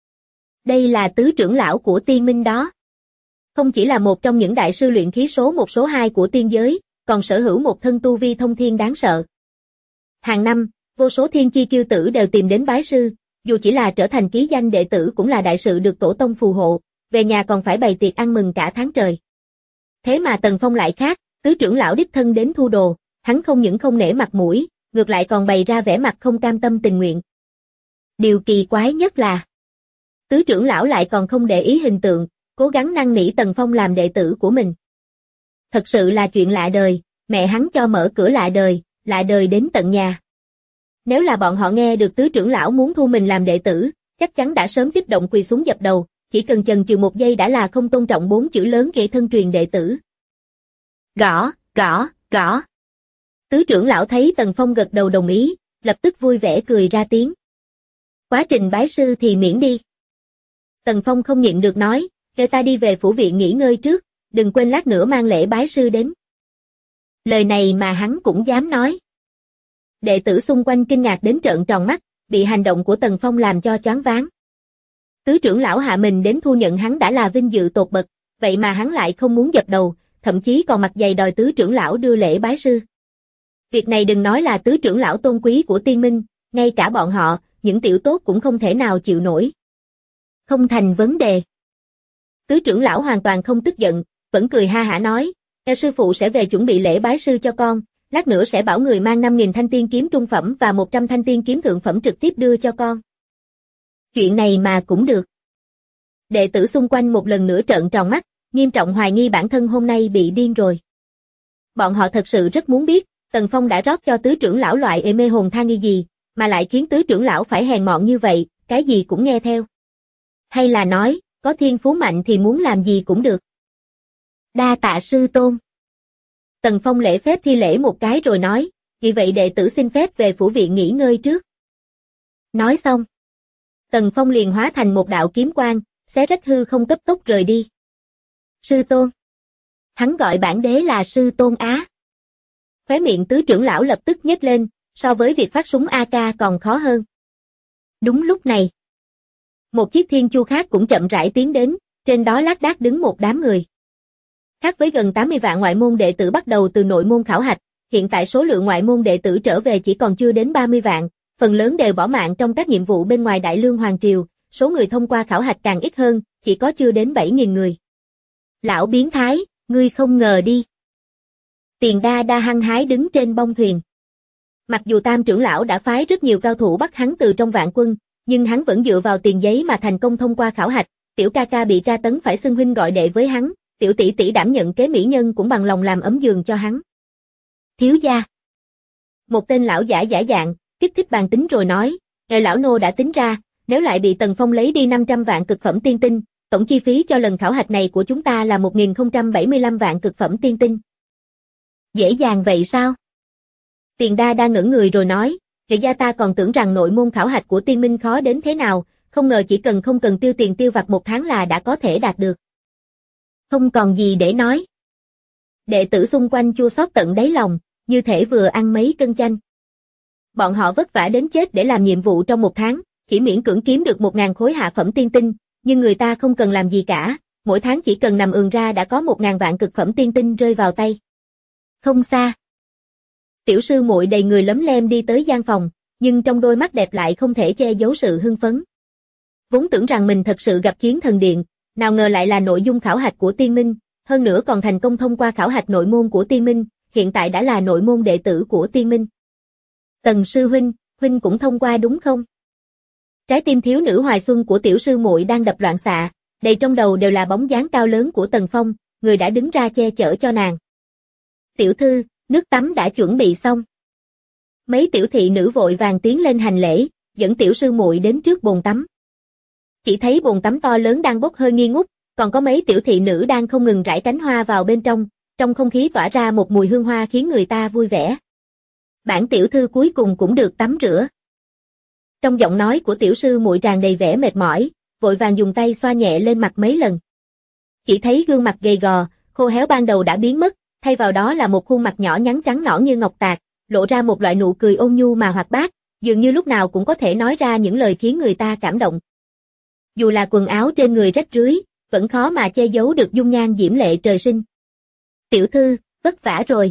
Đây là tứ trưởng lão của tiên minh đó. Không chỉ là một trong những đại sư luyện khí số 1 số 2 của tiên giới, còn sở hữu một thân tu vi thông thiên đáng sợ. Hàng năm, vô số thiên chi kiêu tử đều tìm đến bái sư, dù chỉ là trở thành ký danh đệ tử cũng là đại sự được tổ tông phù hộ, về nhà còn phải bày tiệc ăn mừng cả tháng trời. Thế mà Tần Phong lại khác, tứ trưởng lão đích thân đến thu đồ, hắn không những không nể mặt mũi, ngược lại còn bày ra vẻ mặt không cam tâm tình nguyện. Điều kỳ quái nhất là, tứ trưởng lão lại còn không để ý hình tượng, cố gắng năn nỉ Tần Phong làm đệ tử của mình. Thật sự là chuyện lạ đời, mẹ hắn cho mở cửa lạ đời đến tận nhà. Nếu là bọn họ nghe được tứ trưởng lão muốn thu mình làm đệ tử, chắc chắn đã sớm kích động quỳ xuống dập đầu, chỉ cần chần chừ một giây đã là không tôn trọng 4 chữ lớn kệ thân truyền đệ tử. Gõ. Tứ trưởng lão thấy Tần Phong gật đầu đồng ý, lập tức vui vẻ cười ra tiếng. Quá trình bái sư thì miễn đi. Tần Phong không nhịn được nói, Kêu ta đi về phủ viện nghỉ ngơi trước, đừng quên lát nữa mang lễ bái sư đến. Lời này mà hắn cũng dám nói. Đệ tử xung quanh kinh ngạc đến trợn tròn mắt, bị hành động của Tần Phong làm cho choáng váng. Tứ trưởng lão hạ mình đến thu nhận hắn đã là vinh dự tột bậc, vậy mà hắn lại không muốn dập đầu, thậm chí còn mặt dày đòi tứ trưởng lão đưa lễ bái sư. Việc này đừng nói là tứ trưởng lão tôn quý của Tiên Minh, ngay cả bọn họ, những tiểu tốt cũng không thể nào chịu nổi. Không thành vấn đề. Tứ trưởng lão hoàn toàn không tức giận, vẫn cười ha hả nói, sư phụ sẽ về chuẩn bị lễ bái sư cho con, lát nữa sẽ bảo người mang 5.000 thanh tiên kiếm trung phẩm và 100 thanh tiên kiếm thượng phẩm trực tiếp đưa cho con. Chuyện này mà cũng được. Đệ tử xung quanh một lần nữa trợn tròn mắt, nghiêm trọng hoài nghi bản thân hôm nay bị điên rồi. Bọn họ thật sự rất muốn biết, Tần Phong đã rót cho tứ trưởng lão loại mê hồn tha nghi gì, mà lại khiến tứ trưởng lão phải hèn mọn như vậy, cái gì cũng nghe theo. Hay là nói, có thiên phú mạnh thì muốn làm gì cũng được. Đa tạ sư tôn. Tần Phong lễ phép thi lễ một cái rồi nói, vì vậy đệ tử xin phép về phủ viện nghỉ ngơi trước. Nói xong, Tần Phong liền hóa thành một đạo kiếm quang, xé rách hư không cấp tốc rời đi. Sư tôn. Hắn gọi bản đế là sư tôn á. Khóe miệng tứ trưởng lão lập tức nhếch lên, so với việc phát súng AK còn khó hơn. Đúng lúc này, một chiếc thiên chu khác cũng chậm rãi tiến đến, trên đó lác đác đứng một đám người. Khác với gần 80 vạn ngoại môn đệ tử bắt đầu từ nội môn khảo hạch, hiện tại số lượng ngoại môn đệ tử trở về chỉ còn chưa đến 30 vạn, phần lớn đều bỏ mạng trong các nhiệm vụ bên ngoài Đại Lương Hoàng Triều, số người thông qua khảo hạch càng ít hơn, chỉ có chưa đến 7.000 người. Lão biến thái, ngươi không ngờ đi. Tiền Đa Đa hăng hái đứng trên bông thuyền. Mặc dù Tam trưởng lão đã phái rất nhiều cao thủ bắt hắn từ trong vạn quân, nhưng hắn vẫn dựa vào tiền giấy mà thành công thông qua khảo hạch, tiểu ca ca bị tra tấn phải xưng huynh gọi đệ với hắn, tiểu tỷ tỷ đảm nhận kế mỹ nhân cũng bằng lòng làm ấm giường cho hắn. Thiếu gia. Một tên lão giả giả dạng, kích thích bàn tính rồi nói, lão nô đã tính ra, nếu lại bị Tần Phong lấy đi 500 vạn cực phẩm tiên tinh, tổng chi phí cho lần khảo hạch này của chúng ta là 1.075 vạn cực phẩm tiên tinh. Dễ dàng vậy sao? Tiền Đa Đa ngẩn người rồi nói, vậy gia ta còn tưởng rằng nội môn khảo hạch của Tiên Minh khó đến thế nào, không ngờ chỉ cần không cần tiêu tiền tiêu vặt một tháng là đã có thể đạt được. Không còn gì để nói. Đệ tử xung quanh chua xót tận đáy lòng, như thể vừa ăn mấy cân chanh. Bọn họ vất vả đến chết để làm nhiệm vụ trong một tháng, chỉ miễn cưỡng kiếm được 1.000 khối hạ phẩm tiên tinh, nhưng người ta không cần làm gì cả, mỗi tháng chỉ cần nằm ườn ra đã có 1.000 vạn cực phẩm tiên tinh rơi vào tay. Không xa. Tiểu sư muội đầy người lấm lem đi tới gian phòng, nhưng trong đôi mắt đẹp lại không thể che giấu sự hưng phấn. Vốn tưởng rằng mình thật sự gặp chiến thần điện, nào ngờ lại là nội dung khảo hạch của Tiên Minh, hơn nữa còn thành công thông qua khảo hạch nội môn của Tiên Minh, hiện tại đã là nội môn đệ tử của Tiên Minh. Tần sư huynh, huynh cũng thông qua đúng không? Trái tim thiếu nữ hoài xuân của tiểu sư muội đang đập loạn xạ, đầy trong đầu đều là bóng dáng cao lớn của Tần Phong, người đã đứng ra che chở cho nàng. Tiểu thư, nước tắm đã chuẩn bị xong. Mấy tiểu thị nữ vội vàng tiến lên hành lễ, dẫn tiểu sư muội đến trước bồn tắm. Chỉ thấy bồn tắm to lớn đang bốc hơi nghi ngút, còn có mấy tiểu thị nữ đang không ngừng rải cánh hoa vào bên trong không khí tỏa ra một mùi hương hoa khiến người ta vui vẻ. Bản tiểu thư cuối cùng cũng được tắm rửa. Trong giọng nói của tiểu sư muội tràn đầy vẻ mệt mỏi, vội vàng dùng tay xoa nhẹ lên mặt mấy lần. Chỉ thấy gương mặt gầy gò, khô héo ban đầu đã biến mất, thay vào đó là một khuôn mặt nhỏ nhắn trắng nõn như ngọc tạc, lộ ra một loại nụ cười ôn nhu mà hoạt bát, dường như lúc nào cũng có thể nói ra những lời khiến người ta cảm động. Dù là quần áo trên người rách rưới, vẫn khó mà che giấu được dung nhan diễm lệ trời sinh. Tiểu thư, vất vả rồi.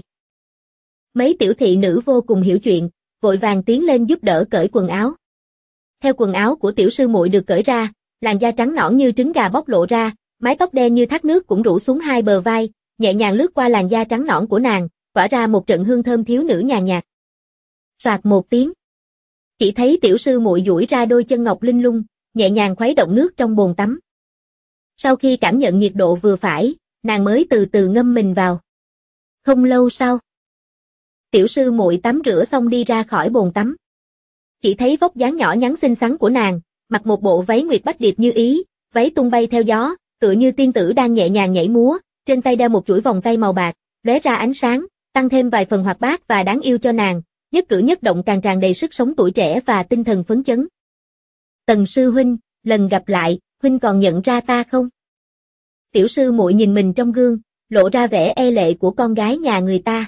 Mấy tiểu thị nữ vô cùng hiểu chuyện, vội vàng tiến lên giúp đỡ cởi quần áo. Theo quần áo của tiểu sư muội được cởi ra, làn da trắng nõn như trứng gà bóc lộ ra, mái tóc đen như thác nước cũng rủ xuống hai bờ vai, nhẹ nhàng lướt qua làn da trắng nõn của nàng, tỏa ra một trận hương thơm thiếu nữ nhàn nhạt. Soạt một tiếng. Chỉ thấy tiểu sư muội duỗi ra đôi chân ngọc linh lung, nhẹ nhàng khuấy động nước trong bồn tắm. Sau khi cảm nhận nhiệt độ vừa phải, nàng mới từ từ ngâm mình vào. Không lâu sau, tiểu sư muội tắm rửa xong đi ra khỏi bồn tắm. Chỉ thấy vóc dáng nhỏ nhắn xinh xắn của nàng, mặc một bộ váy nguyệt bách điệp như ý, váy tung bay theo gió, tựa như tiên tử đang nhẹ nhàng nhảy múa, trên tay đeo một chuỗi vòng tay màu bạc, lóe ra ánh sáng, tăng thêm vài phần hoạt bát và đáng yêu cho nàng, nhất cử nhất động càng tràn đầy sức sống tuổi trẻ và tinh thần phấn chấn. Tần sư huynh, lần gặp lại, huynh còn nhận ra ta không? tiểu sư muội nhìn mình trong gương, lộ ra vẻ e lệ của con gái nhà người ta.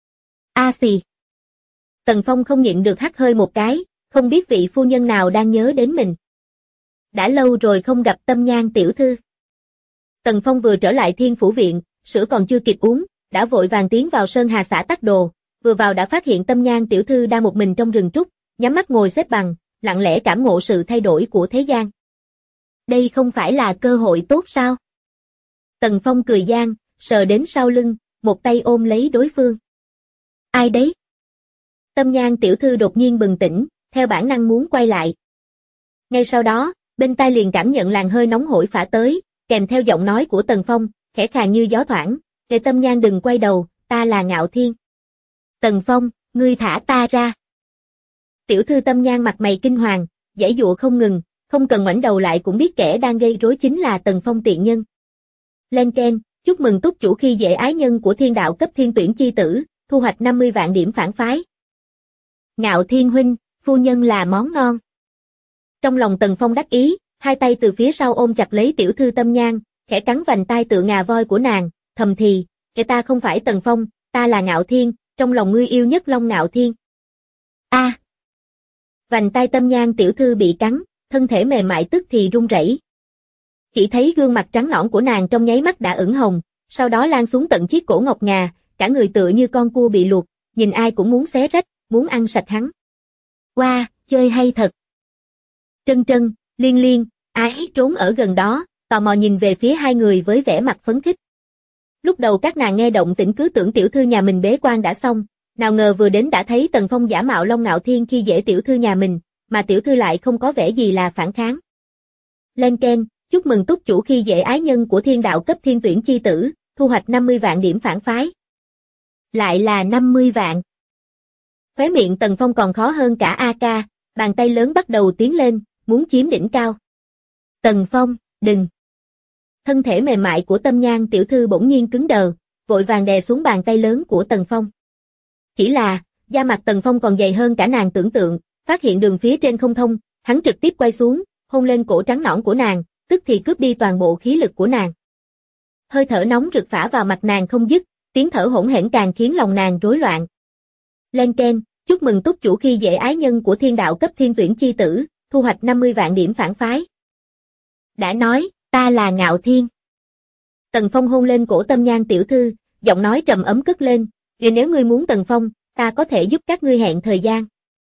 A xì. Tần Phong không nhịn được hắt hơi một cái, không biết vị phu nhân nào đang nhớ đến mình. Đã lâu rồi không gặp Tâm Nhan tiểu thư. Tần Phong vừa trở lại Thiên Phủ Viện, sữa còn chưa kịp uống, đã vội vàng tiến vào Sơn Hà xã tắc đồ, vừa vào đã phát hiện Tâm Nhan tiểu thư đang một mình trong rừng trúc, nhắm mắt ngồi xếp bằng, lặng lẽ cảm ngộ sự thay đổi của thế gian. Đây không phải là cơ hội tốt sao? Tần Phong cười gian, sờ đến sau lưng, một tay ôm lấy đối phương. Ai đấy? Tâm Nhan tiểu thư đột nhiên bừng tỉnh, theo bản năng muốn quay lại. Ngay sau đó, bên tai liền cảm nhận làn hơi nóng hổi phả tới, kèm theo giọng nói của Tần Phong, khẽ khàng như gió thoảng, "Kệ Tâm Nhan đừng quay đầu, ta là Ngạo Thiên." "Tần Phong, ngươi thả ta ra." Tiểu thư Tâm Nhan mặt mày kinh hoàng, giãy giụa không ngừng, không cần ngoảnh đầu lại cũng biết kẻ đang gây rối chính là Tần Phong tiện nhân. Lên keng, chúc mừng túc chủ khi dễ ái nhân của thiên đạo cấp thiên tuyển chi tử, thu hoạch 50 vạn điểm phản phái. Ngạo Thiên huynh, phu nhân là món ngon. Trong lòng Tần Phong đắc ý, hai tay từ phía sau ôm chặt lấy tiểu thư Tâm Nhan, khẽ cắn vành tai tựa ngà voi của nàng, thầm thì, "Kẻ ta không phải Tần Phong, ta là Ngạo Thiên, trong lòng ngươi yêu nhất Long Ngạo Thiên." A. Vành tai Tâm Nhan tiểu thư bị cắn, thân thể mềm mại tức thì run rẩy. Chỉ thấy gương mặt trắng nõn của nàng trong nháy mắt đã ửng hồng, sau đó lan xuống tận chiếc cổ ngọc ngà, cả người tựa như con cua bị luộc, nhìn ai cũng muốn xé rách, muốn ăn sạch hắn. Wow, chơi hay thật. Trân Trân, Liên Liên, Ái trốn ở gần đó, tò mò nhìn về phía hai người với vẻ mặt phấn khích. Lúc đầu các nàng nghe động tĩnh cứ tưởng tiểu thư nhà mình bế quan đã xong, nào ngờ vừa đến đã thấy Tần Phong giả mạo Long Ngạo Thiên khi dễ tiểu thư nhà mình, mà tiểu thư lại không có vẻ gì là phản kháng. Lên keng, chúc mừng túc chủ khi dễ ái nhân của thiên đạo cấp thiên tuyển chi tử, thu hoạch 50 vạn điểm phản phái. Lại là 50 vạn. Khóe miệng Tần Phong còn khó hơn cả AK, bàn tay lớn bắt đầu tiến lên, muốn chiếm đỉnh cao. Tần Phong, đừng. Thân thể mềm mại của Tâm Nhan tiểu thư bỗng nhiên cứng đờ, vội vàng đè xuống bàn tay lớn của Tần Phong. Chỉ là, da mặt Tần Phong còn dày hơn cả nàng tưởng tượng, phát hiện đường phía trên không thông, hắn trực tiếp quay xuống, hôn lên cổ trắng nõn của nàng, tức thì cướp đi toàn bộ khí lực của nàng. Hơi thở nóng rực phả vào mặt nàng không dứt, tiếng thở hỗn hển càng khiến lòng nàng rối loạn. Lên keng, chúc mừng túc chủ khi dễ ái nhân của thiên đạo cấp thiên tuyển chi tử, thu hoạch 50 vạn điểm phản phái. Đã nói, ta là Ngạo Thiên. Tần Phong hôn lên cổ Tâm Nhan tiểu thư, giọng nói trầm ấm cất lên, "Vì nếu ngươi muốn Tần Phong, ta có thể giúp các ngươi hẹn thời gian."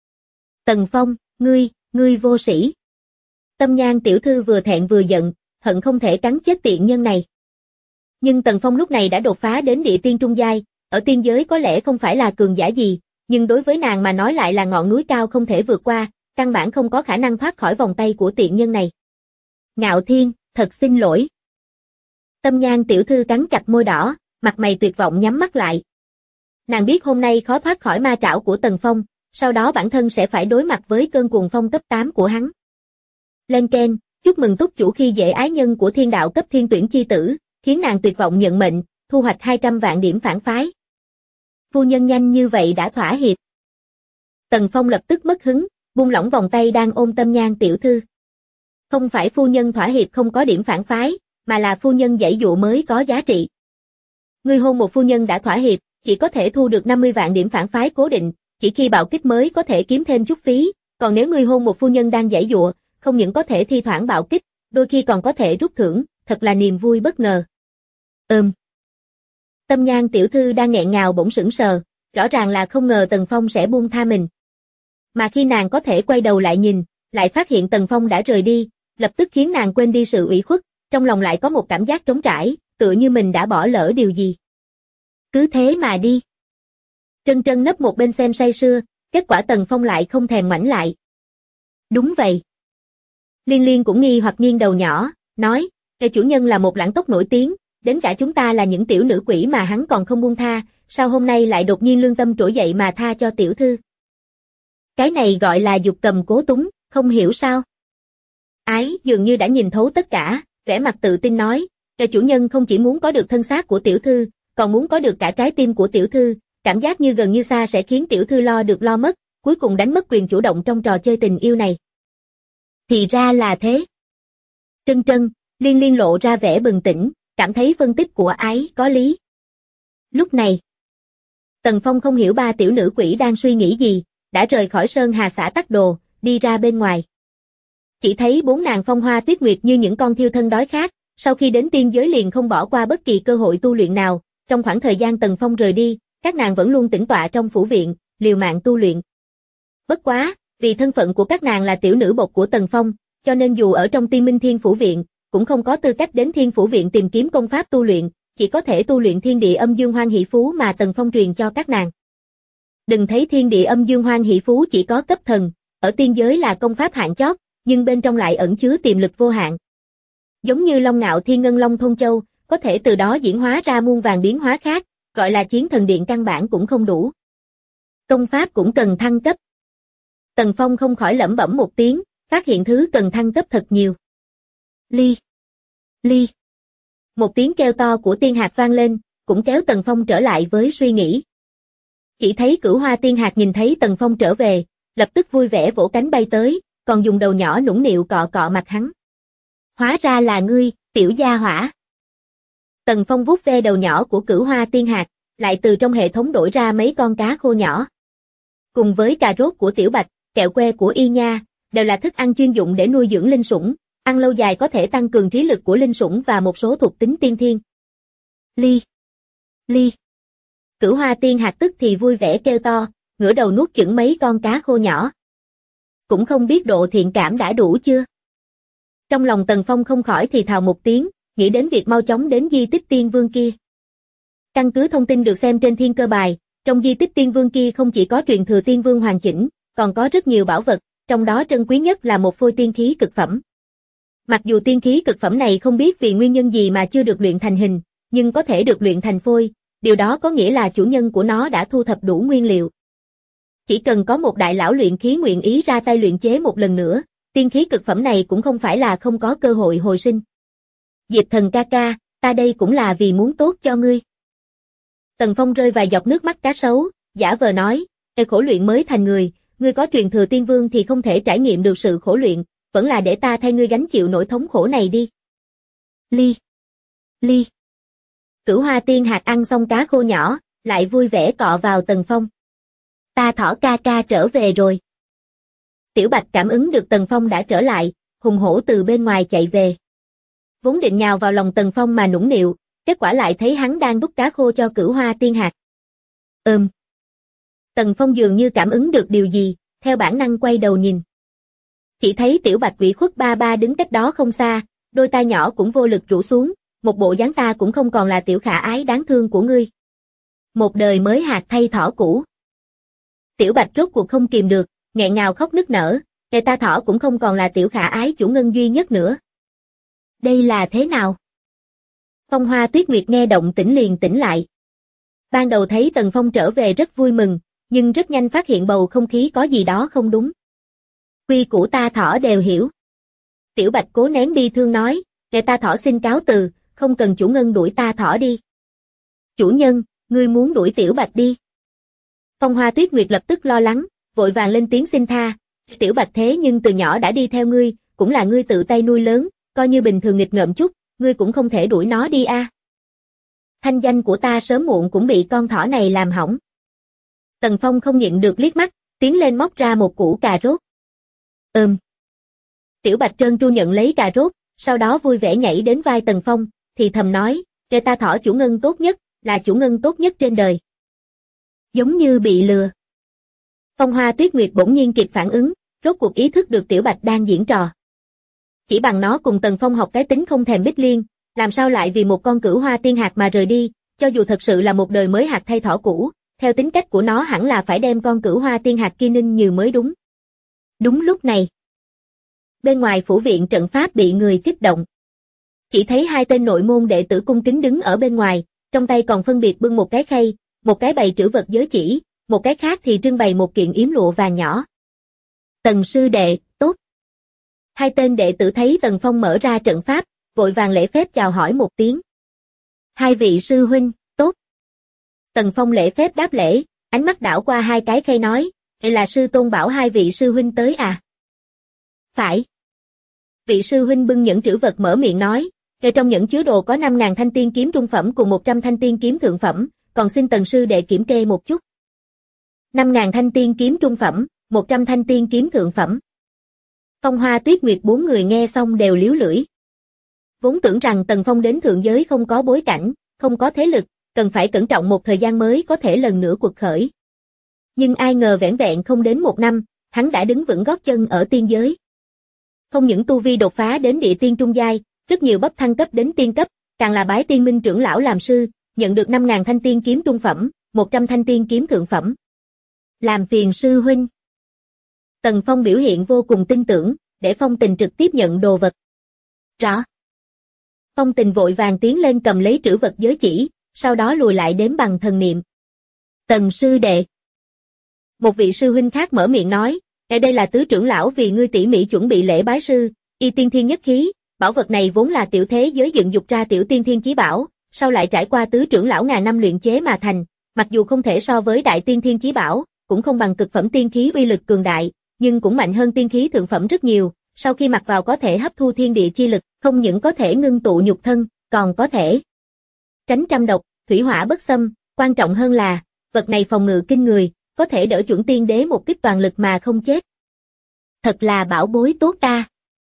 Tần Phong, ngươi vô sĩ. Tâm Nhan tiểu thư vừa thẹn vừa giận, hận không thể cắn chết tiện nhân này. Nhưng Tần Phong lúc này đã đột phá đến địa tiên trung giai, ở tiên giới có lẽ không phải là cường giả gì, nhưng đối với nàng mà nói lại là ngọn núi cao không thể vượt qua, căn bản không có khả năng thoát khỏi vòng tay của tiện nhân này. Ngạo Thiên, thật xin lỗi. Tâm Nhan tiểu thư cắn chặt môi đỏ, mặt mày tuyệt vọng nhắm mắt lại. Nàng biết hôm nay khó thoát khỏi ma trảo của Tần Phong, sau đó bản thân sẽ phải đối mặt với cơn cuồng phong cấp 8 của hắn. Lên keng, chúc mừng túc chủ khi dễ ái nhân của thiên đạo cấp thiên tuyển chi tử, khiến nàng tuyệt vọng nhận mệnh, thu hoạch 200 vạn điểm phản phái. Phu nhân nhanh như vậy đã thỏa hiệp. Tần Phong lập tức mất hứng, buông lỏng vòng tay đang ôm Tâm Nhan tiểu thư. Không phải phu nhân thỏa hiệp không có điểm phản phái, mà là phu nhân giãy dụa mới có giá trị. Ngươi hôn một phu nhân đã thỏa hiệp, chỉ có thể thu được 50 vạn điểm phản phái cố định, chỉ khi bạo kích mới có thể kiếm thêm chút phí, còn nếu ngươi hôn một phu nhân đang giãy dụa, không những có thể thi thoảng bạo kích, đôi khi còn có thể rút thưởng, thật là niềm vui bất ngờ. Tâm Nhan tiểu thư đang nghẹn ngào bỗng sững sờ, rõ ràng là không ngờ Tần Phong sẽ buông tha mình. Mà khi nàng có thể quay đầu lại nhìn, lại phát hiện Tần Phong đã rời đi, lập tức khiến nàng quên đi sự ủy khuất, trong lòng lại có một cảm giác trống trải, tựa như mình đã bỏ lỡ điều gì. Cứ thế mà đi. Trân Trân nấp một bên xem say sưa, kết quả Tần Phong lại không thèm ngoảnh lại. Đúng vậy. Liên Liên cũng nghi hoặc nghiêng đầu nhỏ, nói, "Kẻ chủ nhân là một lãng tốc nổi tiếng, đến cả chúng ta là những tiểu nữ quỷ mà hắn còn không buông tha, sao hôm nay lại đột nhiên lương tâm trỗi dậy mà tha cho tiểu thư?" Cái này gọi là dục cầm cố túng, không hiểu sao? Ái dường như đã nhìn thấu tất cả, vẻ mặt tự tin nói, "Kẻ chủ nhân không chỉ muốn có được thân xác của tiểu thư, còn muốn có được cả trái tim của tiểu thư, cảm giác như gần như xa sẽ khiến tiểu thư lo được lo mất, cuối cùng đánh mất quyền chủ động trong trò chơi tình yêu này." Thì ra là thế. Trân Trân, Liên Liên lộ ra vẻ bừng tỉnh, cảm thấy phân tích của ái có lý. Lúc này, Tần Phong không hiểu ba tiểu nữ quỷ đang suy nghĩ gì, đã rời khỏi Sơn Hà xã Tắc Đồ, đi ra bên ngoài. Chỉ thấy bốn nàng Phong Hoa Tuyết Nguyệt như những con thiêu thân đói khát, sau khi đến tiên giới liền không bỏ qua bất kỳ cơ hội tu luyện nào, trong khoảng thời gian Tần Phong rời đi, các nàng vẫn luôn tĩnh tọa trong phủ viện, liều mạng tu luyện. Bất quá, vì thân phận của các nàng là tiểu nữ bộc của Tần Phong, cho nên dù ở trong Tiên Minh Thiên Phủ Viện, cũng không có tư cách đến Thiên Phủ Viện tìm kiếm công pháp tu luyện, chỉ có thể tu luyện Thiên Địa Âm Dương Hoan Hỷ Phú mà Tần Phong truyền cho các nàng. Đừng thấy Thiên Địa Âm Dương Hoan Hỷ Phú chỉ có cấp thần, ở tiên giới là công pháp hạng chót, nhưng bên trong lại ẩn chứa tiềm lực vô hạn. Giống như Long Ngạo Thiên Ngân Long Thôn Châu, có thể từ đó diễn hóa ra muôn vàn biến hóa khác, gọi là Chiến Thần Điện căn bản cũng không đủ. Công pháp cũng cần thăng cấp. Tần Phong không khỏi lẩm bẩm một tiếng, phát hiện thứ cần thăng cấp thật nhiều. Ly! Ly! Một tiếng kêu to của tiên hạc vang lên, cũng kéo Tần Phong trở lại với suy nghĩ. Chỉ thấy Cửu Hoa tiên hạc nhìn thấy Tần Phong trở về, lập tức vui vẻ vỗ cánh bay tới, còn dùng đầu nhỏ nũng nịu cọ cọ mặt hắn. Hóa ra là ngươi, tiểu gia hỏa. Tần Phong vuốt ve đầu nhỏ của Cửu Hoa tiên hạc, lại từ trong hệ thống đổi ra mấy con cá khô nhỏ. Cùng với cà rốt của Tiểu Bạch, kẹo que của Y Nha, đều là thức ăn chuyên dụng để nuôi dưỡng linh sủng, ăn lâu dài có thể tăng cường trí lực của linh sủng và một số thuộc tính tiên thiên. Ly! Ly! Cửu Hoa tiên hạc tức thì vui vẻ kêu to, ngửa đầu nuốt chửng mấy con cá khô nhỏ. Cũng không biết độ thiện cảm đã đủ chưa? Trong lòng Tần Phong không khỏi thì thào một tiếng, nghĩ đến việc mau chóng đến di tích tiên vương kia. Căn cứ thông tin được xem trên thiên cơ bài, trong di tích tiên vương kia không chỉ có truyền thừa tiên vương hoàn chỉnh, còn có rất nhiều bảo vật, trong đó trân quý nhất là một phôi tiên khí cực phẩm. Mặc dù tiên khí cực phẩm này không biết vì nguyên nhân gì mà chưa được luyện thành hình, nhưng có thể được luyện thành phôi, điều đó có nghĩa là chủ nhân của nó đã thu thập đủ nguyên liệu. Chỉ cần có một đại lão luyện khí nguyện ý ra tay luyện chế một lần nữa, tiên khí cực phẩm này cũng không phải là không có cơ hội hồi sinh. Diệp Thần ca ca, ta đây cũng là vì muốn tốt cho ngươi. Tần Phong rơi vài giọt nước mắt cá sấu, giả vờ nói, khổ luyện mới thành người, ngươi có truyền thừa tiên vương thì không thể trải nghiệm được sự khổ luyện, vẫn là để ta thay ngươi gánh chịu nỗi thống khổ này đi. Ly! Ly! Cửu Hoa tiên hạc ăn xong cá khô nhỏ, lại vui vẻ cọ vào Tần Phong. Ta thỏ ca ca trở về rồi. Tiểu Bạch cảm ứng được Tần Phong đã trở lại, hùng hổ từ bên ngoài chạy về. Vốn định nhào vào lòng Tần Phong mà nũng nịu, kết quả lại thấy hắn đang đút cá khô cho Cửu Hoa tiên hạc. Tần Phong dường như cảm ứng được điều gì, theo bản năng quay đầu nhìn. Chỉ thấy Tiểu Bạch ủy khuất ba ba đứng cách đó không xa, đôi tai nhỏ cũng vô lực rũ xuống, một bộ dáng ta cũng không còn là tiểu khả ái đáng thương của ngươi. Một đời mới hạt thay thỏ cũ. Tiểu Bạch rốt cuộc không kìm được, nghẹn ngào khóc nức nở, ta thỏ cũng không còn là tiểu khả ái chủ ngân duy nhất nữa. Đây là thế nào? Phong Hoa Tuyết Nguyệt nghe động tĩnh liền tỉnh lại. Ban đầu thấy Tần Phong trở về rất vui mừng, nhưng rất nhanh phát hiện bầu không khí có gì đó không đúng. Quy củ ta thỏ đều hiểu. Tiểu Bạch cố nén bi thương nói, ta thỏ xin cáo từ, không cần chủ ngân đuổi ta thỏ đi. Chủ nhân, ngươi muốn đuổi Tiểu Bạch đi. Phong Hoa Tuyết Nguyệt lập tức lo lắng, vội vàng lên tiếng xin tha. Tiểu Bạch thế nhưng từ nhỏ đã đi theo ngươi, cũng là ngươi tự tay nuôi lớn, coi như bình thường nghịch ngợm chút, ngươi cũng không thể đuổi nó đi a. Thanh danh của ta sớm muộn cũng bị con thỏ này làm hỏng. Tần Phong không nhịn được liếc mắt, tiến lên móc ra một củ cà rốt. Tiểu Bạch trơn tru nhận lấy cà rốt, sau đó vui vẻ nhảy đến vai Tần Phong, thì thầm nói, ta thỏ chủ ngân tốt nhất, là chủ ngân tốt nhất trên đời. Giống như bị lừa. Phong Hoa Tuyết Nguyệt bỗng nhiên kịp phản ứng, rốt cuộc ý thức được Tiểu Bạch đang diễn trò. Chỉ bằng nó cùng Tần Phong học cái tính không thèm bích liên, làm sao lại vì một con Cửu Hoa tiên hạc mà rời đi, cho dù thật sự là một đời mới hạt thay thỏ cũ, theo tính cách của nó hẳn là phải đem con Cửu Hoa tiên hạc kia ninh như mới đúng. Đúng lúc này, bên ngoài phủ viện trận pháp bị người kích động. Chỉ thấy hai tên nội môn đệ tử cung kính đứng ở bên ngoài, trong tay còn phân biệt bưng một cái khay, một cái bày trữ vật giới chỉ, một cái khác thì trưng bày một kiện yếm lụa vàng nhỏ. Tần sư đệ, tốt. Hai tên đệ tử thấy Tần Phong mở ra trận pháp, vội vàng lễ phép chào hỏi một tiếng. Hai vị sư huynh, tốt. Tần Phong lễ phép đáp lễ, ánh mắt đảo qua hai cái khay nói, là sư tôn bảo hai vị sư huynh tới à? Phải. Vị sư huynh bưng nhẫn trữ vật mở miệng nói, Trong nhẫn chứa đồ có 5.000 thanh tiên kiếm trung phẩm cùng 100 thanh tiên kiếm thượng phẩm, còn xin Tần sư đệ kiểm kê một chút. 5.000 thanh tiên kiếm trung phẩm, 100 thanh tiên kiếm thượng phẩm. Phong Hoa Tuyết Nguyệt bốn người nghe xong đều liếu lưỡi. Vốn tưởng rằng Tần Phong đến thượng giới không có bối cảnh, không có thế lực, cần phải cẩn trọng một thời gian mới có thể lần nữa quật khởi. Nhưng ai ngờ vẻn vẹn không đến một năm, hắn đã đứng vững gót chân ở tiên giới. Không những tu vi đột phá đến địa tiên trung giai, rất nhiều bậc thăng cấp đến tiên cấp, càng là bái Tiên Minh trưởng lão làm sư, nhận được 5.000 thanh tiên kiếm trung phẩm, 100 thanh tiên kiếm thượng phẩm. Làm phiền sư huynh. Tần Phong biểu hiện vô cùng tin tưởng, để Phong Tình trực tiếp nhận đồ vật. Rõ. Phong Tình vội vàng tiến lên cầm lấy trữ vật giới chỉ, sau đó lùi lại đếm bằng thần niệm. Tần sư đệ. Một vị sư huynh khác mở miệng nói, đây là tứ trưởng lão vì ngươi tỉ mỉ chuẩn bị lễ bái sư, y tiên thiên nhất khí, bảo vật này vốn là tiểu thế giới dựng dục ra tiểu tiên thiên chí bảo, sau lại trải qua tứ trưởng lão ngàn năm luyện chế mà thành, mặc dù không thể so với đại tiên thiên chí bảo, cũng không bằng cực phẩm tiên khí uy lực cường đại, nhưng cũng mạnh hơn tiên khí thượng phẩm rất nhiều, sau khi mặc vào có thể hấp thu thiên địa chi lực, không những có thể ngưng tụ nhục thân, còn có thể tránh trăm độc, thủy hỏa bất xâm, quan trọng hơn là, vật này phòng ngự kinh người, có thể đỡ chuẩn tiên đế một kích toàn lực mà không chết. Thật là bảo bối tốt ta.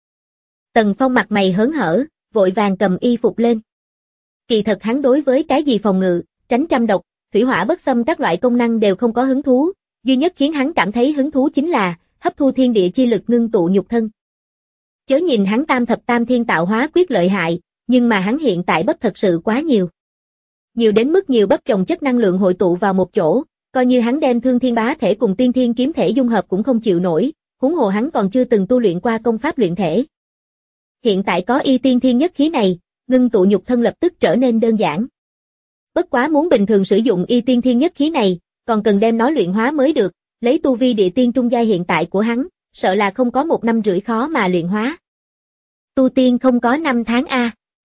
Tần Phong mặt mày hớn hở, vội vàng cầm y phục lên. Kỳ thật hắn đối với cái gì phòng ngự, tránh trăm độc, thủy hỏa bất xâm các loại công năng đều không có hứng thú, duy nhất khiến hắn cảm thấy hứng thú chính là hấp thu thiên địa chi lực ngưng tụ nhục thân. Chớ nhìn hắn tam thập tam thiên tạo hóa quyết lợi hại, nhưng mà hắn hiện tại bắp thật sự quá nhiều. Nhiều đến mức nhiều bắp chồng chất năng lượng hội tụ vào một chỗ, coi như hắn đem thương thiên bá thể cùng tiên thiên kiếm thể dung hợp cũng không chịu nổi, huống hồ hắn còn chưa từng tu luyện qua công pháp luyện thể. Hiện tại có y tiên thiên nhất khí này, ngưng tụ nhục thân lập tức trở nên đơn giản. Bất quá muốn bình thường sử dụng y tiên thiên nhất khí này, còn cần đem nó luyện hóa mới được, lấy tu vi địa tiên trung giai hiện tại của hắn, sợ là không có 1 năm rưỡi khó mà luyện hóa. Tu tiên không có 5 tháng a.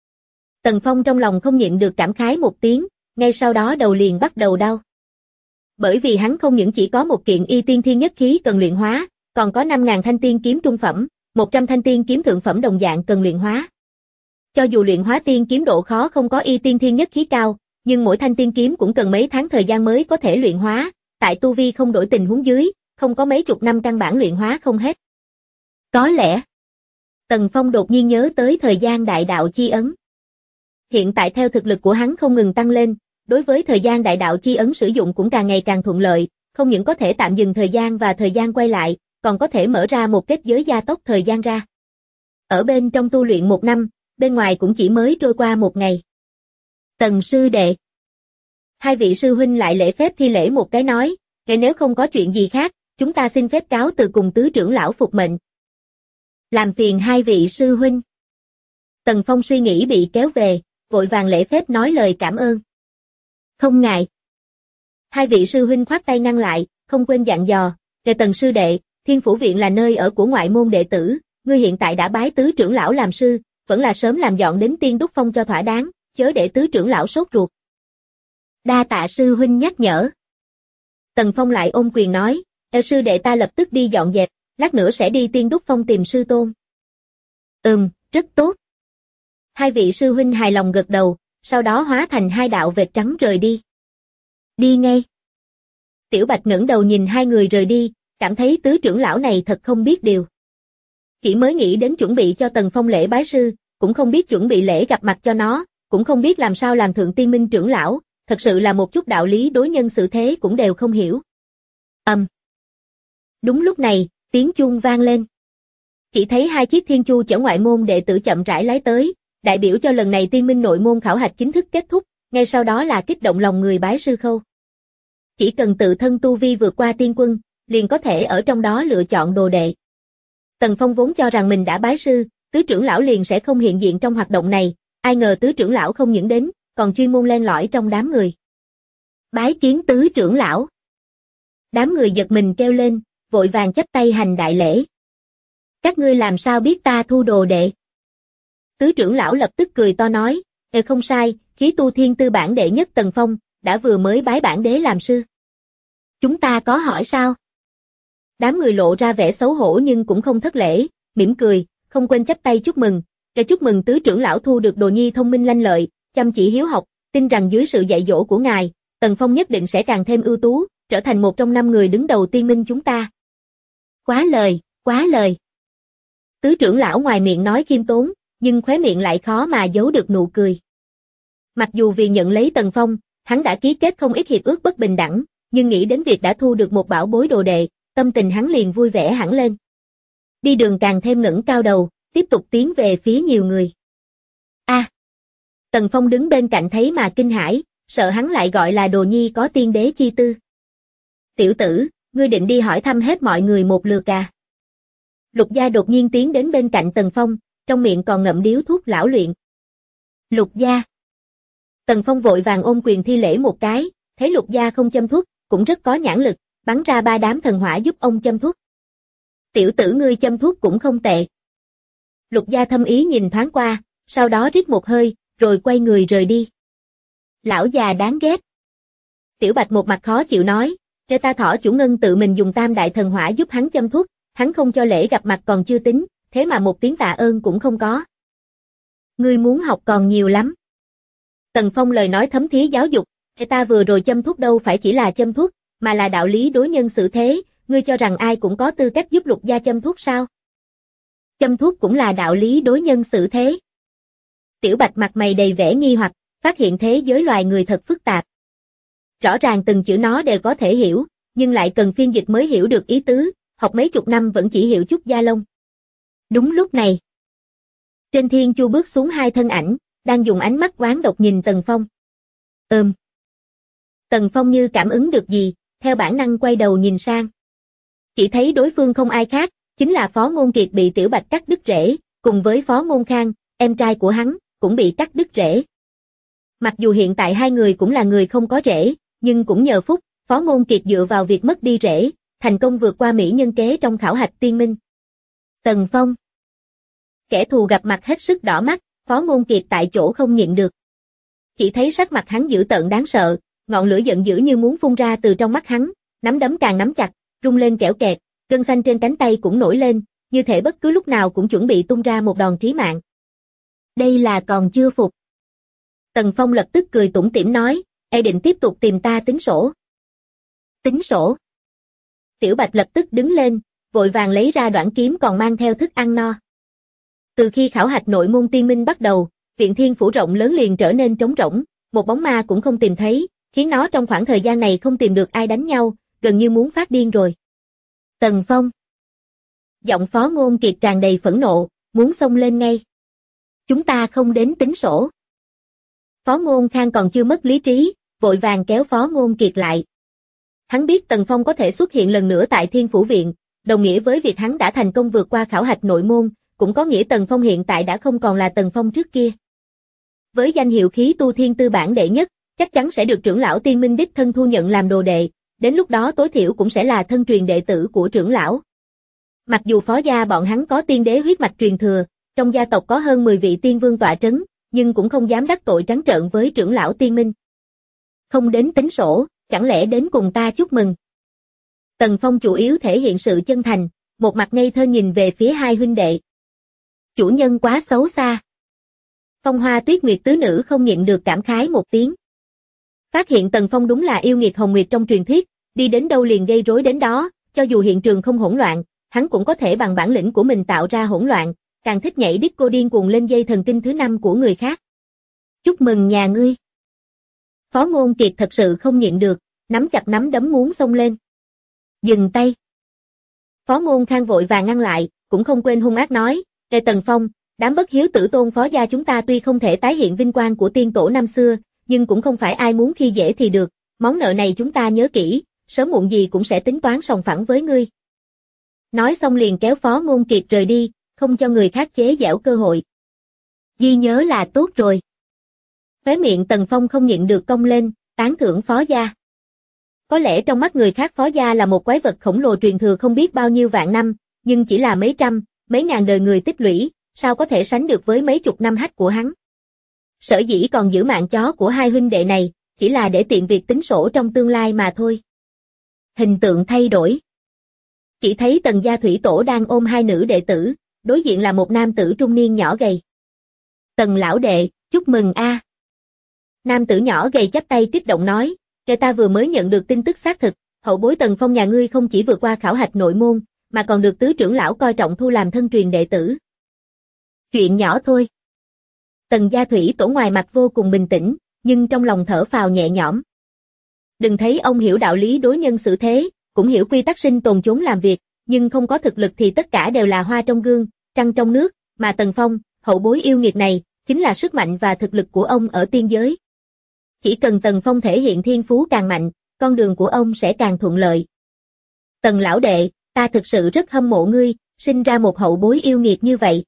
Tần Phong trong lòng không nhịn được cảm khái một tiếng, ngay sau đó đầu liền bắt đầu đau. Bởi vì hắn không những chỉ có một kiện y tiên thiên nhất khí cần luyện hóa, còn có 5.000 thanh tiên kiếm trung phẩm, 100 thanh tiên kiếm thượng phẩm đồng dạng cần luyện hóa. Cho dù luyện hóa tiên kiếm độ khó không có y tiên thiên nhất khí cao, nhưng mỗi thanh tiên kiếm cũng cần mấy tháng thời gian mới có thể luyện hóa, tại tu vi không đổi tình huống dưới, không có mấy chục năm căn bản luyện hóa không hết. Có lẽ, Tần Phong đột nhiên nhớ tới thời gian đại đạo chi ấn. Hiện tại theo thực lực của hắn không ngừng tăng lên, đối với thời gian đại đạo chi ấn sử dụng cũng càng ngày càng thuận lợi, không những có thể tạm dừng thời gian và thời gian quay lại, còn có thể mở ra một kết giới gia tốc thời gian ra. Ở bên trong tu luyện 1 năm, bên ngoài cũng chỉ mới trôi qua 1 ngày. Tần sư đệ. Hai vị sư huynh lại lễ phép thi lễ một cái nói, nếu không có chuyện gì khác, chúng ta xin phép cáo từ cùng tứ trưởng lão phục mệnh. Làm phiền hai vị sư huynh. Tần Phong suy nghĩ bị kéo về, vội vàng lễ phép nói lời cảm ơn. Không ngại. Hai vị sư huynh khoát tay ngăn lại, không quên dặn dò, Tần sư đệ, Thiên Phủ Viện là nơi ở của ngoại môn đệ tử, ngươi hiện tại đã bái tứ trưởng lão làm sư, vẫn là sớm làm dọn đến Tiên Đúc Phong cho thỏa đáng, chớ để tứ trưởng lão sốt ruột. Đa tạ sư huynh nhắc nhở. Tần Phong lại ôm quyền nói, sư đệ ta lập tức đi dọn dẹp, lát nữa sẽ đi Tiên Đúc Phong tìm sư tôn. Rất tốt. Hai vị sư huynh hài lòng gật đầu, sau đó hóa thành 2 đạo vệt trắng rời đi. Đi ngay. Tiểu Bạch ngẩng đầu nhìn 2 người rời đi, cảm thấy tứ trưởng lão này thật không biết điều. Chỉ mới nghĩ đến chuẩn bị cho Tần Phong lễ bái sư, cũng không biết chuẩn bị lễ gặp mặt cho nó, cũng không biết làm sao làm thượng tiên minh trưởng lão, thật sự là một chút đạo lý đối nhân xử thế cũng đều không hiểu. Đúng lúc này, tiếng chuông vang lên. Chỉ thấy 2 chiếc thiên chu chở ngoại môn đệ tử chậm rãi lái tới, đại biểu cho lần này tiên minh nội môn khảo hạch chính thức kết thúc, ngay sau đó là kích động lòng người bái sư khâu. Chỉ cần tự thân tu vi vượt qua tiên quân, liền có thể ở trong đó lựa chọn đồ đệ. Tần Phong vốn cho rằng mình đã bái sư, tứ trưởng lão liền sẽ không hiện diện trong hoạt động này, ai ngờ tứ trưởng lão không những đến, còn chuyên môn len lỏi trong đám người. Bái kiến tứ trưởng lão. Đám người giật mình kêu lên, vội vàng chắp tay hành đại lễ. Các ngươi làm sao biết ta thu đồ đệ? Tứ trưởng lão lập tức cười to nói, không sai, khí tu thiên tư bản đệ nhất Tần Phong, đã vừa mới bái bản đế làm sư. Chúng ta có hỏi sao? Đám người lộ ra vẻ xấu hổ nhưng cũng không thất lễ, mỉm cười, không quên chắp tay chúc mừng, chúc mừng tứ trưởng lão thu được đồ nhi thông minh lanh lợi, chăm chỉ hiếu học, tin rằng dưới sự dạy dỗ của ngài, Tần Phong nhất định sẽ càng thêm ưu tú, trở thành một trong 5 người đứng đầu tiên minh chúng ta. Quá lời, quá lời. Tứ trưởng lão ngoài miệng nói khiêm tốn, nhưng khóe miệng lại khó mà giấu được nụ cười. Mặc dù vì nhận lấy Tần Phong, hắn đã ký kết không ít hiệp ước bất bình đẳng, nhưng nghĩ đến việc đã thu được một bảo bối đồ đệ, tâm tình hắn liền vui vẻ hẳn lên. Đi đường càng thêm ngẩng cao đầu, tiếp tục tiến về phía nhiều người. Tần Phong đứng bên cạnh thấy mà kinh hãi, sợ hắn lại gọi là đồ nhi có tiên đế chi tư. Tiểu tử, ngươi định đi hỏi thăm hết mọi người một lượt à? Lục Gia đột nhiên tiến đến bên cạnh Tần Phong, trong miệng còn ngậm điếu thuốc lão luyện. Lục Gia. Tần Phong vội vàng ôm quyền thi lễ một cái, thấy Lục Gia không châm thuốc, cũng rất có nhãn lực, bắn ra 3 đám thần hỏa giúp ông châm thuốc. Tiểu tử ngươi châm thuốc cũng không tệ. Lục Gia thâm ý nhìn thoáng qua, sau đó rít một hơi, rồi quay người rời đi. Lão già đáng ghét. Tiểu Bạch một mặt khó chịu nói, cho ta thỏ chủ ngân tự mình dùng tam đại thần hỏa giúp hắn châm thuốc, hắn không cho lễ gặp mặt còn chưa tính, thế mà một tiếng tạ ơn cũng không có. Ngươi muốn học còn nhiều lắm. Tần Phong lời nói thấm thía giáo dục, ta vừa rồi châm thuốc đâu phải chỉ là châm thuốc, mà là đạo lý đối nhân xử thế, ngươi cho rằng ai cũng có tư cách giúp Lục Gia châm thuốc sao? Châm thuốc cũng là đạo lý đối nhân xử thế. Tiểu Bạch mặt mày đầy vẻ nghi hoặc, phát hiện thế giới loài người thật phức tạp. Rõ ràng từng chữ nó đều có thể hiểu, nhưng lại cần phiên dịch mới hiểu được ý tứ, học mấy chục năm vẫn chỉ hiểu chút da lông. Đúng lúc này, trên thiên chu bước xuống 2 thân ảnh, đang dùng ánh mắt oán độc nhìn Tần Phong. Tần Phong như cảm ứng được gì, theo bản năng quay đầu nhìn sang. Chỉ thấy đối phương không ai khác, chính là Phó Ngôn Kiệt bị Tiểu Bạch cắt đứt rễ, cùng với Phó Ngôn Khang, em trai của hắn, cũng bị cắt đứt rễ. Mặc dù hiện tại hai người cũng là người không có rễ, nhưng cũng nhờ phúc, Phó Ngôn Kiệt dựa vào việc mất đi rễ, thành công vượt qua mỹ nhân kế trong khảo hạch tiên minh. Tần Phong. Kẻ thù gặp mặt hết sức đỏ mắt, Phó Ngôn Kiệt tại chỗ không nhịn được. Chỉ thấy sắc mặt hắn dữ tợn đáng sợ, ngọn lửa giận dữ như muốn phun ra từ trong mắt hắn, nắm đấm càng nắm chặt, rung lên kẽo kẹt, gân xanh trên cánh tay cũng nổi lên, như thể bất cứ lúc nào cũng chuẩn bị tung ra một đòn chí mạng. Đây là còn chưa phục. Tần Phong lập tức cười tủm tỉm nói, định tiếp tục tìm ta tính sổ. Tính sổ. Tiểu Bạch lập tức đứng lên, vội vàng lấy ra đoạn kiếm còn mang theo thức ăn no. Từ khi khảo hạch nội môn tiên minh bắt đầu, viện thiên phủ rộng lớn liền trở nên trống rỗng, một bóng ma cũng không tìm thấy, khiến nó trong khoảng thời gian này không tìm được ai đánh nhau, gần như muốn phát điên rồi. Tần Phong. Giọng Phó Ngôn Kiệt tràn đầy phẫn nộ, muốn xông lên ngay. Chúng ta không đến tính sổ. Phó Ngôn Khang còn chưa mất lý trí, vội vàng kéo Phó Ngôn Kiệt lại. Hắn biết Tần Phong có thể xuất hiện lần nữa tại Thiên Phủ Viện, đồng nghĩa với việc hắn đã thành công vượt qua khảo hạch nội môn, cũng có nghĩa Tần Phong hiện tại đã không còn là Tần Phong trước kia. Với danh hiệu khí tu thiên tư bản đệ nhất, chắc chắn sẽ được trưởng lão tiên minh đích thân thu nhận làm đồ đệ, đến lúc đó tối thiểu cũng sẽ là thân truyền đệ tử của trưởng lão. Mặc dù Phó gia bọn hắn có tiên đế huyết mạch truyền thừa, trong gia tộc có hơn 10 vị tiên vương tọa trấn, nhưng cũng không dám đắc tội trắng trợn với trưởng lão tiên minh. Không đến tính sổ, chẳng lẽ đến cùng ta chúc mừng. Tần Phong chủ yếu thể hiện sự chân thành, một mặt ngây thơ nhìn về phía hai huynh đệ. Chủ nhân quá xấu xa. Phong Hoa Tuyết Nguyệt tứ nữ không nhịn được cảm khái một tiếng. Phát hiện Tần Phong đúng là yêu nghiệt hồng nguyệt trong truyền thuyết, đi đến đâu liền gây rối đến đó, cho dù hiện trường không hỗn loạn, hắn cũng có thể bằng bản lĩnh của mình tạo ra hỗn loạn, càng thích nhảy disco điên cuồng lên dây thần kinh thứ 5 của người khác. Chúc mừng nhà ngươi. Phó Ngôn Kiệt thật sự không nhịn được, nắm chặt nắm đấm muốn xông lên. Dừng tay. Phó Ngôn Khang vội vàng ngăn lại, cũng không quên hung ác nói, Tề Tần Phong, đám bất hiếu tử tôn Phó gia chúng ta tuy không thể tái hiện vinh quang của tiên tổ năm xưa, nhưng cũng không phải ai muốn khi dễ thì được, món nợ này chúng ta nhớ kỹ, sớm muộn gì cũng sẽ tính toán sòng phẳng với ngươi. Nói xong liền kéo Phó Ngôn Kiệt rời đi, không cho người khác chế giễu cơ hội. Ghi nhớ là tốt rồi. Khóe miệng Tần Phong không nhịn được cong lên, tán thưởng Phó gia. Có lẽ trong mắt người khác Phó gia là một quái vật khổng lồ truyền thừa không biết bao nhiêu vạn năm, nhưng chỉ là mấy trăm, mấy ngàn đời người tích lũy, sao có thể sánh được với mấy chục năm hách của hắn. Sở dĩ còn giữ mạng chó của hai huynh đệ này, chỉ là để tiện việc tính sổ trong tương lai mà thôi. Hình tượng thay đổi. Chỉ thấy Tần gia thủy tổ đang ôm hai nữ đệ tử, đối diện là một nam tử trung niên nhỏ gầy. Tần lão đệ, chúc mừng a. Nam tử nhỏ gầy chắp tay kích động nói, ta vừa mới nhận được tin tức xác thực, hậu bối Tần Phong nhà ngươi không chỉ vượt qua khảo hạch nội môn, mà còn được tứ trưởng lão coi trọng thu làm thân truyền đệ tử. Chuyện nhỏ thôi. Tần Gia Thủy Tổ ngoài mặt vô cùng bình tĩnh, nhưng trong lòng thở phào nhẹ nhõm. Đừng thấy ông hiểu đạo lý đối nhân xử thế, cũng hiểu quy tắc sinh tồn chốn làm việc, nhưng không có thực lực thì tất cả đều là hoa trong gương, trăng trong nước, mà Tần Phong, hậu bối yêu nghiệt này, chính là sức mạnh và thực lực của ông ở tiên giới. Chỉ cần Tần Phong thể hiện thiên phú càng mạnh, con đường của ông sẽ càng thuận lợi. Tần lão đệ, ta thực sự rất hâm mộ ngươi, sinh ra một hậu bối yêu nghiệt như vậy.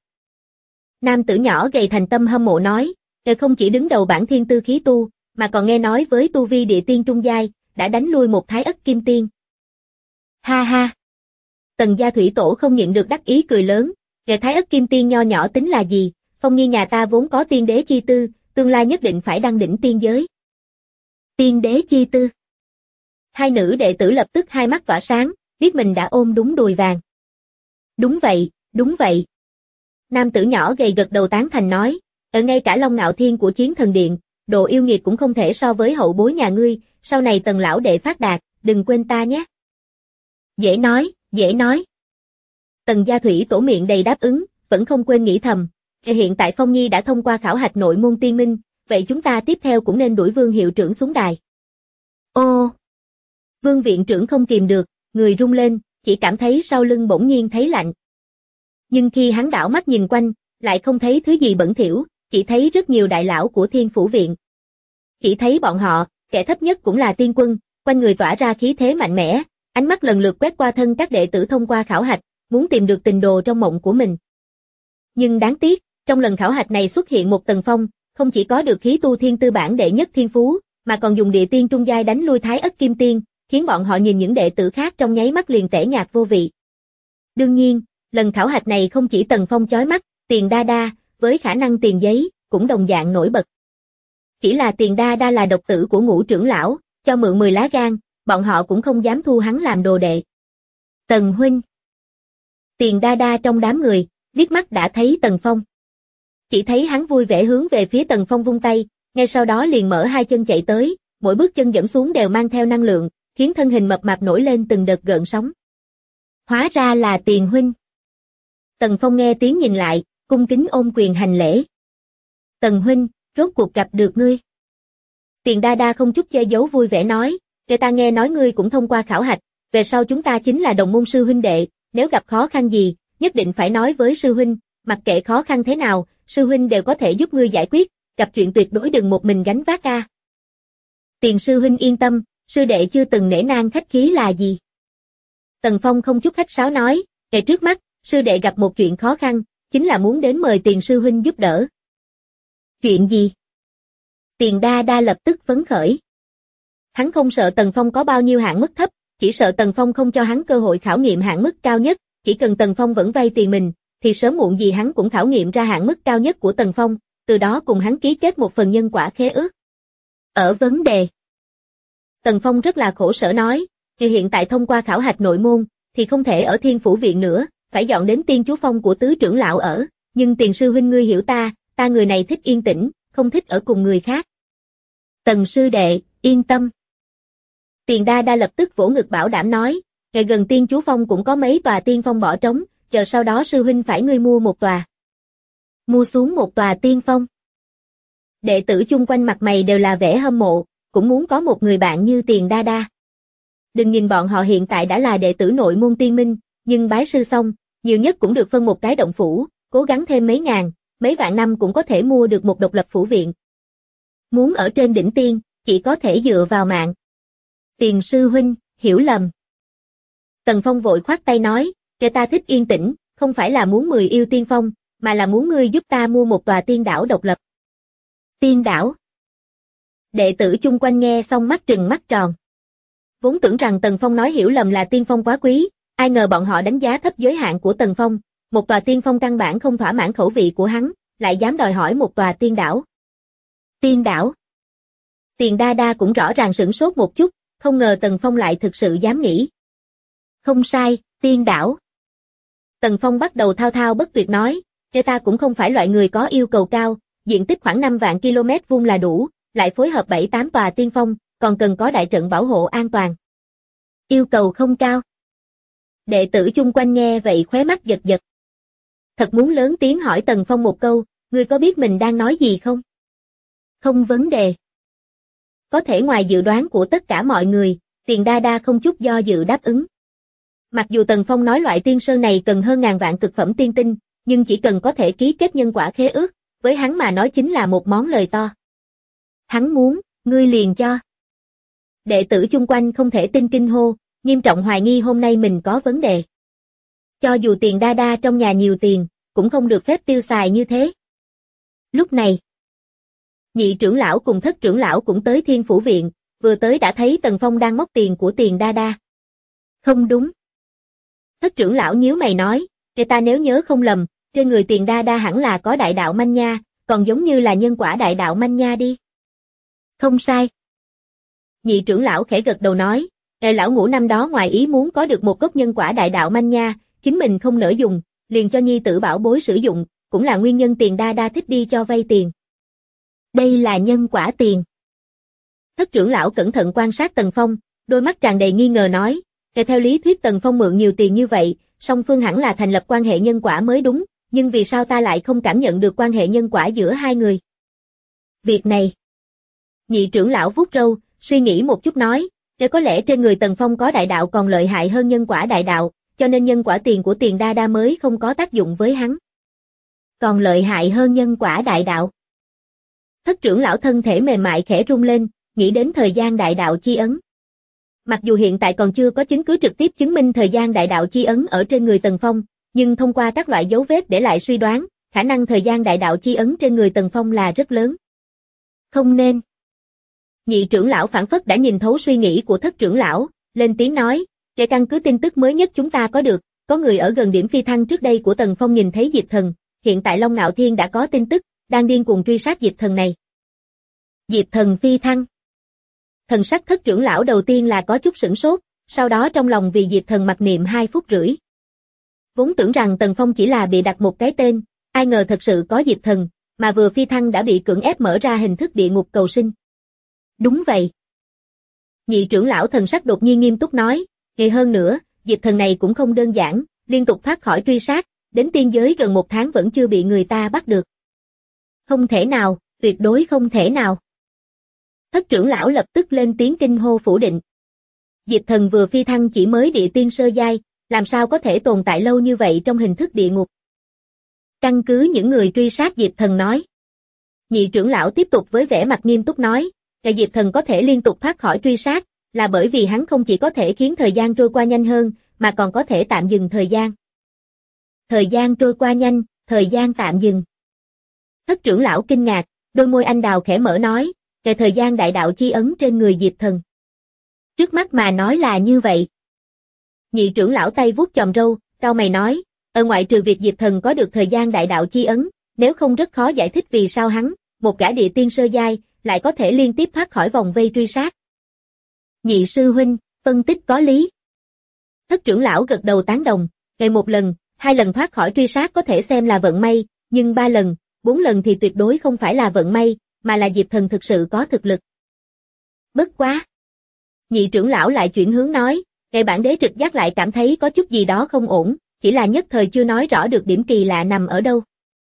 Nam tử nhỏ gầy thành tâm hâm mộ nói, không chỉ đứng đầu bảng thiên tư khí tu, mà còn nghe nói với tu vi địa tiên trung giai, đã đánh lui một thái ất kim tiên. Ha ha! Tần Gia Thủy Tổ không nhịn được đắc ý cười lớn, thái ất kim tiên nho nhỏ tính là gì, Phong Nhi nhà ta vốn có tiên đế chi tư, tương lai nhất định phải đăng đỉnh tiên giới. Tiên đế chi tư. Hai nữ đệ tử lập tức hai mắt tỏa sáng, biết mình đã ôm đúng đùi vàng. Đúng vậy, đúng vậy. Nam tử nhỏ gầy gật đầu tán thành nói, ở ngay cả Long Ngạo Thiên của Chiến Thần Điện, độ yêu nghiệt cũng không thể so với hậu bối nhà ngươi, sau này Tần lão đệ phát đạt, đừng quên ta nhé. Dễ nói, dễ nói. Tần Gia Thủy Tổ miệng đầy đáp ứng, vẫn không quên nghĩ thầm, hiện tại Phong Nhi đã thông qua khảo hạch nội môn tiên minh, vậy chúng ta tiếp theo cũng nên đuổi Vương hiệu trưởng xuống đài. Ô! Vương viện trưởng không kìm được, người rung lên, chỉ cảm thấy sau lưng bỗng nhiên thấy lạnh. Nhưng khi hắn đảo mắt nhìn quanh, lại không thấy thứ gì bẩn thỉu, chỉ thấy rất nhiều đại lão của Thiên Phủ Viện. Chỉ thấy bọn họ, kẻ thấp nhất cũng là tiên quân, quanh người tỏa ra khí thế mạnh mẽ, ánh mắt lần lượt quét qua thân các đệ tử thông qua khảo hạch, muốn tìm được tình đồ trong mộng của mình. Nhưng đáng tiếc, trong lần khảo hạch này xuất hiện một Tần Phong, không chỉ có được khí tu thiên tư bản đệ nhất thiên phú, mà còn dùng địa tiên trung giai đánh lui thái ất kim tiên, khiến bọn họ nhìn những đệ tử khác trong nháy mắt liền tẻ nhạt vô vị. Đương nhiên, lần khảo hạch này không chỉ Tần Phong chói mắt, Tiền Đa Đa, với khả năng tiền giấy, cũng đồng dạng nổi bật. Chỉ là Tiền Đa Đa là độc tử của Ngũ trưởng lão, cho mượn 10 lá gan, bọn họ cũng không dám thu hắn làm đồ đệ. Tần huynh. Tiền Đa Đa trong đám người, liếc mắt đã thấy Tần Phong. Chỉ thấy hắn vui vẻ hướng về phía Tần Phong vung tay, ngay sau đó liền mở hai chân chạy tới, mỗi bước chân dẫn xuống đều mang theo năng lượng, khiến thân hình mập mạp nổi lên từng đợt gợn sóng. Hóa ra là Tiền huynh. Tần Phong nghe tiếng nhìn lại, cung kính ôm quyền hành lễ. Tần huynh, rốt cuộc gặp được ngươi. Tiền Đa Đa không chút che giấu vui vẻ nói, người ta nghe nói ngươi cũng thông qua khảo hạch, về sau chúng ta chính là đồng môn sư huynh đệ, nếu gặp khó khăn gì, nhất định phải nói với sư huynh, mặc kệ khó khăn thế nào, sư huynh đều có thể giúp ngươi giải quyết, gặp chuyện tuyệt đối đừng một mình gánh vác a. Tiền sư huynh yên tâm, sư đệ chưa từng nể nang khách khí là gì. Tần Phong không chút khách sáo nói, ngày trước mắt, sư đệ gặp một chuyện khó khăn, chính là muốn đến mời Tiền sư huynh giúp đỡ. Chuyện gì? Tiền Đa Đa lập tức phấn khởi. Hắn không sợ Tần Phong có bao nhiêu hạn mức thấp, chỉ sợ Tần Phong không cho hắn cơ hội khảo nghiệm hạn mức cao nhất, chỉ cần Tần Phong vẫn vay tiền mình, thì sớm muộn gì hắn cũng khảo nghiệm ra hạn mức cao nhất của Tần Phong, từ đó cùng hắn ký kết một phần nhân quả khế ước. Ở vấn đề. Tần Phong rất là khổ sở nói, thì hiện tại thông qua khảo hạch nội môn, thì không thể ở Thiên Phủ Viện nữa, phải dọn đến Tiên Chú Phong của tứ trưởng lão ở, nhưng Tiền sư huynh ngươi hiểu ta, ta người này thích yên tĩnh, không thích ở cùng người khác. Tần sư đệ, yên tâm. Tiền Đa Đa lập tức vỗ ngực bảo đảm nói, ngày gần Tiên Chú Phong cũng có mấy tòa tiên phong bỏ trống, chờ sau đó sư huynh phải ngươi mua một tòa. Mua xuống một tòa tiên phong. Đệ tử chung quanh mặt mày đều là vẻ hâm mộ, cũng muốn có một người bạn như Tiền Đa Đa. Đừng nhìn bọn họ hiện tại đã là đệ tử nội môn tiên minh, nhưng bái sư xong, nhiều nhất cũng được phân một cái động phủ, cố gắng thêm mấy ngàn, mấy vạn năm cũng có thể mua được một độc lập phủ viện. Muốn ở trên đỉnh tiên, chỉ có thể dựa vào mạng. Tiền sư huynh, hiểu lầm. Tần Phong vội khoát tay nói, kẻ ta thích yên tĩnh, không phải là muốn 10 yêu tiên phong, mà là muốn ngươi giúp ta mua một tòa tiên đảo độc lập. Tiên đảo. Đệ tử chung quanh nghe xong mắt trừng mắt tròn. Vốn tưởng rằng Tần Phong nói hiểu lầm là tiên phong quá quý, ai ngờ bọn họ đánh giá thấp giới hạn của Tần Phong, một tòa tiên phong căn bản không thỏa mãn khẩu vị của hắn, lại dám đòi hỏi một tòa tiên đảo. Tiên đảo. Tiền Đa Đa cũng rõ ràng sửng sốt một chút, không ngờ Tần Phong lại thực sự dám nghĩ. Không sai, tiên đảo. Tần Phong bắt đầu thao thao bất tuyệt nói, ta cũng không phải loại người có yêu cầu cao, diện tích khoảng 5 vạn km vuông là đủ, lại phối hợp 7-8 tòa tiên phong, còn cần có đại trận bảo hộ an toàn. Yêu cầu không cao. Đệ tử chung quanh nghe vậy khóe mắt giật giật. Thật muốn lớn tiếng hỏi Tần Phong một câu, ngươi có biết mình đang nói gì không? Không vấn đề. Có thể ngoài dự đoán của tất cả mọi người, Tiền Đa Đa không chút do dự đáp ứng. Mặc dù Tần Phong nói loại tiên sơn này cần hơn ngàn vạn cực phẩm tiên tinh, nhưng chỉ cần có thể ký kết nhân quả khế ước, với hắn mà nói chính là một món lời to. Hắn muốn, ngươi liền cho. Đệ tử chung quanh không thể tin kinh hô, nghiêm trọng hoài nghi hôm nay mình có vấn đề. Cho dù Tiền Đa Đa trong nhà nhiều tiền, cũng không được phép tiêu xài như thế. Lúc này, nhị trưởng lão cùng thất trưởng lão cũng tới Thiên Phủ Viện, vừa tới đã thấy Tần Phong đang móc tiền của Tiền Đa Đa. Không đúng. Thất trưởng lão nhíu mày nói, người ta nếu nhớ không lầm, trên người Tiền Đa Đa hẳn là có đại đạo manh nha, còn giống như là nhân quả đại đạo manh nha đi. Không sai. Nhị trưởng lão khẽ gật đầu nói, lão ngũ năm đó ngoài ý muốn có được một cốc nhân quả đại đạo manh nha, chính mình không nỡ dùng, liền cho nhi tử bảo bối sử dụng, cũng là nguyên nhân Tiền Đa Đa thích đi cho vay tiền. Đây là nhân quả tiền. Thất trưởng lão cẩn thận quan sát Tần Phong, đôi mắt tràn đầy nghi ngờ nói, theo lý thuyết Tần Phong mượn nhiều tiền như vậy, song phương hẳn là thành lập quan hệ nhân quả mới đúng, nhưng vì sao ta lại không cảm nhận được quan hệ nhân quả giữa hai người? Việc này. Nhị trưởng lão vuốt râu, suy nghĩ một chút nói, có lẽ trên người Tần Phong có đại đạo còn lợi hại hơn nhân quả đại đạo, cho nên nhân quả tiền của Tiền Đa Đa mới không có tác dụng với hắn. Còn lợi hại hơn nhân quả đại đạo. Thất trưởng lão thân thể mềm mại khẽ rung lên, nghĩ đến thời gian đại đạo chi ấn. Mặc dù hiện tại còn chưa có chứng cứ trực tiếp chứng minh thời gian đại đạo chi ấn ở trên người Tần Phong, nhưng thông qua các loại dấu vết để lại suy đoán, khả năng thời gian đại đạo chi ấn trên người Tần Phong là rất lớn. Không nên. Nhị trưởng lão phảng phất đã nhìn thấu suy nghĩ của thất trưởng lão, lên tiếng nói, để căn cứ tin tức mới nhất chúng ta có được, có người ở gần điểm phi thăng trước đây của Tần Phong nhìn thấy Diệp Thần, hiện tại Long Ngạo Thiên đã có tin tức, đang điên cuồng truy sát Diệp Thần này. Diệp Thần phi thăng. Thần sắc thất trưởng lão đầu tiên là có chút sửng sốt, sau đó trong lòng vì Diệp Thần mặc niệm 2 phút rưỡi. Vốn tưởng rằng Tần Phong chỉ là bị đặt một cái tên, ai ngờ thật sự có Diệp Thần, mà vừa phi thăng đã bị cưỡng ép mở ra hình thức địa ngục cầu sinh. Đúng vậy. Nhị trưởng lão thần sắc đột nhiên nghiêm túc nói, ngày hơn nữa, Diệp Thần này cũng không đơn giản, liên tục thoát khỏi truy sát, đến tiên giới gần 1 tháng vẫn chưa bị người ta bắt được. Không thể nào, tuyệt đối không thể nào. Thất trưởng lão lập tức lên tiếng kinh hô phủ định. Diệp Thần vừa phi thăng chỉ mới địa tiên sơ giai, làm sao có thể tồn tại lâu như vậy trong hình thức địa ngục. Căn cứ những người truy sát Diệp Thần nói. Nhị trưởng lão tiếp tục với vẻ mặt nghiêm túc nói, là Diệp Thần có thể liên tục thoát khỏi truy sát, là bởi vì hắn không chỉ có thể khiến thời gian trôi qua nhanh hơn, mà còn có thể tạm dừng thời gian. Thời gian trôi qua nhanh, thời gian tạm dừng. Thất trưởng lão kinh ngạc, đôi môi anh đào khẽ mở nói, về thời gian đại đạo chi ấn trên người Diệp Thần. Trước mắt mà nói là như vậy. Nhị trưởng lão tay vuốt chòm râu, cau mày nói, ở ngoại trừ việc Diệp Thần có được thời gian đại đạo chi ấn, nếu không rất khó giải thích vì sao hắn, một gã địa tiên sơ giai, lại có thể liên tiếp thoát khỏi vòng vây truy sát. Nhị sư huynh, phân tích có lý. Thất trưởng lão gật đầu tán đồng, ngày 1 lần, 2 lần thoát khỏi truy sát có thể xem là vận may, nhưng 3 lần, 4 lần thì tuyệt đối không phải là vận may, mà là Diệp Thần thực sự có thực lực. Bất quá. Nhị trưởng lão lại chuyển hướng nói, ngày bản đế trực giác lại cảm thấy có chút gì đó không ổn, chỉ là nhất thời chưa nói rõ được điểm kỳ lạ nằm ở đâu.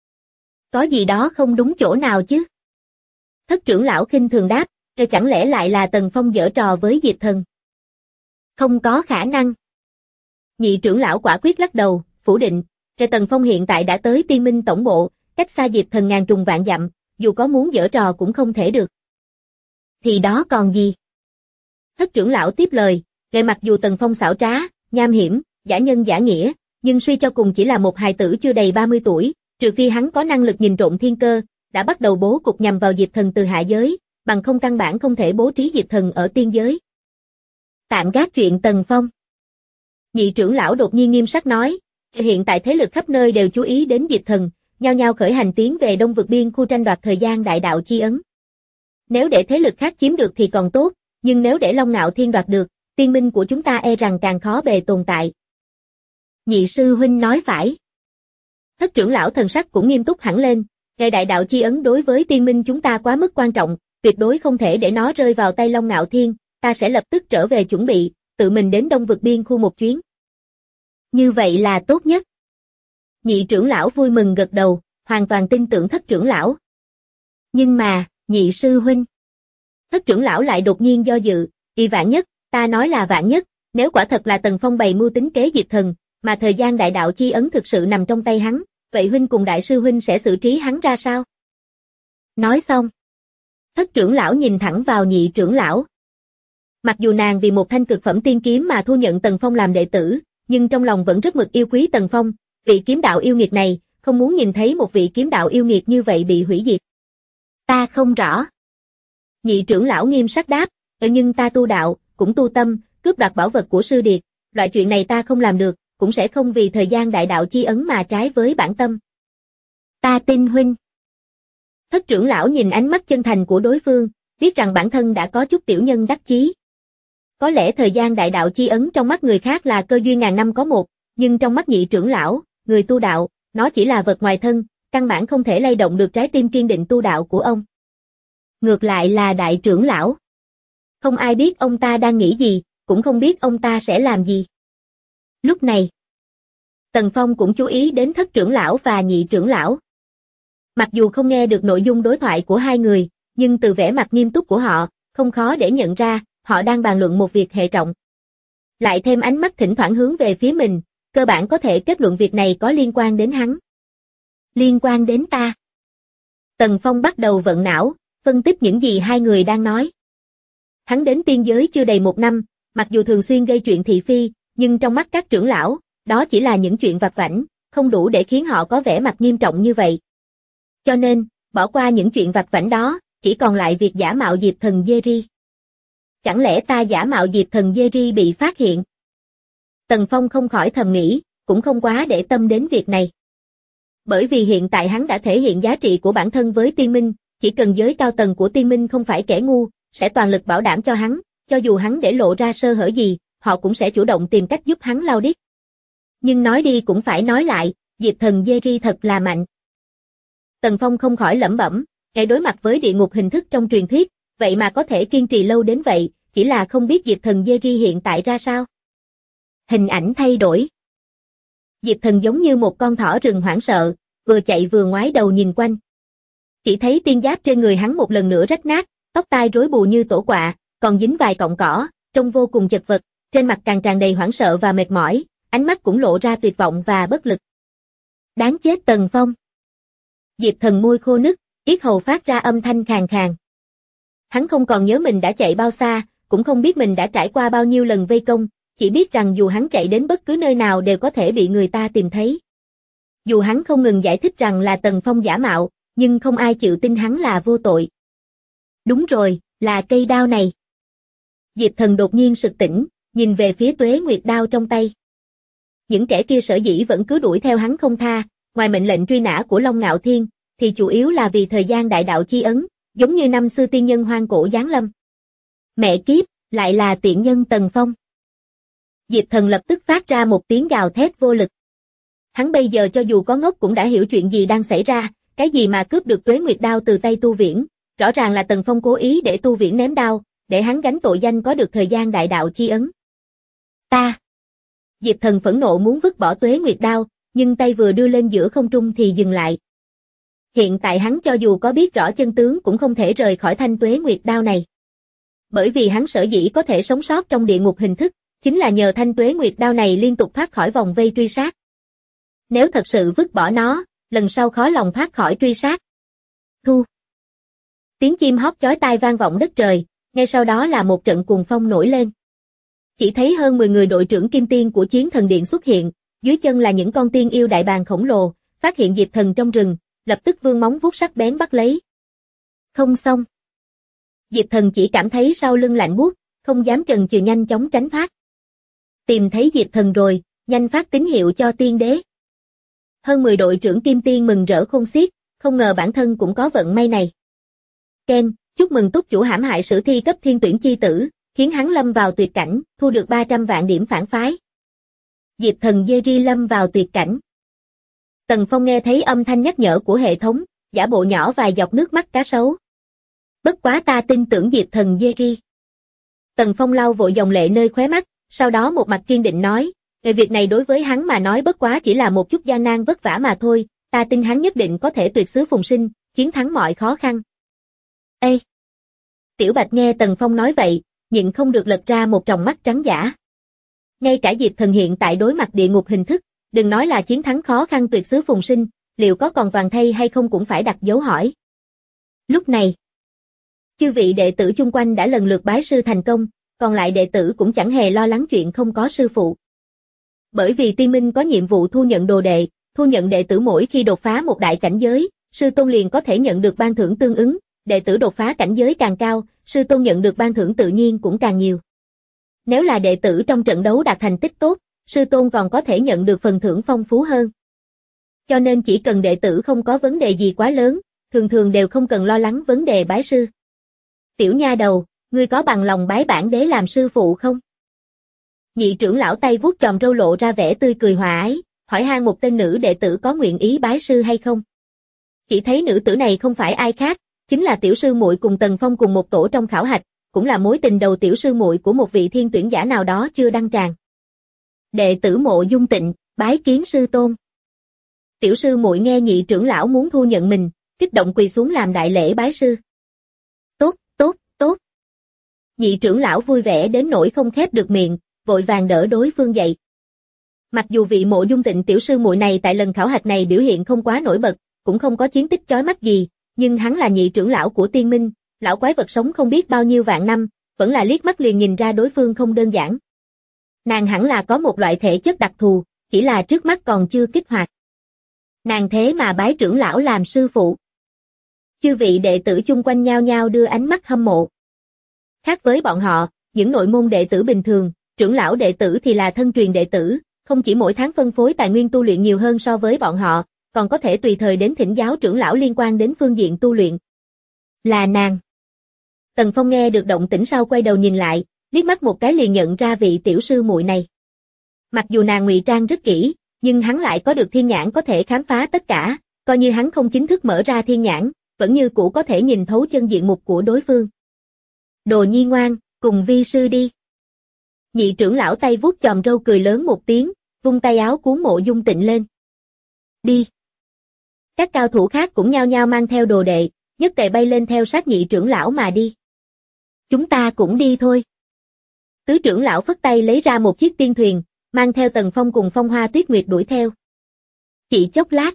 Có gì đó không đúng chỗ nào chứ? Thất trưởng lão khinh thường đáp, chẳng lẽ lại là Tần Phong giở trò với Diệp Thần? Không có khả năng. Nhị trưởng lão quả quyết lắc đầu, phủ định, Tần Phong hiện tại đã tới Tiên Minh tổng bộ, cách xa Diệp Thần ngàn trùng vạn dặm, dù có muốn giở trò cũng không thể được. Thì đó còn gì? Thất trưởng lão tiếp lời, mặc dù Tần Phong xảo trá, nham hiểm, giả nhân giả nghĩa, nhưng suy cho cùng chỉ là một hài tử chưa đầy 30 tuổi, trừ phi hắn có năng lực nhìn trộm thiên cơ, đã bắt đầu bố cục nhằm vào Diệp Thần từ hạ giới, bằng không căn bản không thể bố trí Diệp Thần ở tiên giới. Tạm gác chuyện Tần Phong. Nhị trưởng lão đột nhiên nghiêm sắc nói, hiện tại thế lực khắp nơi đều chú ý đến Diệp Thần, nhao nhao khởi hành tiến về đông vực biên khu tranh đoạt thời gian đại đạo chi ấn. Nếu để thế lực khác chiếm được thì còn tốt, nhưng nếu để Long Ngạo Thiên đoạt được, tiên minh của chúng ta e rằng càng khó bề tồn tại. Nhị sư huynh nói phải. Thất trưởng lão thần sắc cũng nghiêm túc hẳn lên, Ngài đại đạo chi ấn đối với tiên minh chúng ta quá mức quan trọng, tuyệt đối không thể để nó rơi vào tay Long Ngạo Thiên, ta sẽ lập tức trở về chuẩn bị, tự mình đến Đông Vực Biên khu một chuyến. Như vậy là tốt nhất. Nhị trưởng lão vui mừng gật đầu, hoàn toàn tin tưởng thất trưởng lão. Nhưng mà, nhị sư huynh. Thất trưởng lão lại đột nhiên do dự, vạn nhất, ta nói là vạn nhất, nếu quả thật là Tần Phong bày mưu tính kế Diệp Thần, mà thời gian đại đạo chi ấn thực sự nằm trong tay hắn, vậy huynh cùng đại sư huynh sẽ xử trí hắn ra sao? Nói xong, thất trưởng lão nhìn thẳng vào nhị trưởng lão. Mặc dù nàng vì một thanh cực phẩm tiên kiếm mà thu nhận Tần Phong làm đệ tử, nhưng trong lòng vẫn rất mực yêu quý Tần Phong, vị kiếm đạo yêu nghiệt này, không muốn nhìn thấy một vị kiếm đạo yêu nghiệt như vậy bị hủy diệt. Ta không rõ. Nhị trưởng lão nghiêm sắc đáp, nhưng ta tu đạo, cũng tu tâm, cướp đoạt bảo vật của sư điệt, loại chuyện này ta không làm được, cũng sẽ không vì thời gian đại đạo chi ấn mà trái với bản tâm. Ta tin huynh. Thất trưởng lão nhìn ánh mắt chân thành của đối phương, biết rằng bản thân đã có chút tiểu nhân đắc chí. Có lẽ thời gian đại đạo chi ấn trong mắt người khác là cơ duyên ngàn năm có một, nhưng trong mắt nhị trưởng lão, người tu đạo, nó chỉ là vật ngoài thân, căn bản không thể lay động được trái tim kiên định tu đạo của ông. Ngược lại là đại trưởng lão. Không ai biết ông ta đang nghĩ gì, cũng không biết ông ta sẽ làm gì. Lúc này, Tần Phong cũng chú ý đến thất trưởng lão và nhị trưởng lão. Mặc dù không nghe được nội dung đối thoại của hai người, nhưng từ vẻ mặt nghiêm túc của họ, không khó để nhận ra, họ đang bàn luận một việc hệ trọng. Lại thêm ánh mắt thỉnh thoảng hướng về phía mình, cơ bản có thể kết luận việc này có liên quan đến hắn. Liên quan đến ta. Tần Phong bắt đầu vận não, phân tích những gì hai người đang nói. Hắn đến tiên giới chưa đầy một năm, mặc dù thường xuyên gây chuyện thị phi, nhưng trong mắt các trưởng lão, đó chỉ là những chuyện vặt vãnh, không đủ để khiến họ có vẻ mặt nghiêm trọng như vậy. Cho nên, bỏ qua những chuyện vặt vãnh đó, chỉ còn lại việc giả mạo Diệp Thần Jerry. Chẳng lẽ ta giả mạo Diệp Thần Jerry bị phát hiện? Tần Phong không khỏi thầm nghĩ, cũng không quá để tâm đến việc này. Bởi vì hiện tại hắn đã thể hiện giá trị của bản thân với tiên minh, chỉ cần giới cao tầng của tiên minh không phải kẻ ngu, sẽ toàn lực bảo đảm cho hắn, cho dù hắn để lộ ra sơ hở gì, họ cũng sẽ chủ động tìm cách giúp hắn lau điếc. Nhưng nói đi cũng phải nói lại, Diệp Thần Jerry thật là mạnh. Tần Phong không khỏi lẩm bẩm, kẻ đối mặt với địa ngục hình thức trong truyền thuyết, vậy mà có thể kiên trì lâu đến vậy, chỉ là không biết Diệp Thần Jerry hiện tại ra sao. Hình ảnh thay đổi. Diệp Thần giống như một con thỏ rừng hoảng sợ, vừa chạy vừa ngoái đầu nhìn quanh. Chỉ thấy tiên giáp trên người hắn một lần nữa rách nát, tóc tai rối bù như tổ quạ, còn dính vài cọng cỏ, trông vô cùng chật vật, trên mặt càng tràn đầy hoảng sợ và mệt mỏi, ánh mắt cũng lộ ra tuyệt vọng và bất lực. Đáng chết Tần Phong. Diệp Thần môi khô nứt, yết hầu phát ra âm thanh khàn khàn. Hắn không còn nhớ mình đã chạy bao xa, cũng không biết mình đã trải qua bao nhiêu lần vây công, chỉ biết rằng dù hắn chạy đến bất cứ nơi nào đều có thể bị người ta tìm thấy. Dù hắn không ngừng giải thích rằng là Tần Phong giả mạo, nhưng không ai chịu tin hắn là vô tội. Đúng rồi, là cây đao này. Diệp Thần đột nhiên sực tỉnh, nhìn về phía Tuế Nguyệt đao trong tay. Những kẻ kia sở dĩ vẫn cứ đuổi theo hắn không tha, ngoài mệnh lệnh truy nã của Long Ngạo Thiên, thì chủ yếu là vì thời gian đại đạo chi ấn, giống như năm xưa tiên nhân hoang cổ giáng lâm. Mẹ kiếp, lại là tiện nhân Tần Phong. Diệp Thần lập tức phát ra một tiếng gào thét vô lực. Hắn bây giờ cho dù có ngốc cũng đã hiểu chuyện gì đang xảy ra, cái gì mà cướp được Tuế Nguyệt đao từ tay Tu Viễn, rõ ràng là Tần Phong cố ý để Tu Viễn ném đao, để hắn gánh tội danh có được thời gian đại đạo chi ấn. Ta! Diệp Thần phẫn nộ muốn vứt bỏ Tuế Nguyệt đao, nhưng tay vừa đưa lên giữa không trung thì dừng lại. Hiện tại hắn cho dù có biết rõ chân tướng cũng không thể rời khỏi thanh Tuế Nguyệt đao này. Bởi vì hắn sở dĩ có thể sống sót trong địa ngục hình thức, chính là nhờ thanh Tuế Nguyệt đao này liên tục thoát khỏi vòng vây truy sát. Nếu thật sự vứt bỏ nó, lần sau khó lòng thoát khỏi truy sát. Thu. Tiếng chim hót chói tai vang vọng đất trời, ngay sau đó là một trận cuồng phong nổi lên. Chỉ thấy hơn 10 người đội trưởng kim tiên của Chiến Thần Điện xuất hiện, dưới chân là những con tiên yêu đại bàng khổng lồ, phát hiện Diệp Thần trong rừng, lập tức vươn móng vuốt sắc bén bắt lấy. Không xong. Diệp Thần chỉ cảm thấy sau lưng lạnh buốt, không dám chần chừ nhanh chóng tránh thoát. Tìm thấy Diệp Thần rồi, nhanh phát tín hiệu cho tiên đế. Hơn 10 đội trưởng kim tiên mừng rỡ khôn xiết, không ngờ bản thân cũng có vận may này. Ken, chúc mừng túc chủ hãm hại sử thi cấp thiên tuyển chi tử, khiến hắn lâm vào tuyệt cảnh, thu được 300 vạn điểm phản phái. Diệp Thần Jerry lâm vào tuyệt cảnh. Tần Phong nghe thấy âm thanh nhắc nhở của hệ thống, giả bộ nhỏ vài giọt nước mắt cá sấu. Bất quá ta tin tưởng Diệp Thần Jerry. Tần Phong lau vội dòng lệ nơi khóe mắt, sau đó một mặt kiên định nói, về việc này đối với hắn mà nói bất quá chỉ là một chút gian nan vất vả mà thôi, ta tin hắn nhất định có thể tuyệt xứ phùng sinh, chiến thắng mọi khó khăn. Ê! Tiểu Bạch nghe Tần Phong nói vậy, nhịn không được lật ra một tròng mắt trắng dã. Ngay cả Diệp Thần hiện tại đối mặt địa ngục hình thức, đừng nói là chiến thắng khó khăn tuyệt xứ phùng sinh, liệu có còn toàn thây hay không cũng phải đặt dấu hỏi. Lúc này, chư vị đệ tử chung quanh đã lần lượt bái sư thành công, còn lại đệ tử cũng chẳng hề lo lắng chuyện không có sư phụ. Bởi vì Tiên Minh có nhiệm vụ thu nhận đồ đệ, thu nhận đệ tử mỗi khi đột phá một đại cảnh giới, sư tôn liền có thể nhận được ban thưởng tương ứng, đệ tử đột phá cảnh giới càng cao, sư tôn nhận được ban thưởng tự nhiên cũng càng nhiều. Nếu là đệ tử trong trận đấu đạt thành tích tốt, sư tôn còn có thể nhận được phần thưởng phong phú hơn. Cho nên chỉ cần đệ tử không có vấn đề gì quá lớn, thường thường đều không cần lo lắng vấn đề bái sư. Tiểu nha đầu, ngươi có bằng lòng bái bản đế làm sư phụ không? Nhị trưởng lão tay vuốt chòm râu lộ ra vẻ tươi cười hòa ái, hỏi han một tên nữ đệ tử có nguyện ý bái sư hay không. Chỉ thấy nữ tử này không phải ai khác, chính là tiểu sư muội cùng Tần Phong cùng một tổ trong khảo hạch, cũng là mối tình đầu tiểu sư muội của một vị thiên tuyển giả nào đó chưa đăng tràng. Đệ tử Mộ Dung Tịnh, bái kiến sư tôn. Tiểu sư muội nghe nhị trưởng lão muốn thu nhận mình, kích động quỳ xuống làm đại lễ bái sư. Tốt, tốt, tốt. Nhị trưởng lão vui vẻ đến nỗi không khép được miệng, vội vàng đỡ đối phương dậy. Mặc dù vị Mộ Dung Tịnh tiểu sư muội này tại lần khảo hạch này biểu hiện không quá nổi bật, cũng không có chiến tích chói mắt gì, nhưng hắn là nhị trưởng lão của Tiên Minh, lão quái vật sống không biết bao nhiêu vạn năm, vẫn là liếc mắt liền nhìn ra đối phương không đơn giản. Nàng hẳn là có một loại thể chất đặc thù, chỉ là trước mắt còn chưa kích hoạt. Nàng thế mà bái trưởng lão làm sư phụ. Chư vị đệ tử chung quanh nhao nhao đưa ánh mắt hâm mộ. Khác với bọn họ, những nội môn đệ tử bình thường, trưởng lão đệ tử thì là thân truyền đệ tử, không chỉ mỗi tháng phân phối tài nguyên tu luyện nhiều hơn so với bọn họ, còn có thể tùy thời đến thỉnh giáo trưởng lão liên quan đến phương diện tu luyện. Là nàng. Tần Phong nghe được động tĩnh sau quay đầu nhìn lại, liếc mắt một cái liền nhận ra vị tiểu sư muội này. Mặc dù nàng ngụy trang rất kỹ, nhưng hắn lại có được thiên nhãn có thể khám phá tất cả, coi như hắn không chính thức mở ra thiên nhãn, vẫn như cũ có thể nhìn thấu chân diện mục của đối phương. Đồ nhi ngoan, cùng vi sư đi. Nhị trưởng lão tay vuốt chòm râu cười lớn một tiếng, vung tay áo cuốn Mộ Dung Tịnh lên. Đi. Các cao thủ khác cũng nhao nhao mang theo đồ đệ, nhất tề bay lên theo sát nhị trưởng lão mà đi. Chúng ta cũng đi thôi. Tứ trưởng lão phất tay lấy ra một chiếc tiên thuyền, mang theo Tần Phong cùng Phong Hoa Tuyết Nguyệt đuổi theo. Chỉ chốc lát,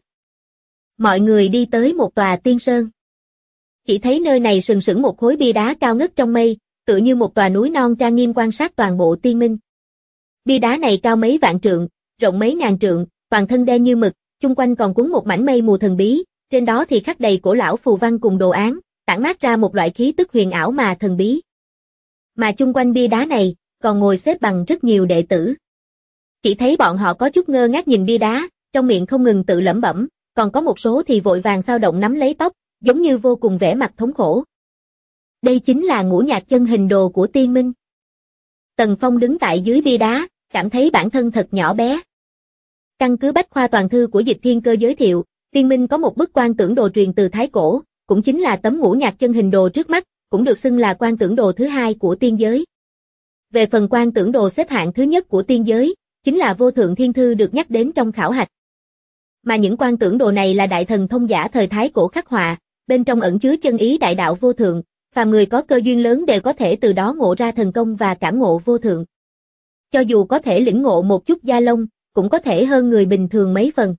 mọi người đi tới một tòa tiên sơn. Chỉ thấy nơi này sừng sững một khối bia đá cao ngất trong mây, tựa như một tòa núi non trang nghiêm quan sát toàn bộ Tiên Minh. Bia đá này cao mấy vạn trượng, rộng mấy ngàn trượng, toàn thân đen như mực, chung quanh còn cuốn một mảnh mây mù thần bí, trên đó thì khắc đầy cổ lão phù văn cùng đồ án, tản mát ra một loại khí tức huyền ảo mà thần bí. Mà chung quanh bia đá này, còn ngồi xếp bằng rất nhiều đệ tử. Chỉ thấy bọn họ có chút ngơ ngác nhìn bia đá, trong miệng không ngừng tự lẩm bẩm, còn có một số thì vội vàng xao động nắm lấy tóc, giống như vô cùng vẻ mặt thống khổ. Đây chính là ngũ nhạc chân hình đồ của Tiên Minh. Tần Phong đứng tại dưới bia đá, cảm thấy bản thân thật nhỏ bé. Căn cứ bách khoa toàn thư của Dịch Thiên Cơ giới thiệu, Tiên Minh có một bức quan tưởng đồ truyền từ Thái Cổ, cũng chính là tấm ngũ nhạc chân hình đồ trước mắt, cũng được xưng là quan tưởng đồ thứ hai của tiên giới. Về phần quan tưởng đồ xếp hạng thứ nhất của tiên giới, chính là Vô Thượng Thiên Thư được nhắc đến trong khảo hạch. Mà những quan tưởng đồ này là đại thần thông giả thời Thái Cổ khắc họa, bên trong ẩn chứa chân ý đại đạo vô thượng, phàm người có cơ duyên lớn đều có thể từ đó ngộ ra thần công và cảm ngộ vô thượng. Cho dù có thể lĩnh ngộ một chút gia lông, cũng có thể hơn người bình thường mấy phần.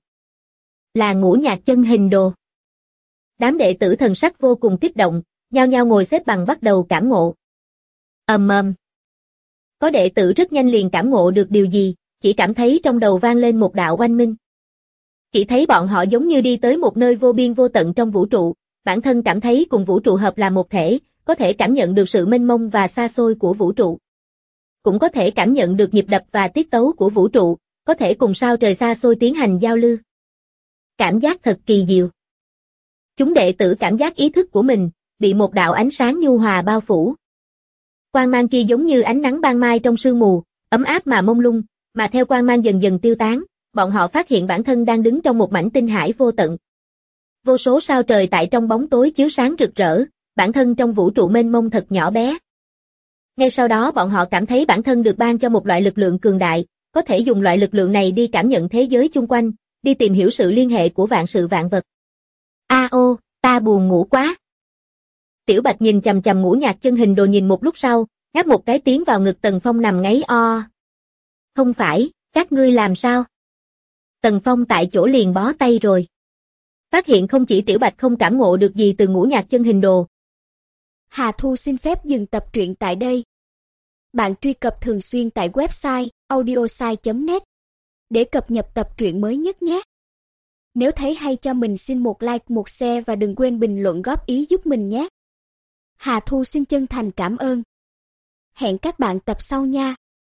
Là ngũ nhạc chân hình đồ. Đám đệ tử thần sắc vô cùng kích động, nhao nhao ngồi xếp bằng bắt đầu cảm ngộ. Có đệ tử rất nhanh liền cảm ngộ được điều gì, chỉ cảm thấy trong đầu vang lên một đạo oanh minh. Chỉ thấy bọn họ giống như đi tới một nơi vô biên vô tận trong vũ trụ, bản thân cảm thấy cùng vũ trụ hợp là một thể, có thể cảm nhận được sự mênh mông và xa xôi của vũ trụ. Cũng có thể cảm nhận được nhịp đập và tiết tấu của vũ trụ, có thể cùng sao trời xa xôi tiến hành giao lưu. Cảm giác thật kỳ diệu. Chúng đệ tử cảm giác ý thức của mình bị một đạo ánh sáng nhu hòa bao phủ. Quang mang kia giống như ánh nắng ban mai trong sương mù, ấm áp mà mông lung, mà theo quang mang dần dần tiêu tán, bọn họ phát hiện bản thân đang đứng trong một mảnh tinh hải vô tận. Vô số sao trời tại trong bóng tối chiếu sáng rực rỡ, bản thân trong vũ trụ mênh mông thật nhỏ bé. Ngay sau đó bọn họ cảm thấy bản thân được ban cho một loại lực lượng cường đại, có thể dùng loại lực lượng này đi cảm nhận thế giới chung quanh, đi tìm hiểu sự liên hệ của vạn sự vạn vật. Ô, ta buồn ngủ quá. Tiểu Bạch nhìn chằm chằm Ngũ Nhạc Chân Hình Đồ nhìn một lúc sau, ngáp một cái tiến vào ngực Tần Phong nằm ngáy o. Không phải, các ngươi làm sao? Tần Phong tại chỗ liền bó tay rồi. Phát hiện không chỉ Tiểu Bạch không cảm ngộ được gì từ Ngũ Nhạc Chân Hình Đồ. Hà Thu xin phép dừng tập truyện tại đây. Bạn truy cập thường xuyên tại website audiosai.net để cập nhật tập truyện mới nhất nhé. Nếu thấy hay cho mình xin một like, một share và đừng quên bình luận góp ý giúp mình nhé. Hà Thu xin chân thành cảm ơn. Hẹn các bạn tập sau nha.